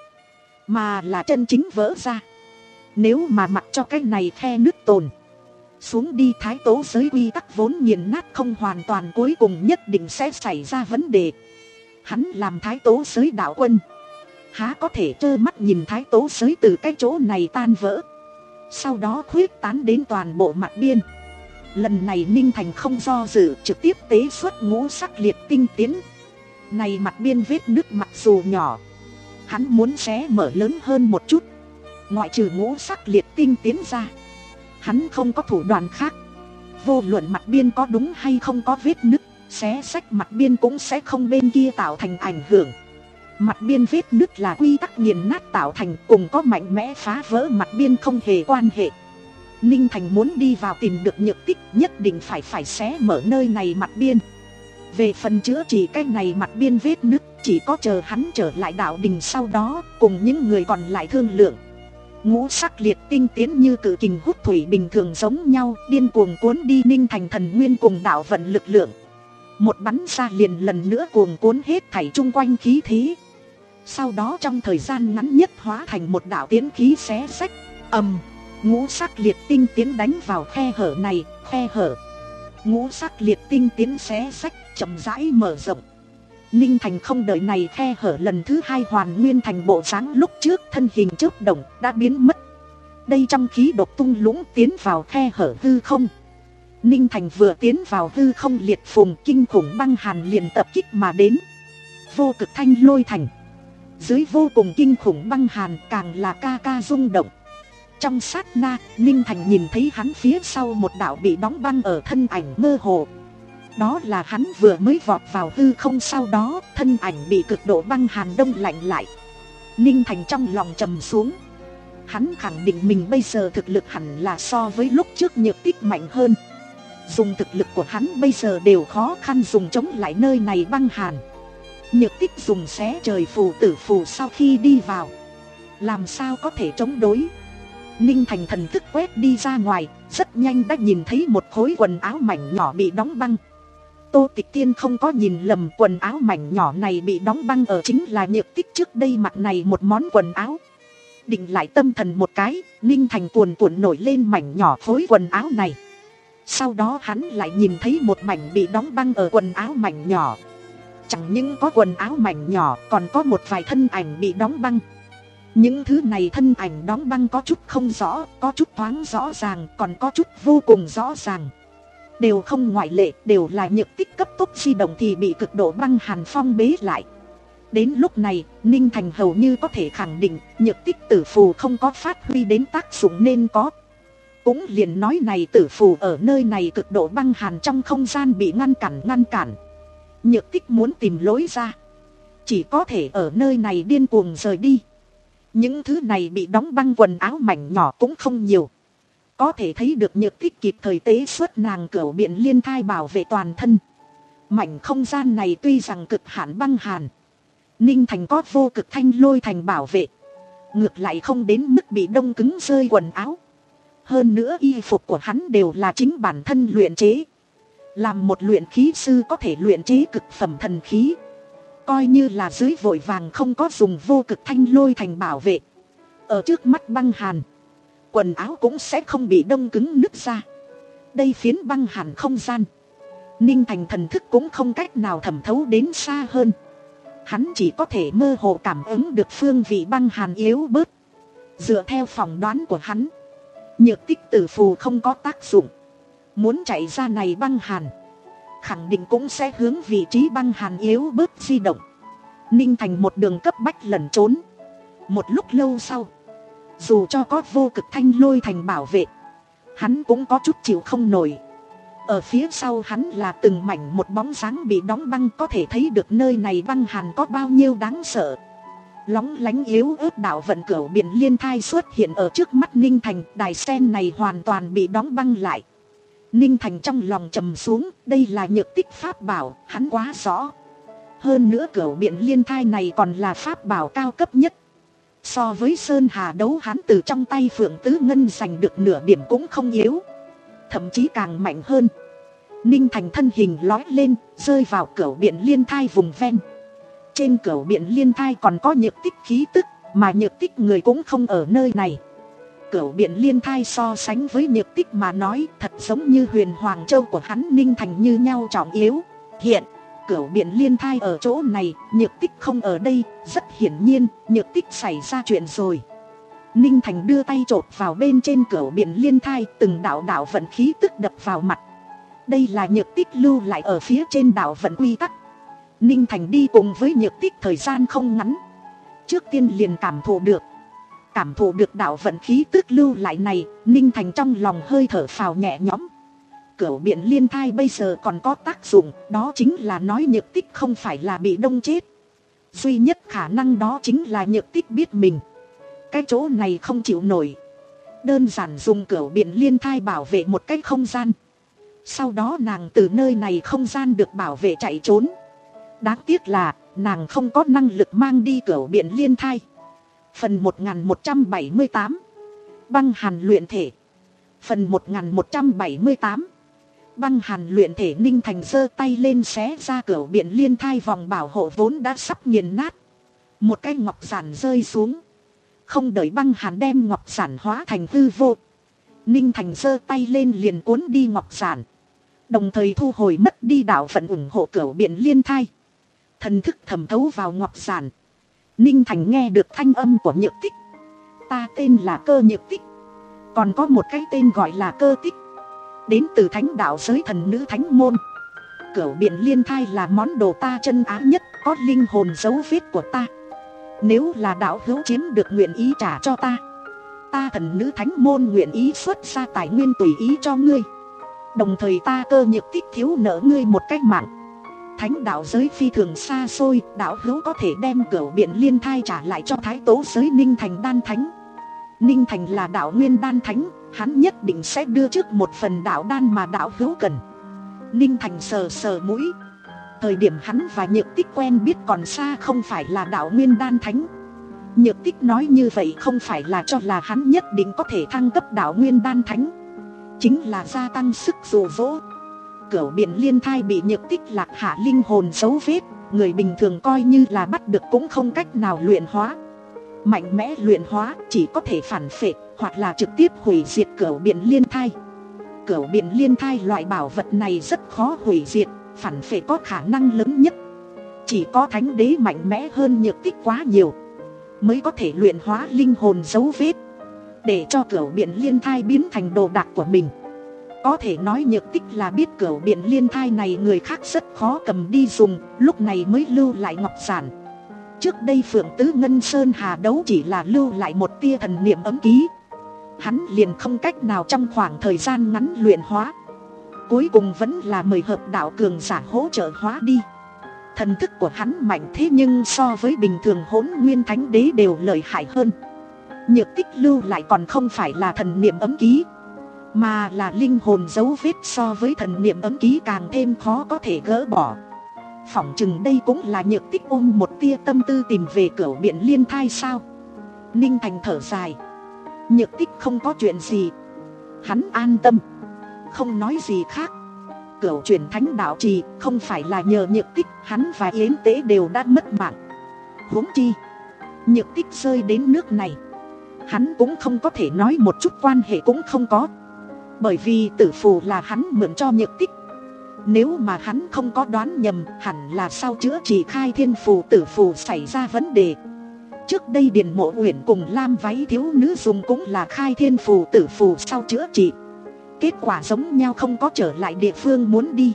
mà là chân chính vỡ ra. Nếu mà mặc cho cái này khe nước tồn xuống đi, thái tố giới quy tắc vốn nghiền nát không hoàn toàn, cuối cùng nhất định sẽ xảy ra vấn đề. Hắn làm thái tố giới đạo quân, há có thể trơ mắt nhìn thái tố giới từ cái chỗ này tan vỡ, sau đó khuyết tán đến toàn bộ mặt biên. Lần này Ninh Thành không do dự, trực tiếp tế xuất ngũ sắc liệt tinh tiến. Này mặt biên vết nứt mặc dù nhỏ, hắn muốn xé mở lớn hơn một chút. Ngoại trừ ngũ sắc liệt tinh tiến ra, hắn không có thủ đoạn khác. Vô luận mặt biên có đúng hay không có vết nứt, xé sách mặt biên cũng sẽ không bên kia tạo thành ảnh hưởng. Mặt biên vết nứt là quy tắc nghiền nát tạo thành, cùng có mạnh mẽ phá vỡ mặt biên không hề quan hệ. Ninh Thành muốn đi vào tìm được nhược tích, nhất định phải phải xé mở nơi này mặt biên. Về phần chữa trị cái này mặt biên vết nứt, chỉ có chờ hắn trở lại đạo đình sau đó, cùng những người còn lại thương lượng. Ngũ sắc liệt tinh tiến như cự kình hút thủy bình thường giống nhau, điên cuồng cuốn đi Ninh Thành thần nguyên cùng đạo vận lực lượng. Một bắn ra liền lần nữa cuồng cuốn hết thảy chung quanh khí thế. Sau đó trong thời gian ngắn nhất hóa thành một đạo tiến khí xé sách. Ầm, ngũ sắc liệt tinh tiến đánh vào khe hở này, khe hở ngũ sắc liệt tinh tiến xé sách chậm rãi mở rộng. Ninh Thành không đợi này khe hở lần thứ hai hoàn nguyên thành bộ dáng lúc trước, thân hình chớp động đã biến mất. Đây trong khí độc tung lũng tiến vào khe hở hư không. Ninh Thành vừa tiến vào hư không, liệt phùng kinh khủng băng hàn liền tập kích mà đến. Vô cực thanh lôi thành, dưới vô cùng kinh khủng băng hàn càng là ca ca rung động. Trong sát na, Ninh Thành nhìn thấy hắn phía sau một đạo bị đóng băng ở thân ảnh mơ hồ. Đó là hắn vừa mới vọt vào hư không, sau đó thân ảnh bị cực độ băng hàn đông lạnh lại. Ninh Thành trong lòng trầm xuống. Hắn khẳng định mình bây giờ thực lực hẳn là so với lúc trước nhược tích mạnh hơn. Dùng thực lực của hắn bây giờ đều khó khăn dùng chống lại nơi này băng hàn. Nhược tích dùng xé trời phù tử phù sau khi đi vào, làm sao có thể chống đối. Ninh Thành thần thức quét đi ra ngoài, rất nhanh đã nhìn thấy một khối quần áo mảnh nhỏ bị đóng băng. Tô Tịch Tiên không có nhìn lầm, quần áo mảnh nhỏ này bị đóng băng ở chính là nhược tích trước đây mặc này một món quần áo. Định lại tâm thần một cái, Ninh Thành cuồn cuộn nổi lên mảnh nhỏ khối quần áo này. Sau đó hắn lại nhìn thấy một mảnh bị đóng băng ở quần áo mảnh nhỏ. Chẳng những có quần áo mảnh nhỏ, còn có một vài thân ảnh bị đóng băng. Những thứ này thân ảnh đóng băng có chút không rõ, có chút thoáng rõ ràng, còn có chút vô cùng rõ ràng. Đều không ngoại lệ, đều là nhược tích cấp tốc di động thì bị cực độ băng hàn phong bế lại. Đến lúc này, Ninh Thành hầu như có thể khẳng định nhược tích tử phù không có phát huy đến tác dụng nên có. Cũng liền nói này tử phù ở nơi này cực độ băng hàn trong không gian bị ngăn cản ngăn cản. Nhược tích muốn tìm lối ra, chỉ có thể ở nơi này điên cuồng rời đi. Những thứ này bị đóng băng quần áo mảnh nhỏ cũng không nhiều. Có thể thấy được nhược tích kịp thời tế xuất nàng cửu biện liên thai bảo vệ toàn thân. Mảnh không gian này tuy rằng cực hạn băng hàn, Ninh Thành có vô cực thanh lôi thành bảo vệ, ngược lại không đến mức bị đông cứng rơi quần áo. Hơn nữa y phục của hắn đều là chính bản thân luyện chế. Làm một luyện khí sư có thể luyện chế cực phẩm thần khí, coi như là dưới vội vàng không có dùng vô cực thanh lôi thành bảo vệ, ở trước mắt băng hàn, quần áo cũng sẽ không bị đông cứng nứt ra. Đây phiến băng hàn không gian, Ninh Thành thần thức cũng không cách nào thẩm thấu đến xa hơn. Hắn chỉ có thể mơ hồ cảm ứng được phương vị băng hàn yếu bớt. Dựa theo phỏng đoán của hắn, nhược tích tử phù không có tác dụng. Muốn chạy ra này băng hàn, khẳng định cũng sẽ hướng vị trí băng hàn yếu bớt di động. Ninh Thành một đường cấp bách lẩn trốn. Một lúc lâu sau, Dù cho có vô cực thanh lôi thành bảo vệ, hắn cũng có chút chịu không nổi. Ở phía sau hắn là từng mảnh một bóng dáng bị đóng băng, có thể thấy được nơi này băng hàn có bao nhiêu đáng sợ. Lóng lánh yếu ớt đạo vận cửu biển liên thai xuất hiện ở trước mắt Ninh Thành, đài sen này hoàn toàn bị đóng băng lại. Ninh Thành trong lòng trầm xuống, đây là nhược tích pháp bảo, hắn quá rõ. Hơn nữa cửu biển liên thai này còn là pháp bảo cao cấp nhất. So với Sơn Hà đấu hắn từ trong tay Phượng Tứ Ngân giành được nửa điểm cũng không yếu, thậm chí càng mạnh hơn. Ninh Thành thân hình lói lên, rơi vào cửu biển liên thai vùng ven. Trên cửu biển liên thai còn có nhược tích khí tức, mà nhược tích người cũng không ở nơi này. Cửu biển liên thai so sánh với nhược tích mà nói thật giống như huyền Hoàng Châu của hắn Ninh Thành như nhau trọng yếu. Hiện cửu biển liên thai ở chỗ này, nhược tích không ở đây, rất hiển nhiên nhược tích xảy ra chuyện rồi. Ninh Thành đưa tay chộp vào bên trên cửu biển liên thai, từng đạo đạo vận khí tức đập vào mặt. Đây là nhược tích lưu lại ở phía trên đạo vận quy tắc. Ninh Thành đi cùng với nhược tích thời gian không ngắn, trước tiên liền cảm thụ được Cảm thụ được đạo vận khí tức lưu lại này, Ninh Thành trong lòng hơi thở phào nhẹ nhõm. Cửu biển liên thai bây giờ còn có tác dụng, đó chính là nói nhược tích không phải là bị đông chết. Duy nhất khả năng đó chính là nhược tích biết mình cái chỗ này không chịu nổi, đơn giản dùng cửu biển liên thai bảo vệ một cái không gian. Sau đó nàng từ nơi này không gian được bảo vệ chạy trốn. Đáng tiếc là nàng không có năng lực mang đi cửu biển liên thai. Phần một nghìn một trăm bảy mươi tám Băng hàn luyện thể. Phần một nghìn một trăm bảy mươi tám Băng hàn luyện thể. Ninh Thành giơ tay lên xé ra cửu biển liên thai vòng bảo hộ vốn đã sắp nghiền nát. Một cái ngọc giản rơi xuống. Không đợi băng hàn đem ngọc giản hóa thành hư vô, Ninh Thành giơ tay lên liền cuốn đi ngọc giản, đồng thời thu hồi mất đi đạo vận ủng hộ cửu biển liên thai. Thần thức thẩm thấu vào ngọc giản, Ninh Thành nghe được thanh âm của nhược tích. Ta tên là Cơ Nhược Tích, còn có một cái tên gọi là Cơ Tích, đến từ thánh đạo giới thần nữ thánh môn. Cửu biển liên thai là món đồ ta chân ái nhất, có linh hồn dấu vết của ta. Nếu là đạo hữu chiếm được nguyện ý trả cho ta, ta thần nữ thánh môn nguyện ý xuất ra tài nguyên tùy ý cho ngươi. Đồng thời ta Cơ Nhược Tích thiếu nợ ngươi một cách mạng. Thánh đạo giới phi thường xa xôi, đạo hữu có thể đem cửu biển liên thai trả lại cho thái tố giới Ninh Thành đan thánh. Ninh Thành là đạo nguyên đan thánh, hắn nhất định sẽ đưa trước một phần đạo đan mà đạo hữu cần. Ninh Thành sờ sờ mũi. Thời điểm hắn và Nhược Tích quen biết còn xa không phải là đạo nguyên đan thánh. Nhược Tích nói như vậy không phải là cho là hắn nhất định có thể thăng cấp đạo nguyên đan thánh, chính là gia tăng sức dụ dỗ. Cửu biển liên thai bị Nhược Tích lạc hạ linh hồn dấu vết, người bình thường coi như là bắt được cũng không cách nào luyện hóa. Mạnh mẽ luyện hóa chỉ có thể phản phệ hoặc là trực tiếp hủy diệt cửu biển liên thai. Cửu biển liên thai loại bảo vật này rất khó hủy diệt, phản phệ có khả năng lớn nhất. Chỉ có thánh đế mạnh mẽ hơn Nhược Tích quá nhiều mới có thể luyện hóa linh hồn dấu vết, để cho cửu biển liên thai biến thành đồ đạc của mình. Có thể nói Nhược Tích là biết cửu biển liên thai này người khác rất khó cầm đi dùng, lúc này mới lưu lại ngọc giản. Trước đây Phượng Tứ Ngân Sơn Hà đấu chỉ là lưu lại một tia thần niệm ấm ký, hắn liền không cách nào trong khoảng thời gian ngắn luyện hóa. Cuối cùng vẫn là mời hợp đạo cường giả hỗ trợ hóa đi. Thần thức của hắn mạnh thế nhưng so với bình thường Hỗn Nguyên Thánh Đế đều lợi hại hơn. Nhược Tích lưu lại còn không phải là thần niệm ấm ký, mà là linh hồn dấu vết, so với thần niệm ấm ký càng thêm khó có thể gỡ bỏ. Phỏng chừng đây cũng là Nhược Tích ôm một tia tâm tư tìm về cửu biển liên thai sao. Ninh Thành thở dài. Nhược Tích không có chuyện gì, hắn an tâm, không nói gì khác. Cửu chuyển thánh đạo trì không phải là nhờ Nhược Tích, hắn và Yến Tế đều đã mất mạng. Huống chi Nhược Tích rơi đến nước này, hắn cũng không có thể nói một chút quan hệ cũng không có. Bởi vì tử phù là hắn mượn cho Nhược Tích. Nếu mà hắn không có đoán nhầm, hẳn là sau chữa trị khai thiên phù tử phù xảy ra vấn đề. Trước đây Điền Mộ Uyển cùng Lam váy thiếu nữ dùng cũng là khai thiên phù tử phù sau chữa trị. Kết quả giống nhau, không có trở lại địa phương muốn đi,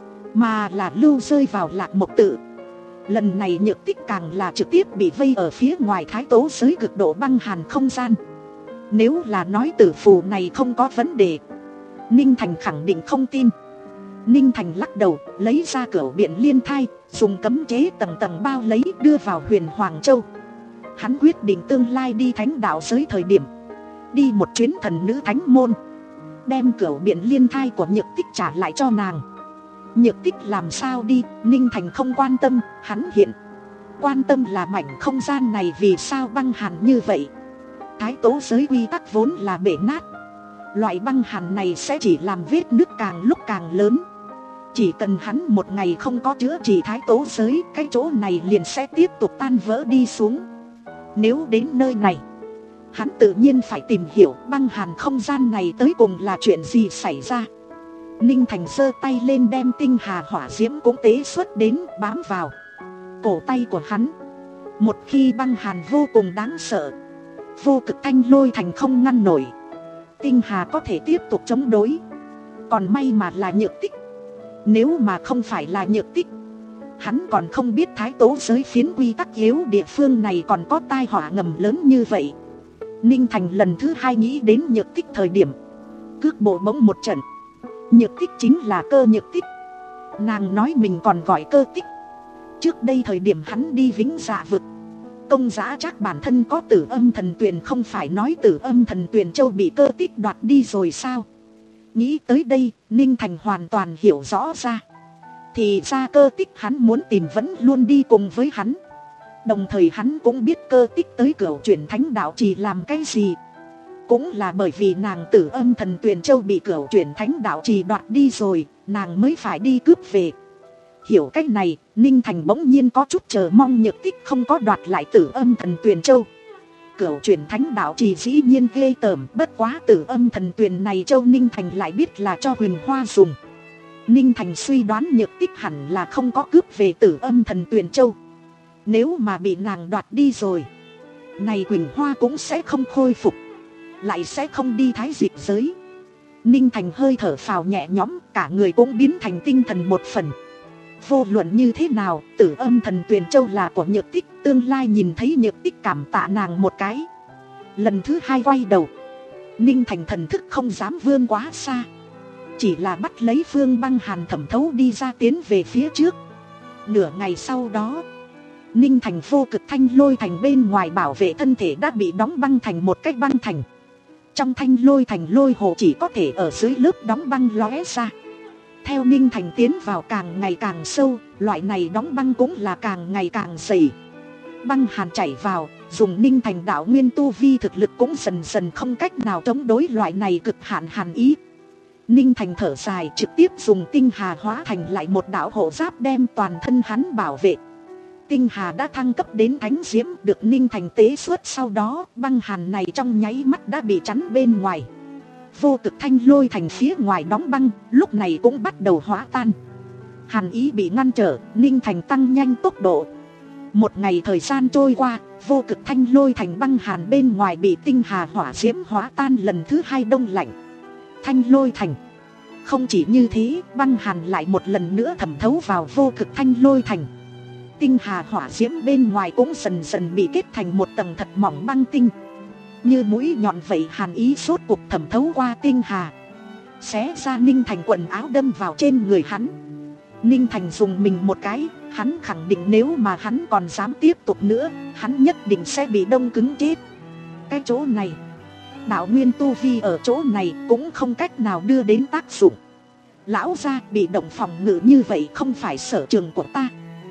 mà là lưu rơi vào Lạc Mộc Tự. Lần này Nhược Tích càng là trực tiếp bị vây ở phía ngoài thái tố giới cực độ băng hàn không gian. Nếu là nói tử phù này không có vấn đề, Ninh Thành khẳng định không tin. Ninh Thành lắc đầu, lấy ra cửu biện liên thai, dùng cấm chế tầng tầng bao lấy đưa vào huyền Hoàng Châu. Hắn quyết định tương lai đi thánh đạo giới thời điểm, đi một chuyến thần nữ thánh môn, đem cửu biện liên thai của Nhược Tích trả lại cho nàng. Nhược Tích làm sao đi, Ninh Thành không quan tâm, hắn hiện quan tâm là mảnh không gian này vì sao băng hàn như vậy. Thái tố giới quy tắc vốn là bể nát, loại băng hàn này sẽ chỉ làm vết nứt càng lúc càng lớn. Chỉ cần hắn một ngày không có chữa trị thái tố giới, cái chỗ này liền sẽ tiếp tục tan vỡ đi xuống. Nếu đến nơi này, hắn tự nhiên phải tìm hiểu băng hàn không gian này tới cùng là chuyện gì xảy ra. Ninh Thành giơ tay lên đem tinh hà hỏa diễm cũng tế xuất đến, bám vào cổ tay của hắn. Một khi băng hàn vô cùng đáng sợ, vô cực thanh lôi thành không ngăn nổi, tinh hà có thể tiếp tục chống đối. Còn may mà là Nhược Tích. Nếu mà không phải là Nhược Tích, hắn còn không biết thái tố giới phiến quy tắc yếu địa phương này còn có tai họa ngầm lớn như vậy. Ninh Thành lần thứ hai nghĩ đến Nhược Tích thời điểm, cước bộ bỗng một trận. Nhược Tích chính là Cơ Nhược Tích. Nàng nói mình còn gọi Cơ Tích. Trước đây thời điểm hắn đi Vĩnh Dạ vực, công giá chắc bản thân có Tử Âm Thần Tuyền, không phải nói Tử Âm Thần Tuyền châu bị Cơ Tích đoạt đi rồi sao? Nghĩ tới đây, Ninh Thành hoàn toàn hiểu rõ ra. Thì ra Cơ Tích hắn muốn tìm vẫn luôn đi cùng với hắn. Đồng thời hắn cũng biết Cơ Tích tới cửu chuyển thánh đạo chỉ làm cái gì. Cũng là bởi vì nàng Tử Âm Thần Tuyền châu bị cửu chuyển thánh đạo trì đoạt đi rồi, nàng mới phải đi cướp về. Hiểu cách này, Ninh Thành bỗng nhiên có chút chờ mong Nhược Tích không có đoạt lại Tử Âm Thần Tuyền châu. Cửu chuyển thánh đạo trì dĩ nhiên ghê tởm, bất quá Tử Âm Thần Tuyền này châu Ninh Thành lại biết là cho Huyền Hoa dùng. Ninh Thành suy đoán Nhược Tích hẳn là không có cướp về Tử Âm Thần Tuyền châu. Nếu mà bị nàng đoạt đi rồi, này Huyền Hoa cũng sẽ không khôi phục, lại sẽ không đi thái dịch giới. Ninh Thành hơi thở phào nhẹ nhõm, cả người cũng biến thành tinh thần một phần. Vô luận như thế nào, Tử Âm Thần Tuyền châu là của Nhược Tích, tương lai nhìn thấy Nhược Tích cảm tạ nàng một cái. Lần thứ hai quay đầu, Ninh Thành thần thức không dám vươn quá xa, chỉ là bắt lấy phương băng hàn thẩm thấu đi ra, tiến về phía trước. Nửa ngày sau đó, Ninh Thành vô cực thanh lôi thành bên ngoài bảo vệ thân thể đã bị đóng băng thành một cái băng thành. Trong thanh lôi thành lôi hồ chỉ có thể ở dưới lớp đóng băng lóe ra. Theo Ninh Thành tiến vào càng ngày càng sâu, loại này đóng băng cũng là càng ngày càng dày. Băng hàn chảy vào, dùng Ninh Thành đạo nguyên tu vi thực lực cũng dần dần không cách nào chống đối loại này cực hạn hàn ý. Ninh Thành thở dài, trực tiếp dùng tinh hà hóa thành lại một đạo hộ giáp đem toàn thân hắn bảo vệ. Tinh hà đã thăng cấp đến thánh diễm, được Ninh Thành tế xuất, sau đó băng hàn này trong nháy mắt đã bị chắn bên ngoài. Vô cực thanh lôi thành phía ngoài đóng băng, lúc này cũng bắt đầu hóa tan. Hàn ý bị ngăn trở, Ninh Thành tăng nhanh tốc độ. Một ngày thời gian trôi qua, vô cực thanh lôi thành băng hàn bên ngoài bị tinh hà hỏa diễm hóa tan lần thứ hai đông lạnh. Thanh lôi thành. Không chỉ như thế, băng hàn lại một lần nữa thẩm thấu vào vô cực thanh lôi thành. Tinh hà hỏa diễm bên ngoài cũng dần dần bị kết thành một tầng thật mỏng băng tinh. Như mũi nhọn vậy, hàn ý sốt cuộc thẩm thấu qua tinh hà, xé ra Ninh Thành quần áo đâm vào trên người hắn. Ninh Thành dùng mình một cái, hắn khẳng định nếu mà hắn còn dám tiếp tục nữa, hắn nhất định sẽ bị đông cứng chết. Cái chỗ này, đạo nguyên tu vi ở chỗ này cũng không cách nào đưa đến tác dụng. Lão gia, bị động phòng ngự như vậy không phải sở trường của ta.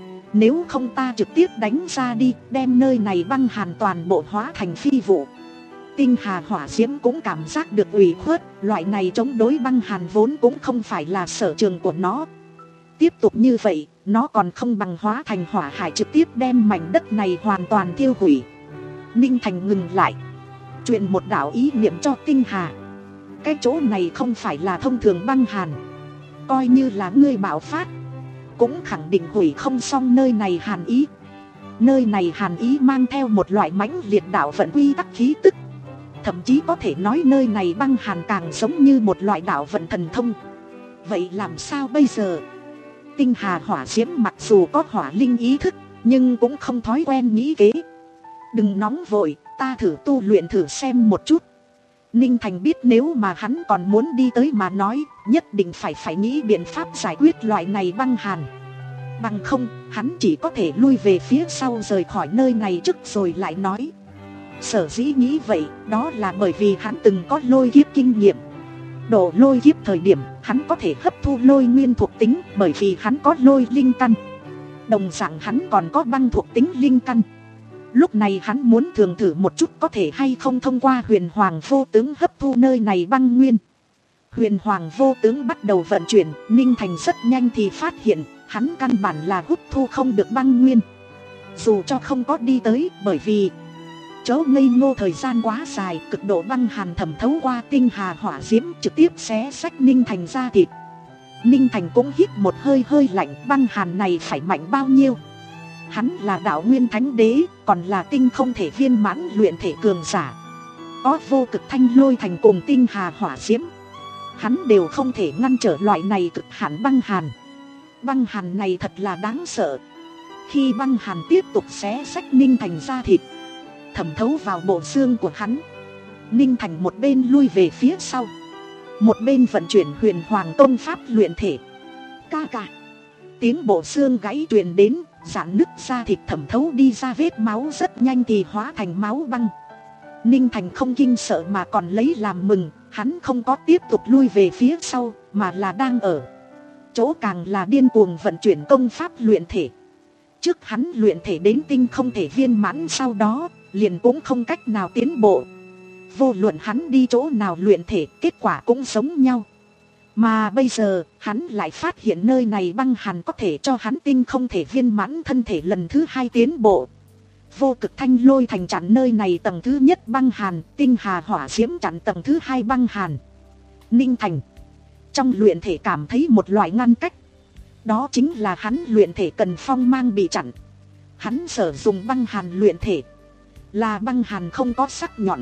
Nếu không ta trực tiếp đánh ra đi, đem nơi này băng hàn toàn bộ hóa thành phi vụ. Tinh hà hỏa diễm cũng cảm giác được ủy khuất, loại này chống đối băng hàn vốn cũng không phải là sở trường của nó. Tiếp tục như vậy, nó còn không bằng hóa thành hỏa hải trực tiếp đem mảnh đất này hoàn toàn tiêu hủy. Ninh Thành ngừng lại, truyền một đạo ý niệm cho tinh hà. Cái chỗ này không phải là thông thường băng hàn, coi như là ngươi bạo phát, cũng khẳng định hủy không xong nơi này hàn ý. Nơi này hàn ý mang theo một loại mãnh liệt đạo vận quy tắc khí tức. Thậm chí có thể nói nơi này băng hàn càng giống như một loại đạo vận thần thông. Vậy làm sao bây giờ? Tinh hà hỏa diễm mặc dù có hỏa linh ý thức, nhưng cũng không thói quen nghĩ kế. Đừng nóng vội, ta thử tu luyện thử xem một chút. Ninh Thành biết nếu mà hắn còn muốn đi tới mà nói, nhất định phải phải nghĩ biện pháp giải quyết loại này băng hàn. Bằng không, hắn chỉ có thể lui về phía sau rời khỏi nơi này trước rồi lại nói. Sở dĩ nghĩ vậy, đó là bởi vì hắn từng có lôi kiếp kinh nghiệm. Độ lôi kiếp thời điểm, hắn có thể hấp thu lôi nguyên thuộc tính, bởi vì hắn có lôi linh căn. Đồng dạng hắn còn có băng thuộc tính linh căn. Lúc này hắn muốn thường thử một chút có thể hay không thông qua huyền hoàng vô tướng hấp thu nơi này băng nguyên. Huyền hoàng vô tướng bắt đầu vận chuyển, Ninh Thành rất nhanh thì phát hiện, hắn căn bản là hút thu không được băng nguyên. Dù cho không có đi tới, bởi vì chỗ ngây ngô thời gian quá dài, cực độ băng hàn thẩm thấu qua tinh hà hỏa diễm trực tiếp xé xách Ninh Thành ra thịt. Ninh Thành cũng hít một hơi hơi lạnh, băng hàn này phải mạnh bao nhiêu. Hắn là đạo nguyên thánh đế, còn là tinh không thể viên mãn luyện thể cường giả. Có vô cực thanh lôi thành cùng tinh hà hỏa diễm, hắn đều không thể ngăn trở loại này cực hạn băng hàn. Băng hàn này thật là đáng sợ. Khi băng hàn tiếp tục xé xách Ninh Thành ra thịt, thẩm thấu vào bộ xương của hắn, Ninh Thành một bên lui về phía sau, một bên vận chuyển huyền hoàng công pháp luyện thể. Ca ca, tiếng bộ xương gãy truyền đến, giãn nứt da thịt thẩm thấu đi ra, vết máu rất nhanh thì hóa thành máu băng. Ninh Thành không kinh sợ mà còn lấy làm mừng, hắn không có tiếp tục lui về phía sau, mà là đang ở chỗ càng là điên cuồng vận chuyển công pháp luyện thể. Trước hắn luyện thể đến tinh không thể viên mãn, sau đó liền cũng không cách nào tiến bộ. Vô luận hắn đi chỗ nào luyện thể, kết quả cũng giống nhau. Mà bây giờ, hắn lại phát hiện nơi này băng hàn có thể cho hắn tinh không thể viên mãn thân thể lần thứ hai tiến bộ. Vô cực thanh lôi thành chặn nơi này tầng thứ nhất băng hàn, tinh hà hỏa diễm chặn tầng thứ hai băng hàn. Ninh Thành trong luyện thể cảm thấy một loại ngăn cách. Đó chính là hắn luyện thể cần phong mang bị chặn. Hắn sử dụng băng hàn luyện thể là băng hàn không có sắc nhọn.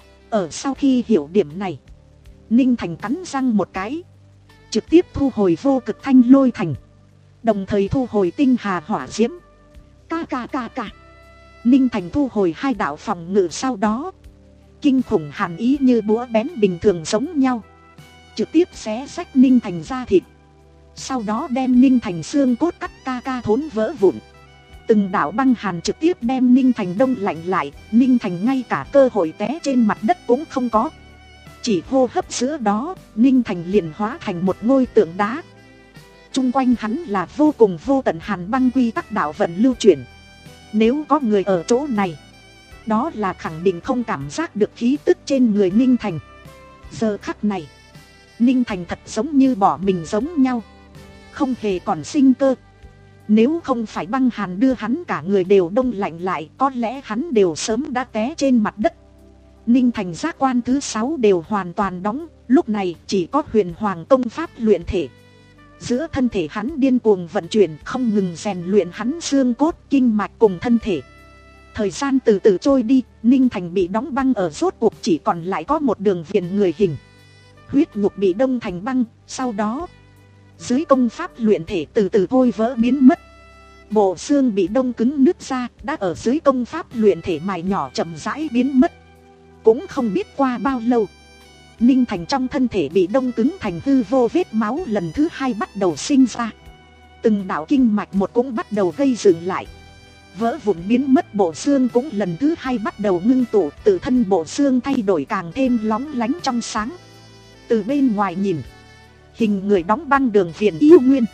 Ở sau khi hiểu điểm này, Ninh Thành cắn răng một cái, trực tiếp thu hồi vô cực thanh lôi thành, đồng thời thu hồi tinh hà hỏa diễm. Ca ca ca ca. Ninh Thành thu hồi hai đạo phòng ngự, sau đó kinh khủng hàn ý như búa bén bình thường giống nhau, trực tiếp xé xách Ninh Thành ra thịt. Sau đó đem Ninh Thành xương cốt cắt ca ca thốn vỡ vụn. Từng đạo băng hàn trực tiếp đem Ninh Thành đông lạnh lại, Ninh Thành ngay cả cơ hội té trên mặt đất cũng không có. Chỉ hô hấp giữa đó, Ninh Thành liền hóa thành một ngôi tượng đá. Trung quanh hắn là vô cùng vô tận hàn băng quy tắc đạo vận lưu chuyển. Nếu có người ở chỗ này, đó là khẳng định không cảm giác được khí tức trên người Ninh Thành. Giờ khắc này, Ninh Thành thật giống như bỏ mình giống nhau, không hề còn sinh cơ. Nếu không phải băng hàn đưa hắn cả người đều đông lạnh lại, có lẽ hắn đều sớm đã té trên mặt đất. Ninh Thành giác quan thứ sáu đều hoàn toàn đóng, lúc này chỉ có huyền hoàng công pháp luyện thể. Giữa thân thể hắn điên cuồng vận chuyển, không ngừng rèn luyện hắn xương cốt, kinh mạch cùng thân thể. Thời gian từ từ trôi đi, Ninh Thành bị đóng băng ở rốt cuộc chỉ còn lại có một đường viền người hình. Huyết nhục bị đông thành băng, sau đó dưới công pháp luyện thể từ từ thôi vỡ biến mất. Bộ xương bị đông cứng nứt ra, đã ở dưới công pháp luyện thể mài nhỏ chậm rãi biến mất. Cũng không biết qua bao lâu, Ninh Thành trong thân thể bị đông cứng thành hư vô, vết máu lần thứ hai bắt đầu sinh ra. Từng đạo kinh mạch một cũng bắt đầu gây dựng lại. Vỡ vụn biến mất bộ xương cũng lần thứ hai bắt đầu ngưng tụ, tự thân bộ xương thay đổi càng thêm lóng lánh trong sáng. Từ bên ngoài nhìn, hình người đóng băng đường viền yêu nguyên.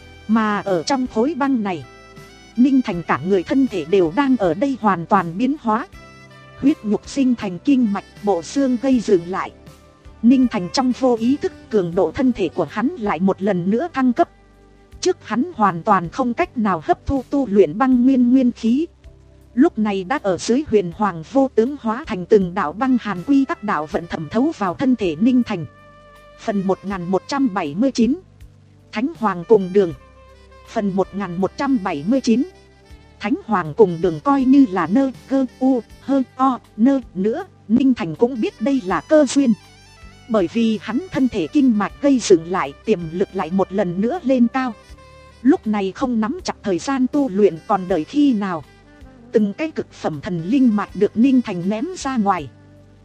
Mà ở trong khối băng này, Ninh Thành cả người thân thể đều đang ở đây hoàn toàn biến hóa. Huyết nhục sinh thành kinh mạch, bộ xương gây dựng lại. Ninh Thành trong vô ý thức, cường độ thân thể của hắn lại một lần nữa thăng cấp. Trước hắn hoàn toàn không cách nào hấp thu tu luyện băng nguyên nguyên khí, lúc này đã ở dưới huyền hoàng vô tướng hóa thành từng đạo băng hàn quy tắc đạo vận thẩm thấu vào thân thể Ninh Thành. Phần một nghìn một trăm bảy mươi chín, Thánh Hoàng cùng đường. Phần một nghìn một trăm bảy mươi chín, Thánh Hoàng cùng đường coi như là nơ cơ u hơ o nơ nữa, Ninh Thành cũng biết đây là cơ duyên. Bởi vì hắn thân thể kinh mạch gây dựng lại, tiềm lực lại một lần nữa lên cao. Lúc này không nắm chặt thời gian tu luyện còn đợi khi nào. Từng cái cực phẩm thần linh mạch được Ninh Thành ném ra ngoài.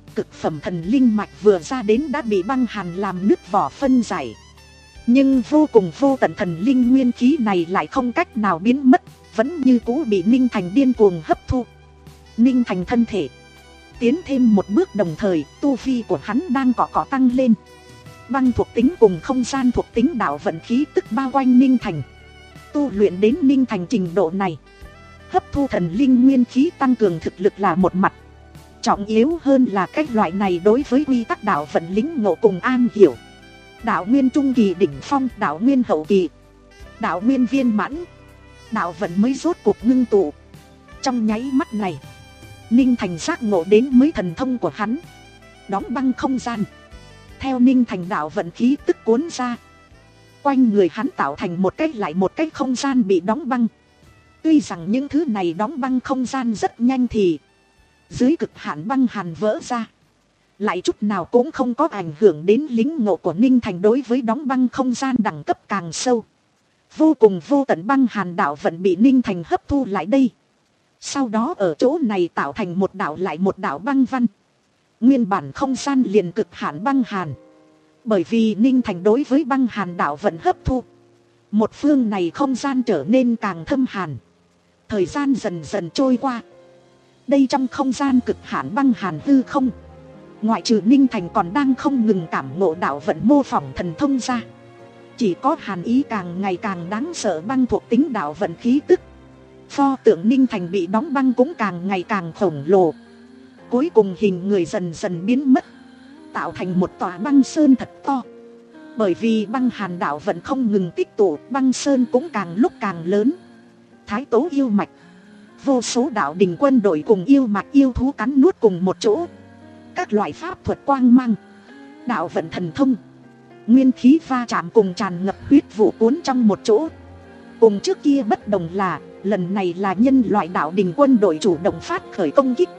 Cực phẩm thần linh mạch vừa ra đến đã bị băng hàn làm nứt vỏ phân giải. Nhưng vô cùng vô tận thần linh nguyên khí này lại không cách nào biến mất, vẫn như cũ bị Ninh Thành điên cuồng hấp thu. Ninh Thành thân thể tiến thêm một bước, đồng thời tu vi của hắn đang cọ cọ tăng lên. Băng thuộc tính cùng không gian thuộc tính đạo vận khí tức bao quanh Ninh Thành. Tu luyện đến Ninh Thành trình độ này, hấp thu thần linh nguyên khí tăng cường thực lực là một mặt, trọng yếu hơn là cái loại này đối với quy tắc đạo vận lĩnh ngộ cùng an hiểu. Đạo nguyên trung kỳ đỉnh phong, đạo nguyên hậu kỳ, đạo nguyên viên mãn, đạo vận mới rốt cuộc ngưng tụ. Trong nháy mắt này, Ninh Thành giác ngộ đến mới thần thông của hắn, đóng băng không gian. Theo Ninh Thành đạo vận khí tức cuốn ra, quanh người hắn tạo thành một cái lại một cái không gian bị đóng băng. Tuy rằng những thứ này đóng băng không gian rất nhanh thì dưới cực hạn băng hàn vỡ ra, lại chút nào cũng không có ảnh hưởng đến lĩnh ngộ của Ninh Thành đối với đóng băng không gian đẳng cấp càng sâu. Vô cùng vô tận băng hàn đạo vận bị Ninh Thành hấp thu lại đây. Sau đó ở chỗ này tạo thành một đạo lại một đạo băng văn. Nguyên bản không gian liền cực hạn băng hàn. Bởi vì Ninh Thành đối với băng hàn đạo vận hấp thu, một phương này không gian trở nên càng thâm hàn. Thời gian dần dần trôi qua. Đây trong không gian cực hạn băng hàn hư không, ngoại trừ Ninh Thành còn đang không ngừng cảm ngộ đạo vận mô phỏng thần thông ra, chỉ có hàn ý càng ngày càng đáng sợ băng thuộc tính đạo vận khí tức. Pho tượng Ninh Thành bị đóng băng cũng càng ngày càng khổng lồ. Cuối cùng hình người dần dần biến mất, tạo thành một tòa băng sơn thật to. Bởi vì băng hàn đạo vận không ngừng tích tụ, băng sơn cũng càng lúc càng lớn. Thái Tố yêu mạch, vô số đạo đình quân đội cùng yêu mạch yêu thú cắn nuốt cùng một chỗ. Các loại pháp thuật quang mang, đạo vận thần thông, nguyên khí va chạm cùng tràn ngập huyết vụ cuốn trong một chỗ. Cùng trước kia bất đồng là, lần này là nhân loại đạo đình quân đội chủ động phát khởi công kích.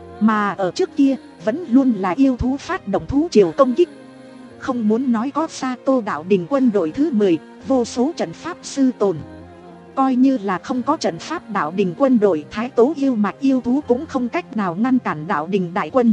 Mà ở trước kia, vẫn luôn là yêu thú phát động thú triều công kích. Không muốn nói có Sato đạo đình quân đội thứ mười, vô số trận pháp sư tồn. Coi như là không có trận pháp đạo đình quân đội, Thái Tố yêu mạch yêu thú cũng không cách nào ngăn cản đạo đình đại quân.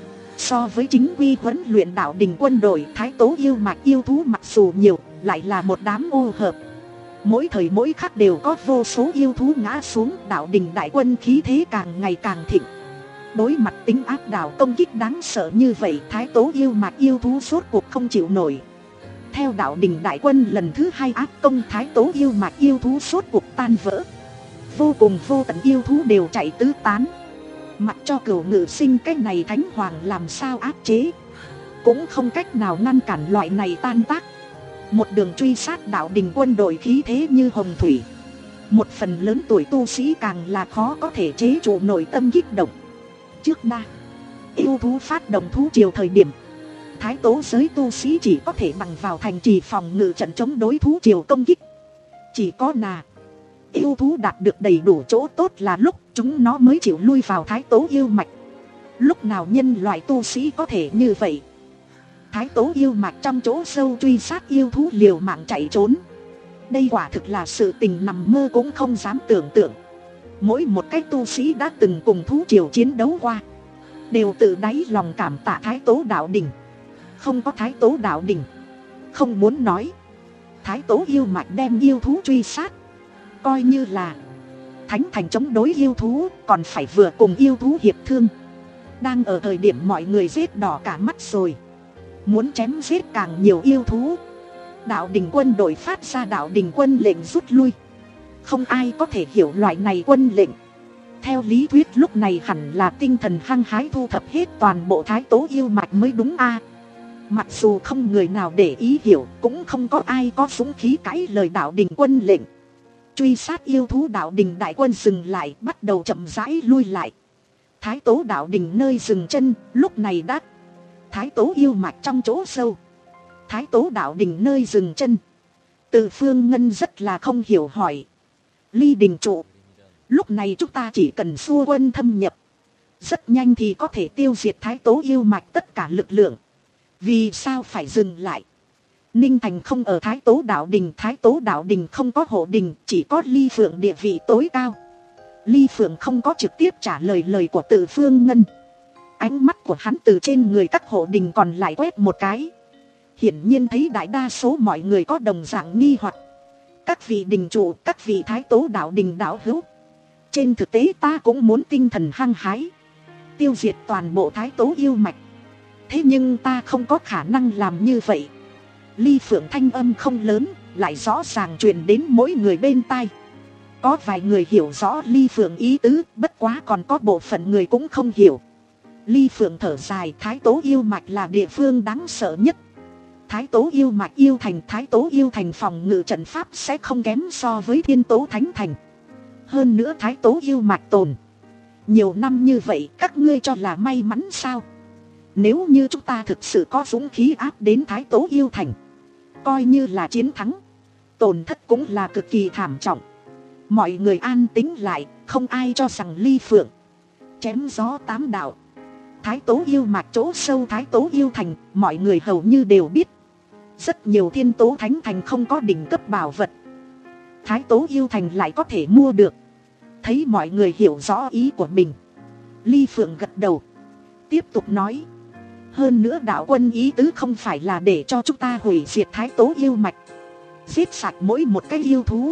So với chính quy huấn luyện đạo đình quân đội, Thái Tố yêu mạch yêu thú mặc dù nhiều, lại là một đám ô hợp. Mỗi thời mỗi khắc đều có vô số yêu thú ngã xuống, đạo đình đại quân khí thế càng ngày càng thịnh. Đối mặt tính áp đảo công kích đáng sợ như vậy, Thái Tố yêu mạch yêu thú rốt cuộc không chịu nổi. Theo đạo đình đại quân lần thứ hai áp công, Thái Tố yêu mạch yêu thú rốt cuộc tan vỡ. Vô cùng vô tận yêu thú đều chạy tứ tán. Mặc cho Cửu Ngự Sinh cái này thánh hoàng làm sao áp chế, cũng không cách nào ngăn cản loại này tan tác. Một đường truy sát đạo đình quân đội khí thế như hồng thủy. Một phần lớn tuổi tu sĩ càng là khó có thể chế trụ nội tâm kích động. Trước đa yêu thú phát động thú triều thời điểm, Thái Tố giới tu sĩ chỉ có thể bằng vào thành trì phòng ngự trận chống đối thú triều công kích. Chỉ có nà yêu thú đạt được đầy đủ chỗ tốt là lúc chúng nó mới chịu lui vào Thái Tố yêu mạch. Lúc nào nhân loại tu sĩ có thể như vậy? Thái Tố yêu mạch trong chỗ sâu truy sát yêu thú liều mạng chạy trốn. Đây quả thực là sự tình nằm mơ cũng không dám tưởng tượng. Mỗi một cái tu sĩ đã từng cùng thú triều chiến đấu qua, đều tự đáy lòng cảm tạ Thái Tố đạo đình. Không có Thái Tố đạo đình, không muốn nói Thái Tố yêu mạch đem yêu thú truy sát, coi như là thánh thành chống đối yêu thú, còn phải vừa cùng yêu thú hiệp thương. Đang ở thời điểm mọi người giết đỏ cả mắt rồi, muốn chém giết càng nhiều yêu thú, đạo đình quân đội phát ra đạo đình quân lệnh rút lui. Không ai có thể hiểu loại này quân lệnh. Theo lý thuyết lúc này hẳn là tinh thần hăng hái thu thập hết toàn bộ Thái Tố yêu mạch mới đúng a. Mặc dù không người nào để ý hiểu, cũng không có ai có dũng khí cãi lời đạo đình quân lệnh. Truy sát yêu thú đạo đình đại quân dừng lại, bắt đầu chậm rãi lui lại. Thái Tố đạo đình nơi dừng chân, lúc này đã Thái Tố yêu mạch trong chỗ sâu, Thái Tố đạo đình nơi dừng chân. Từ Phương Ngân rất là không hiểu hỏi: Ly đình trụ, lúc này chúng ta chỉ cần xua quân thâm nhập, rất nhanh thì có thể tiêu diệt Thái Tố yêu mạch tất cả lực lượng. Vì sao phải dừng lại? Ninh Thành không ở Thái Tố đạo đình, Thái Tố đạo đình không có hộ đình, chỉ có Ly Phượng địa vị tối cao. Ly Phượng không có trực tiếp trả lời lời của Từ Phương Ngân. Ánh mắt của hắn từ trên người các hộ đình còn lại quét một cái. Hiển nhiên thấy đại đa số mọi người có đồng dạng nghi hoặc. Các vị đình chủ, các vị thái tố đạo đình đạo hữu, trên thực tế ta cũng muốn tinh thần hăng hái, tiêu diệt toàn bộ thái tố yêu mạch. Thế nhưng ta không có khả năng làm như vậy. Ly Phượng thanh âm không lớn, lại rõ ràng truyền đến mỗi người bên tai. Có vài người hiểu rõ Ly Phượng ý tứ, bất quá còn có bộ phận người cũng không hiểu. Ly Phượng thở dài, thái tố yêu mạch là địa phương đáng sợ nhất. Thái tố yêu mạch yêu thành, thái tố yêu thành phòng ngự trận pháp sẽ không kém so với thiên tố thánh thành. Hơn nữa thái tố yêu mạch tồn nhiều năm như vậy, các ngươi cho là may mắn sao? Nếu như chúng ta thực sự có dũng khí áp đến thái tố yêu thành, coi như là chiến thắng, tổn thất cũng là cực kỳ thảm trọng. Mọi người an tĩnh lại, không ai cho rằng Ly Phượng chém gió tám đạo. Thái tố yêu mạch chỗ sâu thái tố yêu thành, mọi người hầu như đều biết. Rất nhiều thiên tố thánh thành không có đỉnh cấp bảo vật, thái tố yêu thành lại có thể mua được. Thấy mọi người hiểu rõ ý của mình, Ly Phượng gật đầu, tiếp tục nói. Hơn nữa đạo quân ý tứ không phải là để cho chúng ta hủy diệt thái tố yêu mạch, giết sạch mỗi một cái yêu thú,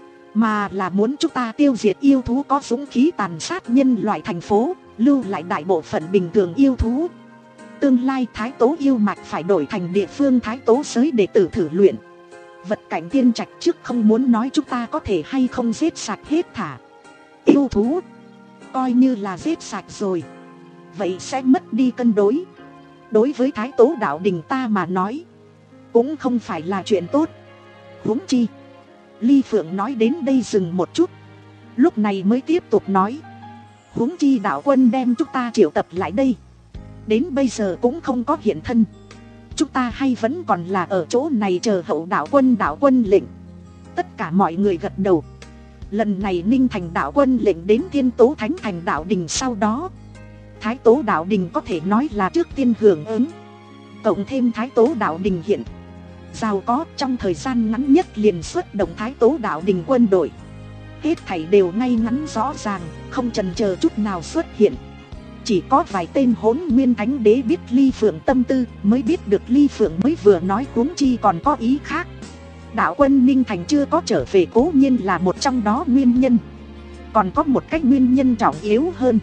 mà là muốn chúng ta tiêu diệt yêu thú có dũng khí tàn sát nhân loại thành phố, lưu lại đại bộ phận bình thường yêu thú. Tương lai thái tố yêu mạch phải đổi thành địa phương thái tố giới để tử thử luyện. Vật cảnh tiên trạch trước không muốn nói chúng ta có thể hay không giết sạch hết thả yêu thú. Coi như là giết sạch rồi, vậy sẽ mất đi cân đối. Đối với thái tố đạo đình ta mà nói, cũng không phải là chuyện tốt. Huống chi, Ly Phượng nói đến đây dừng một chút, lúc này mới tiếp tục nói. Huống chi đạo quân đem chúng ta triệu tập lại đây, đến bây giờ cũng không có hiện thân. Chúng ta hay vẫn còn là ở chỗ này chờ hậu đạo quân đạo quân lệnh. Tất cả mọi người gật đầu. Lần này Ninh Thành đạo quân lệnh đến Thiên Tố Thánh Thành đạo đình, sau đó Thái Tố đạo đình có thể nói là trước tiên hưởng ứng. Cộng thêm Thái Tố đạo đình hiện giàu có, trong thời gian ngắn nhất liền xuất động Thái Tố đạo đình quân đội. Hết thảy đều ngay ngắn rõ ràng, không chần chờ chút nào xuất hiện. Chỉ có vài tên hỗn nguyên thánh đế biết Ly Phượng tâm tư, mới biết được Ly Phượng mới vừa nói, huống chi còn có ý khác. Đạo quân Ninh Thành chưa có trở về cố nhiên là một trong đó nguyên nhân. Còn có một cái nguyên nhân trọng yếu hơn,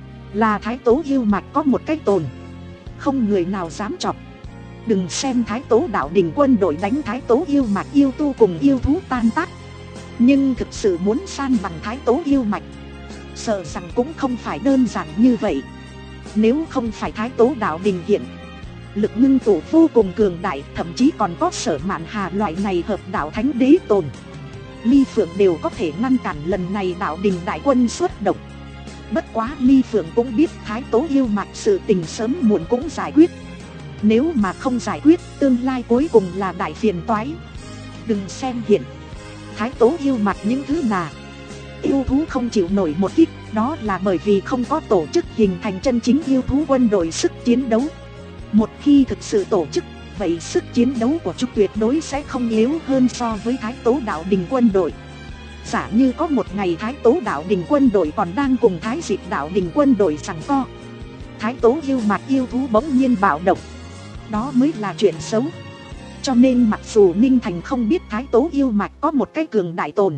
là Thái Tố yêu mạch có một cái tồn, không người nào dám chọc. Đừng xem Thái Tố đạo đình quân đội đánh Thái Tố yêu mạch yêu tu cùng yêu thú tan tác, nhưng thực sự muốn san bằng Thái Tố yêu mạch, sợ rằng cũng không phải đơn giản như vậy. Nếu không phải Thái Tố đạo đình hiện lực ngưng tụ vô cùng cường đại, thậm chí còn có Sở Mạn Hà loại này hợp đạo thánh đế tồn, Ly Phượng đều có thể ngăn cản lần này đạo đình đại quân xuất động. Bất quá Ly Phượng cũng biết Thái Tố yêu mạch sự tình sớm muộn cũng giải quyết. Nếu mà không giải quyết, tương lai cuối cùng là đại phiền toái. Đừng xem hiện Thái Tố yêu mạch những thứ nào yêu thú không chịu nổi một kích, đó là bởi vì không có tổ chức hình thành chân chính yêu thú quân đội sức chiến đấu. Một khi thực sự tổ chức, vậy sức chiến đấu của chúng tuyệt đối sẽ không yếu hơn so với Thái Tố đạo đình quân đội. Giả như có một ngày Thái Tố đạo đình quân đội còn đang cùng Thái Dịch đạo đình quân đội giằng co, Thái Tố yêu mạch yêu thú bỗng nhiên bạo động, đó mới là chuyện xấu. Cho nên mặc dù Ninh Thành không biết Thái Tố yêu mạch có một cái cường đại tồn,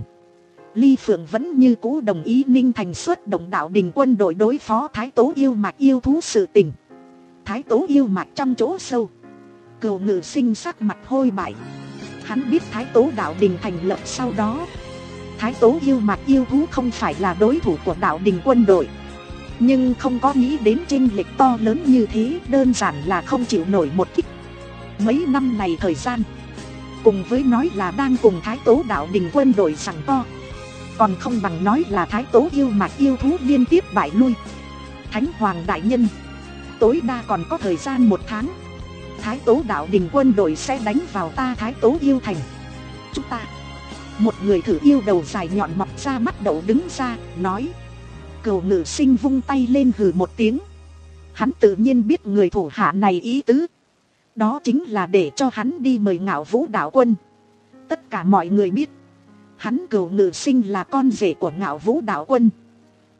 Ly Phượng vẫn như cũ đồng ý Ninh Thành xuất động đạo đình quân đội đối phó Thái Tố yêu mạch yêu thú sự tình. Thái Tố yêu mạch trong chỗ sâu, Cửu Ngự Sinh sắc mặt hôi bại. Hắn biết Thái Tố đạo đình thành lập sau đó, Thái Tố yêu mạch yêu thú không phải là đối thủ của đạo đình quân đội, nhưng không có nghĩ đến chênh lệch to lớn như thế, đơn giản là không chịu nổi một kích. Mấy năm này thời gian, cùng với nói là đang cùng Thái Tố đạo đình quân đội giằng co, còn không bằng nói là Thái Tố yêu mạch yêu thú liên tiếp bại lui. Thánh Hoàng đại nhân, tối đa còn có thời gian một tháng, Thái Tố đạo đình quân đội sẽ đánh vào ta Thái Tố yêu thành. Chúng ta, một người thử yêu đầu dài nhọn mọc ra mắt đậu đứng ra, nói. Cửu Ngự Sinh vung tay lên hừ một tiếng. Hắn tự nhiên biết người thủ hạ này ý tứ, đó chính là để cho hắn đi mời Ngạo Vũ đạo quân. Tất cả mọi người biết, hắn Cửu Ngự Sinh là con rể của Ngạo Vũ đạo quân.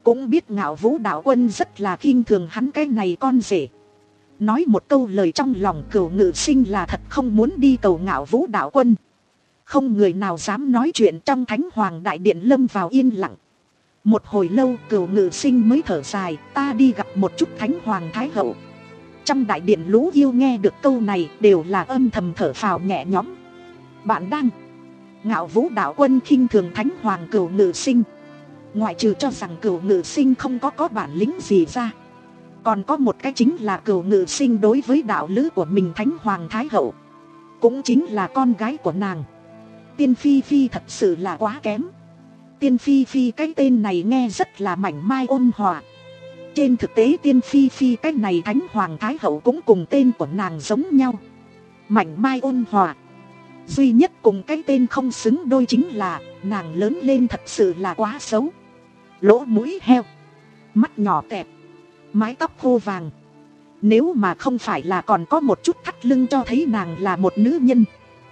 Cũng biết Ngạo Vũ đạo quân rất là khinh thường hắn cái này con rể. Nói một câu lời trong lòng, Cửu Ngự Sinh là thật không muốn đi cầu Ngạo Vũ đạo quân. Không người nào dám nói chuyện, trong Thánh Hoàng đại điện lâm vào yên lặng. Một hồi lâu Cửu Ngự Sinh mới thở dài, ta đi gặp một chút Thánh Hoàng Thái Hậu. Trong đại điện lũ yêu nghe được câu này đều là âm thầm thở phào nhẹ nhõm. Bạn đang Ngạo Vũ đạo quân khinh thường Thánh Hoàng Cửu Ngự Sinh. Ngoại trừ cho rằng Cửu Ngự Sinh không có có bản lĩnh gì ra, còn có một cái chính là Cửu Ngự Sinh đối với đạo lữ của mình Thánh Hoàng Thái Hậu, cũng chính là con gái của nàng Tiên Phi Phi thật sự là quá kém. Tiên Phi Phi cái tên này nghe rất là mảnh mai ôn hòa. Trên thực tế Tiên Phi Phi cái này Thánh Hoàng Thái Hậu cũng cùng tên của nàng giống nhau, mảnh mai ôn hòa. Duy nhất cùng cái tên không xứng đôi chính là nàng lớn lên thật sự là quá xấu. Lỗ mũi heo, mắt nhỏ tẹp, mái tóc khô vàng. Nếu mà không phải là còn có một chút thắt lưng cho thấy nàng là một nữ nhân,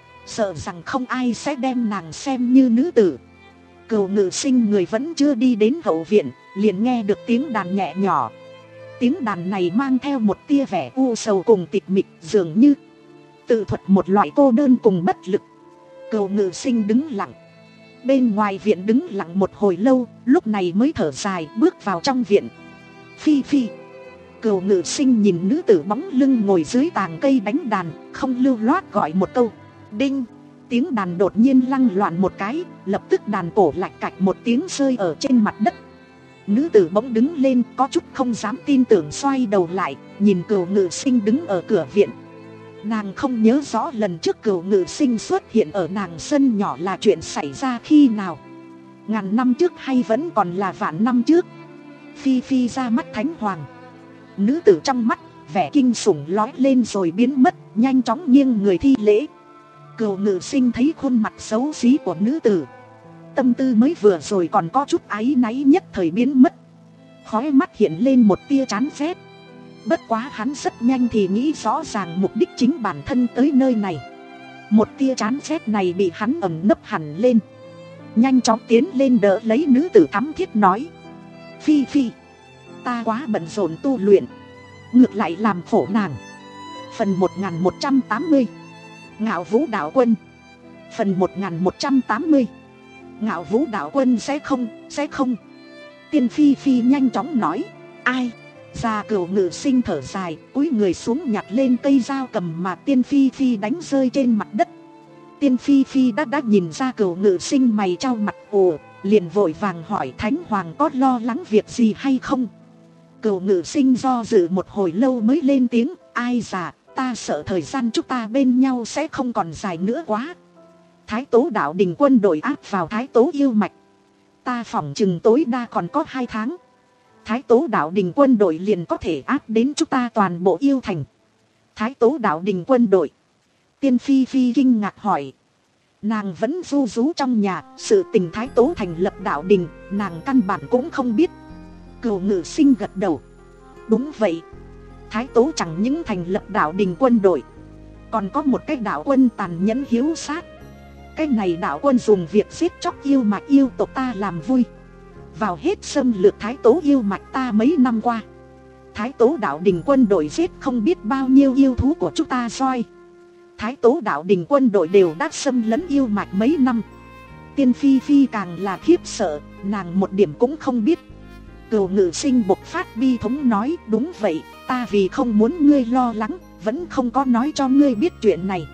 sợ rằng không ai sẽ đem nàng xem như nữ tử. Cửu Ngự Sinh người vẫn chưa đi đến hậu viện, liền nghe được tiếng đàn nhẹ nhỏ. Tiếng đàn này mang theo một tia vẻ u sầu cùng tịch mịch, dường như tự thuật một loại cô đơn cùng bất lực. Cửu Ngự Sinh đứng lặng. Bên ngoài viện đứng lặng một hồi lâu, lúc này mới thở dài bước vào trong viện. Phi Phi. Cửu Ngự Sinh nhìn nữ tử bóng lưng ngồi dưới tàng cây đánh đàn, không lưu loát gọi một câu. Đinh. Tiếng đàn đột nhiên lăng loạn một cái, lập tức đàn cổ lạch cạch một tiếng rơi ở trên mặt đất. Nữ tử bỗng đứng lên, có chút không dám tin tưởng xoay đầu lại, nhìn Cửu Ngự Sinh đứng ở cửa viện. Nàng không nhớ rõ lần trước Cửu Ngự Sinh xuất hiện ở nàng sân nhỏ là chuyện xảy ra khi nào. Ngàn năm trước hay vẫn còn là vạn năm trước. Phi Phi ra mắt Thánh Hoàng. Nữ tử trong mắt vẻ kinh sủng lói lên rồi biến mất, nhanh chóng nghiêng người thi lễ. Cửu Ngự Sinh thấy khuôn mặt xấu xí của nữ tử, tâm tư mới vừa rồi còn có chút áy náy nhất thời biến mất. Khóe mắt hiện lên một tia chán ghét. Bất quá hắn rất nhanh thì nghĩ rõ ràng mục đích chính bản thân tới nơi này. Một tia chán ghét này bị hắn ẩn nấp hẳn lên. Nhanh chóng tiến lên đỡ lấy nữ tử thắm thiết nói. Phi Phi, ta quá bận rộn tu luyện, ngược lại làm khổ nàng. Phần một nghìn một trăm tám mươi Ngạo Vũ đạo quân. Phần một nghìn một trăm tám mươi Ngạo Vũ đạo quân sẽ không, sẽ không. Tiên Phi Phi nhanh chóng nói. Ai? Ra Cửu Ngự Sinh thở dài, cúi người xuống nhặt lên cây dao cầm mà Tiên Phi Phi đánh rơi trên mặt đất. Tiên Phi Phi đã đã nhìn ra Cửu Ngự Sinh mày trao mặt ồ, liền vội vàng hỏi Thánh Hoàng có lo lắng việc gì hay không. Cửu Ngự Sinh do dự một hồi lâu mới lên tiếng. Ai già, ta sợ thời gian chúng ta bên nhau sẽ không còn dài nữa quá. Thái Tố đạo đình quân đội áp vào Thái Tố yêu mạch, ta phỏng chừng tối đa còn có hai tháng. Thái Tố đạo đình quân đội liền có thể áp đến chúng ta toàn bộ yêu thành. Thái Tố đạo đình quân đội? Tiên Phi Phi kinh ngạc hỏi. Nàng vẫn ru rú trong nhà, sự tình Thái Tố thành lập đạo đình, nàng căn bản cũng không biết. Cửu Ngự Sinh gật đầu. Đúng vậy, Thái Tố chẳng những thành lập đạo đình quân đội, còn có một cái đạo quân tàn nhẫn hiếu sát. Cái này đạo quân dùng việc giết chóc yêu mạch yêu tộc ta làm vui, vào hết xâm lược Thái Tố yêu mạch ta mấy năm qua. Thái Tố đạo đình quân đội giết không biết bao nhiêu yêu thú của chúng ta roi. Thái Tố đạo đình quân đội đều đã xâm lấn yêu mạch mấy năm. Tiên Phi Phi càng là khiếp sợ, nàng một điểm cũng không biết. Cửu Ngự Sinh bộc phát bi thống nói. Đúng vậy, ta vì không muốn ngươi lo lắng, vẫn không có nói cho ngươi biết chuyện này.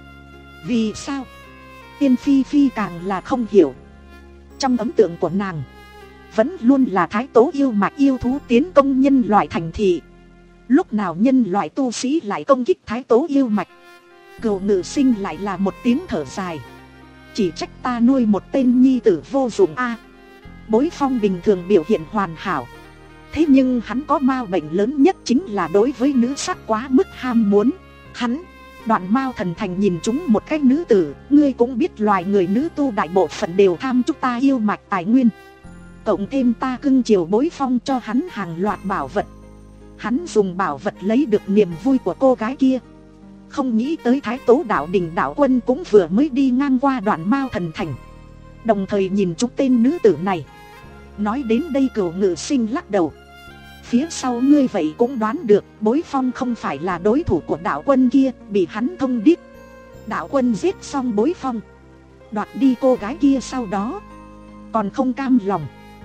Vì sao? Tiên Phi Phi càng là không hiểu. Trong ấn tượng của nàng, vẫn luôn là Thái Tố yêu mạch yêu thú tiến công nhân loại thành thị. Lúc nào nhân loại tu sĩ lại công kích Thái Tố yêu mạch? Cửu Ngự Sinh lại là một tiếng thở dài. Chỉ trách ta nuôi một tên nhi tử vô dụng a. Bối Phong bình thường biểu hiện hoàn hảo, thế nhưng hắn có ma bệnh lớn nhất chính là đối với nữ sắc quá mức ham muốn. Hắn, Đoạn Mao Thần Thành nhìn chúng một cái nữ tử. Ngươi cũng biết loài người nữ tu đại bộ phận đều tham chúng ta yêu mạch tài nguyên. Cộng thêm ta cưng chiều Bối Phong cho hắn hàng loạt bảo vật, hắn dùng bảo vật lấy được niềm vui của cô gái kia. Không nghĩ tới Thái Tố đạo đình đạo quân cũng vừa mới đi ngang qua Đoạn Mao Thần Thành, đồng thời nhìn chúng tên nữ tử này. Nói đến đây Cửu Ngự Sinh lắc đầu. Phía sau ngươi vậy cũng đoán được, Bối Phong không phải là đối thủ của đạo quân kia, bị hắn thông điếc. Đạo quân giết xong Bối Phong, đoạt đi cô gái kia, sau đó còn không cam lòng,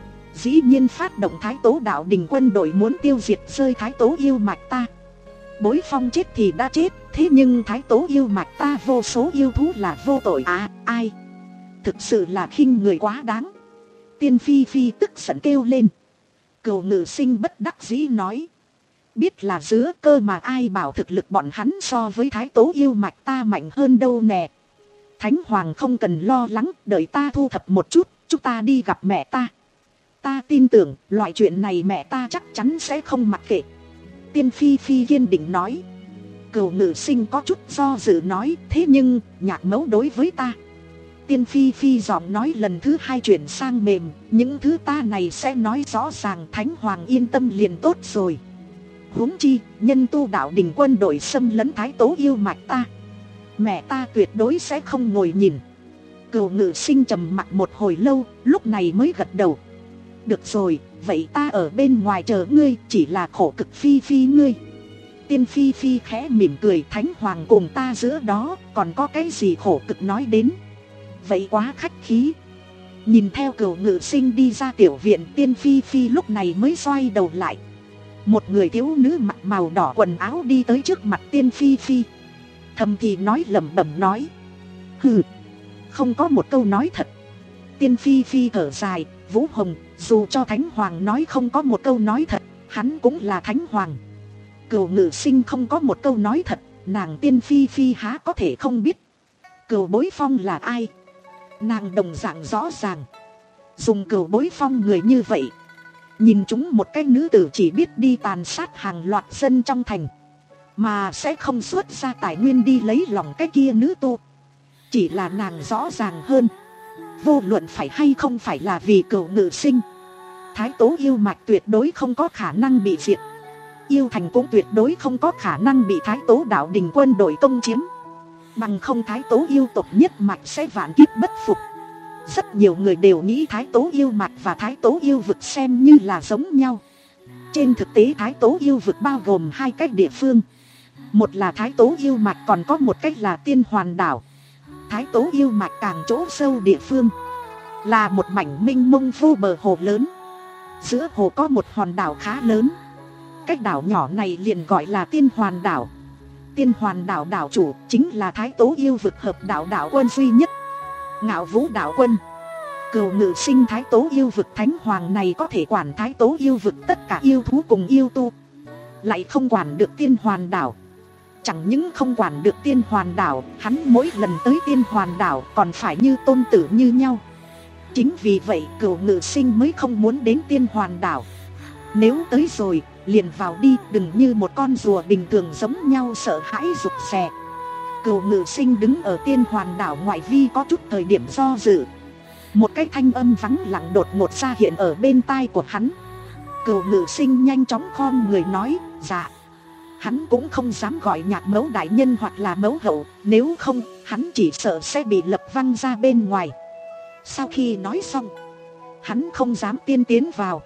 dĩ nhiên phát động Thái Tố đạo đình quân đội muốn tiêu diệt rơi Thái Tố yêu mạch ta. Bối Phong chết thì đã chết, thế nhưng Thái Tố yêu mạch ta vô số yêu thú là vô tội à, ai? Thực sự là khinh người quá đáng. Tiên Phi Phi tức giận kêu lên. Cửu Ngự Sinh bất đắc dĩ nói. Biết là giữa cơ mà ai bảo thực lực bọn hắn so với Thái Tố yêu mạch ta mạnh hơn đâu nè. Thánh Hoàng không cần lo lắng, đợi ta thu thập một chút, chúng ta đi gặp mẹ ta. Ta tin tưởng, loại chuyện này mẹ ta chắc chắn sẽ không mặc kệ. Tiên Phi Phi kiên định nói. Cửu Ngự Sinh có chút do dự nói, thế nhưng, Nhạc Mẫu đối với ta. Tiên Phi Phi giọng nói lần thứ hai chuyển sang mềm, những thứ ta này sẽ nói rõ ràng, Thánh Hoàng yên tâm liền tốt rồi. Huống chi, nhân tu đạo đình quân đội xâm lấn Thái Tố yêu mạch ta, mẹ ta tuyệt đối sẽ không ngồi nhìn. Cửu Ngự Sinh trầm mặc một hồi lâu, lúc này mới gật đầu. Được rồi, vậy ta ở bên ngoài chờ ngươi, chỉ là khổ cực Phi Phi ngươi. Tiên Phi Phi khẽ mỉm cười, Thánh Hoàng cùng ta giữa đó, còn có cái gì khổ cực nói đến. Vậy quá khách khí. Nhìn theo Cửu Ngự Sinh đi ra tiểu viện, Tiên Phi Phi lúc này mới xoay đầu lại. Một người thiếu nữ mặc màu đỏ quần áo đi tới trước mặt Tiên Phi Phi, thầm thì nói lẩm bẩm nói. Hừ, không có một câu nói thật. Tiên Phi Phi thở dài, Vũ Hồng, dù cho Thánh Hoàng nói không có một câu nói thật, hắn cũng là Thánh Hoàng. Cửu Ngự Sinh không có một câu nói thật, nàng Tiên Phi Phi há có thể không biết. Cửu Bối Phong là ai, nàng đồng dạng rõ ràng. Dùng Cửu Bối Phong người như vậy, nhìn chúng một cái nữ tử chỉ biết đi tàn sát hàng loạt dân trong thành, mà sẽ không xuất ra tài nguyên đi lấy lòng cái kia nữ tu. Chỉ là nàng rõ ràng hơn, vô luận phải hay không phải là vì Cửu Ngự Sinh, Thái Tố yêu mạch tuyệt đối không có khả năng bị diệt. Yêu thành cũng tuyệt đối không có khả năng bị Thái Tố đạo đình quân đội công chiếm. Bằng không Thái Tố yêu tộc nhất mạch sẽ vạn kiếp bất phục. Rất nhiều người đều nghĩ Thái Tố yêu mạch và Thái Tố yêu vực xem như là giống nhau. Trên thực tế Thái Tố yêu vực bao gồm hai cách địa phương. Một là Thái Tố yêu mạch, còn có một cách là Tiên Hoàn đảo. Thái Tố yêu mạch càng chỗ sâu địa phương, là một mảnh mênh mông vô bờ hồ lớn. Giữa hồ có một hòn đảo khá lớn. Cách đảo nhỏ này liền gọi là Tiên Hoàn đảo. Tiên Hoàn đảo đảo chủ chính là Thái Tố yêu vực hợp đạo đạo quân duy nhất, Ngạo Vũ đạo quân. Cửu Ngự Sinh Thái Tố yêu vực Thánh Hoàng này có thể quản Thái Tố yêu vực tất cả yêu thú cùng yêu tu, lại không quản được Tiên Hoàn đảo. Chẳng những không quản được Tiên Hoàn đảo, hắn mỗi lần tới Tiên Hoàn đảo còn phải như tôn tử như nhau. Chính vì vậy Cửu Ngự Sinh mới không muốn đến Tiên Hoàn đảo. Nếu tới rồi, liền vào đi, đừng như một con rùa bình thường giống nhau sợ hãi rụt rè. Cửu Ngự Sinh đứng ở Tiên Hoàn đảo ngoại vi có chút thời điểm do dự. Một cái thanh âm vắng lặng đột ngột ra hiện ở bên tai của hắn. Cửu Ngự Sinh nhanh chóng khom người nói, dạ. Hắn cũng không dám gọi Nhạc Mẫu đại nhân hoặc là mẫu hậu, nếu không, hắn chỉ sợ sẽ bị lập văng ra bên ngoài. Sau khi nói xong, hắn không dám tiên tiến vào,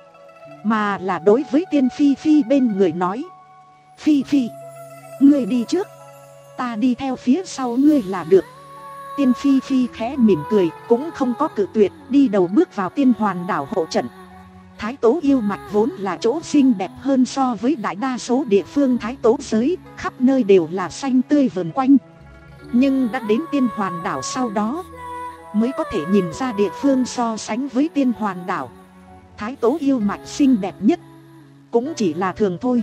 mà là đối với Tiên Phi Phi bên người nói. Phi Phi, ngươi đi trước, ta đi theo phía sau ngươi là được. Tiên Phi Phi khẽ mỉm cười, cũng không có cự tuyệt, đi đầu bước vào Tiên Hoàn đảo hộ trận. Thái Tố yêu mạch vốn là chỗ xinh đẹp hơn so với đại đa số địa phương Thái Tố giới, khắp nơi đều là xanh tươi vờn quanh. Nhưng đã đến Tiên Hoàn đảo sau đó, mới có thể nhìn ra địa phương so sánh với Tiên Hoàn đảo, Thái Tố yêu mạch xinh đẹp nhất cũng chỉ là thường thôi.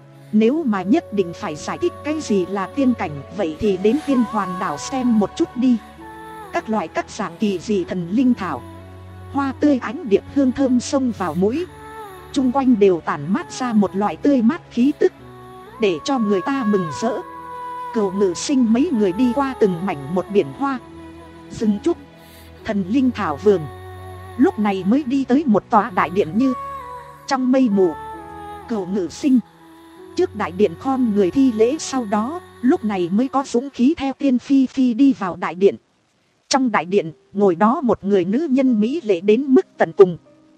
Nếu mà nhất định phải giải thích cái gì là tiên cảnh, vậy thì đến Tiên Hoàn đảo xem một chút đi. Các loại các dạng kỳ dị thần linh thảo, hoa tươi ánh điệp hương thơm xông vào mũi, chung quanh đều tản mát ra một loại tươi mát khí tức, để cho người ta mừng rỡ. Cửu Ngự Sinh mấy người đi qua từng mảnh một biển hoa, rừng trúc, thần linh thảo vườn, lúc này mới đi tới một tòa đại điện như trong mây mù. Cửu Ngự Sinh trước đại điện khom người thi lễ, sau đó lúc này mới có dũng khí theo Tiên Phi Phi đi vào đại điện. Trong đại điện ngồi đó một người nữ nhân mỹ lệ đến mức tận cùng.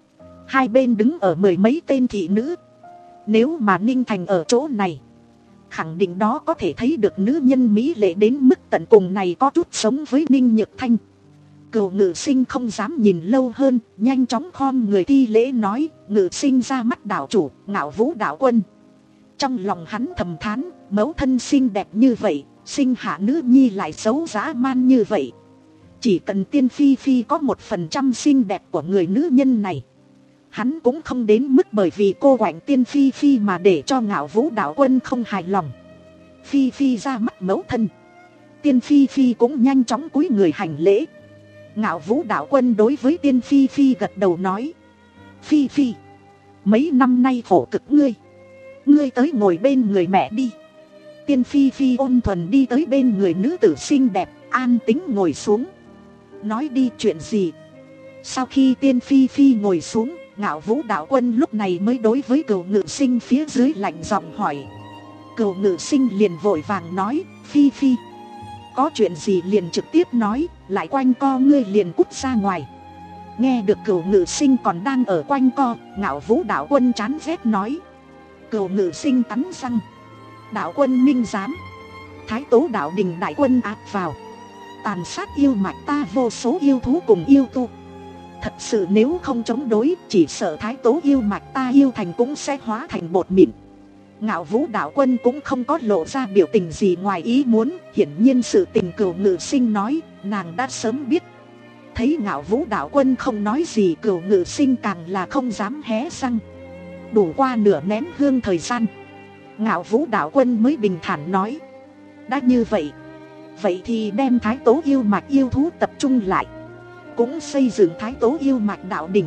Hai bên đứng ở mười mấy tên thị nữ. Nếu mà Ninh Thành ở chỗ này, khẳng định đó có thể thấy được nữ nhân mỹ lệ đến mức tận cùng này có chút sống với Ninh Nhược Thanh. Cửu Ngự Sinh không dám nhìn lâu hơn, nhanh chóng khom người thi lễ nói, Ngự Sinh ra mắt đạo chủ, Ngạo Vũ đạo quân. Trong lòng hắn thầm thán, mẫu thân xinh đẹp như vậy, sinh hạ nữ nhi lại xấu dã man như vậy. Chỉ cần Tiên Phi Phi có một phần trăm xinh đẹp của người nữ nhân này, hắn cũng không đến mức bởi vì cô quạnh Tiên Phi Phi mà để cho Ngạo Vũ đạo quân không hài lòng. Phi Phi ra mắt mẫu thân. Tiên Phi Phi cũng nhanh chóng cúi người hành lễ. Ngạo Vũ đạo quân đối với Tiên Phi Phi gật đầu nói, Phi Phi, mấy năm nay khổ cực ngươi, ngươi tới ngồi bên người mẹ đi. Tiên Phi Phi ôn thuần đi tới bên người nữ tử xinh đẹp, an tĩnh ngồi xuống. Nói đi, chuyện gì? Sau khi Tiên Phi Phi ngồi xuống, Ngạo Vũ đạo quân lúc này mới đối với Cửu Ngự Sinh phía dưới lạnh giọng hỏi. Cửu Ngự Sinh liền vội vàng nói, Phi Phi, có chuyện gì liền trực tiếp nói, lại quanh co ngươi liền cút ra ngoài. Nghe được Cửu Ngự Sinh còn đang ở quanh co, Ngạo Vũ đạo quân chán ghét nói. Cửu Ngự Sinh cắn răng, đạo quân minh giám, Thái Tố đạo đình đại quân áp vào, tàn sát yêu mạch ta vô số yêu thú cùng yêu tu. Thật sự nếu không chống đối, chỉ sợ Thái Tố yêu mạch ta yêu thành cũng sẽ hóa thành bột mịn. Ngạo Vũ đạo quân cũng không có lộ ra biểu tình gì ngoài ý muốn, hiển nhiên sự tình Cửu Ngự Sinh nói, nàng đã sớm biết. Thấy Ngạo Vũ đạo quân không nói gì, Cửu Ngự Sinh càng là không dám hé răng. Đủ qua nửa nén hương thời gian, Ngạo Vũ đạo quân mới bình thản nói, đã như vậy, vậy thì đem Thái Tố yêu mạch yêu thú tập trung lại, cũng xây dựng Thái Tố yêu mạch đạo đình.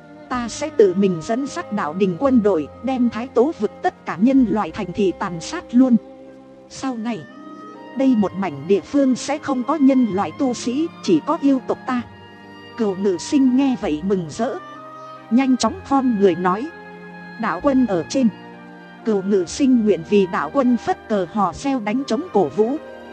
Ta sẽ tự mình dẫn dắt đạo đình quân đội, đem Thái Tố vực tất cả nhân loại thành thị tàn sát luôn. Sau này, đây một mảnh địa phương sẽ không có nhân loại tu sĩ, chỉ có yêu tộc ta. Cửu Ngự Sinh nghe vậy mừng rỡ, nhanh chóng khom người nói, đạo quân ở trên. Cửu Ngự Sinh nguyện vì đạo quân phất cờ hò reo đánh trống cổ vũ.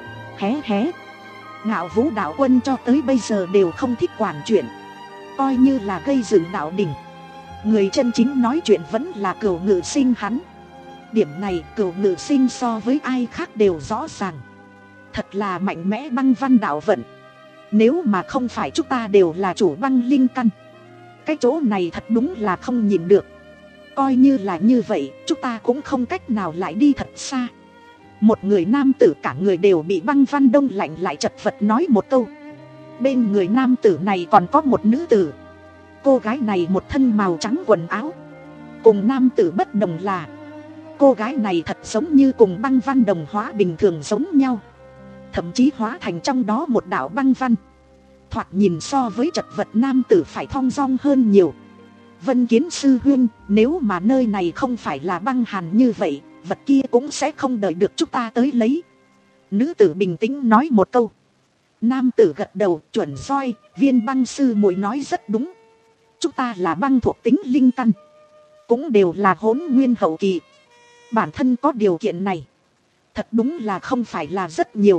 Hé hé, Ngạo Vũ đạo quân cho tới bây giờ đều không thích quản chuyện, coi như là gây dựng đạo đình. Người chân chính nói chuyện vẫn là Cửu Ngự Sinh hắn. Điểm này Cửu Ngự Sinh so với ai khác đều rõ ràng. Thật là mạnh mẽ băng văn đạo vận. Nếu mà không phải chúng ta đều là chủ băng linh căn, cái chỗ này thật đúng là không nhìn được. Coi như là như vậy, chúng ta cũng không cách nào lại đi thật xa. Một người nam tử cả người đều bị băng văn đông lạnh lại chật vật nói một câu. Bên người nam tử này còn có một nữ tử. Cô gái này một thân màu trắng quần áo. Cùng nam tử bất đồng là, cô gái này thật giống như cùng băng văn đồng hóa bình thường giống nhau, thậm chí hóa thành trong đó một đạo băng văn. Thoạt nhìn so với chật vật nam tử phải thong dong hơn nhiều. Vân Kiến sư huynh, nếu mà nơi này không phải là băng hàn như vậy, vật kia cũng sẽ không đợi được chúng ta tới lấy. Nữ tử bình tĩnh nói một câu. Nam tử gật đầu, chuẩn soi, Viên băng sư muội nói rất đúng. Chúng ta là băng thuộc tính linh căn, cũng đều là hỗn nguyên hậu kỳ. Bản thân có điều kiện này, thật đúng là không phải là rất nhiều.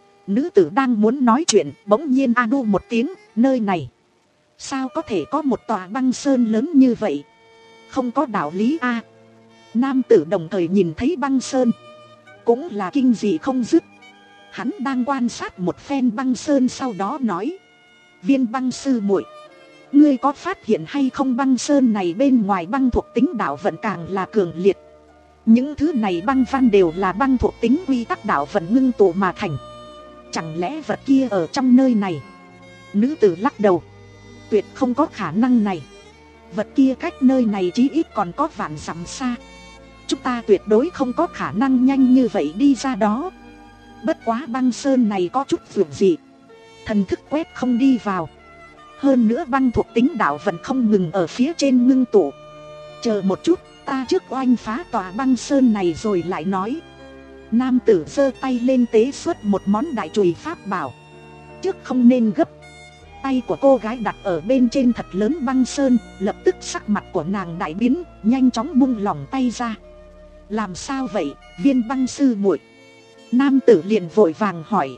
Nữ tử đang muốn nói chuyện, bỗng nhiên a đu một tiếng, nơi này sao có thể có một tòa băng sơn lớn như vậy? Không có đạo lý a. Nam tử đồng thời nhìn thấy băng sơn, cũng là kinh dị không dứt. Hắn đang quan sát một phen băng sơn, sau đó nói, Viên băng sư muội, ngươi có phát hiện hay không, băng sơn này bên ngoài băng thuộc tính đạo vận càng là cường liệt. Những thứ này băng văn đều là băng thuộc tính quy tắc đạo vận ngưng tụ mà thành. Chẳng lẽ vật kia ở trong nơi này? Nữ tử lắc đầu, tuyệt không có khả năng này. Vật kia cách nơi này chí ít còn có vạn dặm xa. Chúng ta tuyệt đối không có khả năng nhanh như vậy đi ra đó. Bất quá băng sơn này có chút vượt gì, thần thức quét không đi vào. Hơn nữa băng thuộc tính đạo vận không ngừng ở phía trên ngưng tụ. Chờ một chút, ta trước oanh phá tòa băng sơn này rồi lại nói. Nam tử giơ tay lên tế xuất một món đại chùy pháp bảo. Trước không nên gấp. Tay của cô gái đặt ở bên trên thật lớn băng sơn, lập tức sắc mặt của nàng đại biến, nhanh chóng buông lỏng tay ra. Làm sao vậy, Viên băng sư muội? Nam tử liền vội vàng hỏi.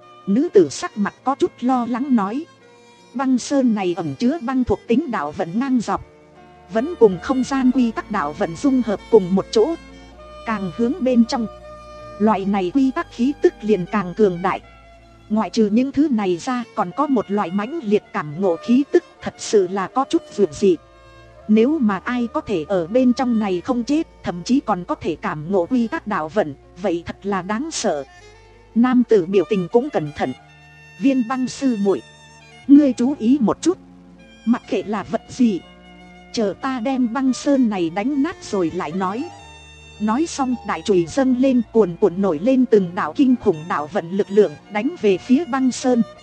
Nữ tử sắc mặt có chút lo lắng nói, băng sơn này ẩn chứa băng thuộc tính đạo vận ngang dọc. vẫn cùng không gian quy tắc đạo vận dung hợp cùng một chỗ. Càng hướng bên trong, loại này quy tắc khí tức liền càng cường đại. Ngoại trừ những thứ này ra, còn có một loại mãnh liệt cảm ngộ khí tức, thật sự là có chút vượt dị. Nếu mà ai có thể ở bên trong này không chết, thậm chí còn có thể cảm ngộ quy tắc đạo vận, vậy thật là đáng sợ. Nam tử biểu tình cũng cẩn thận. Viên băng sư muội, ngươi chú ý một chút, mặc kệ là vật gì, chờ ta đem băng sơn này đánh nát rồi lại nói. Nói xong đại chùy dâng lên, cuồn cuộn nổi lên từng đạo kinh khủng đạo vận lực lượng, đánh về phía băng sơn.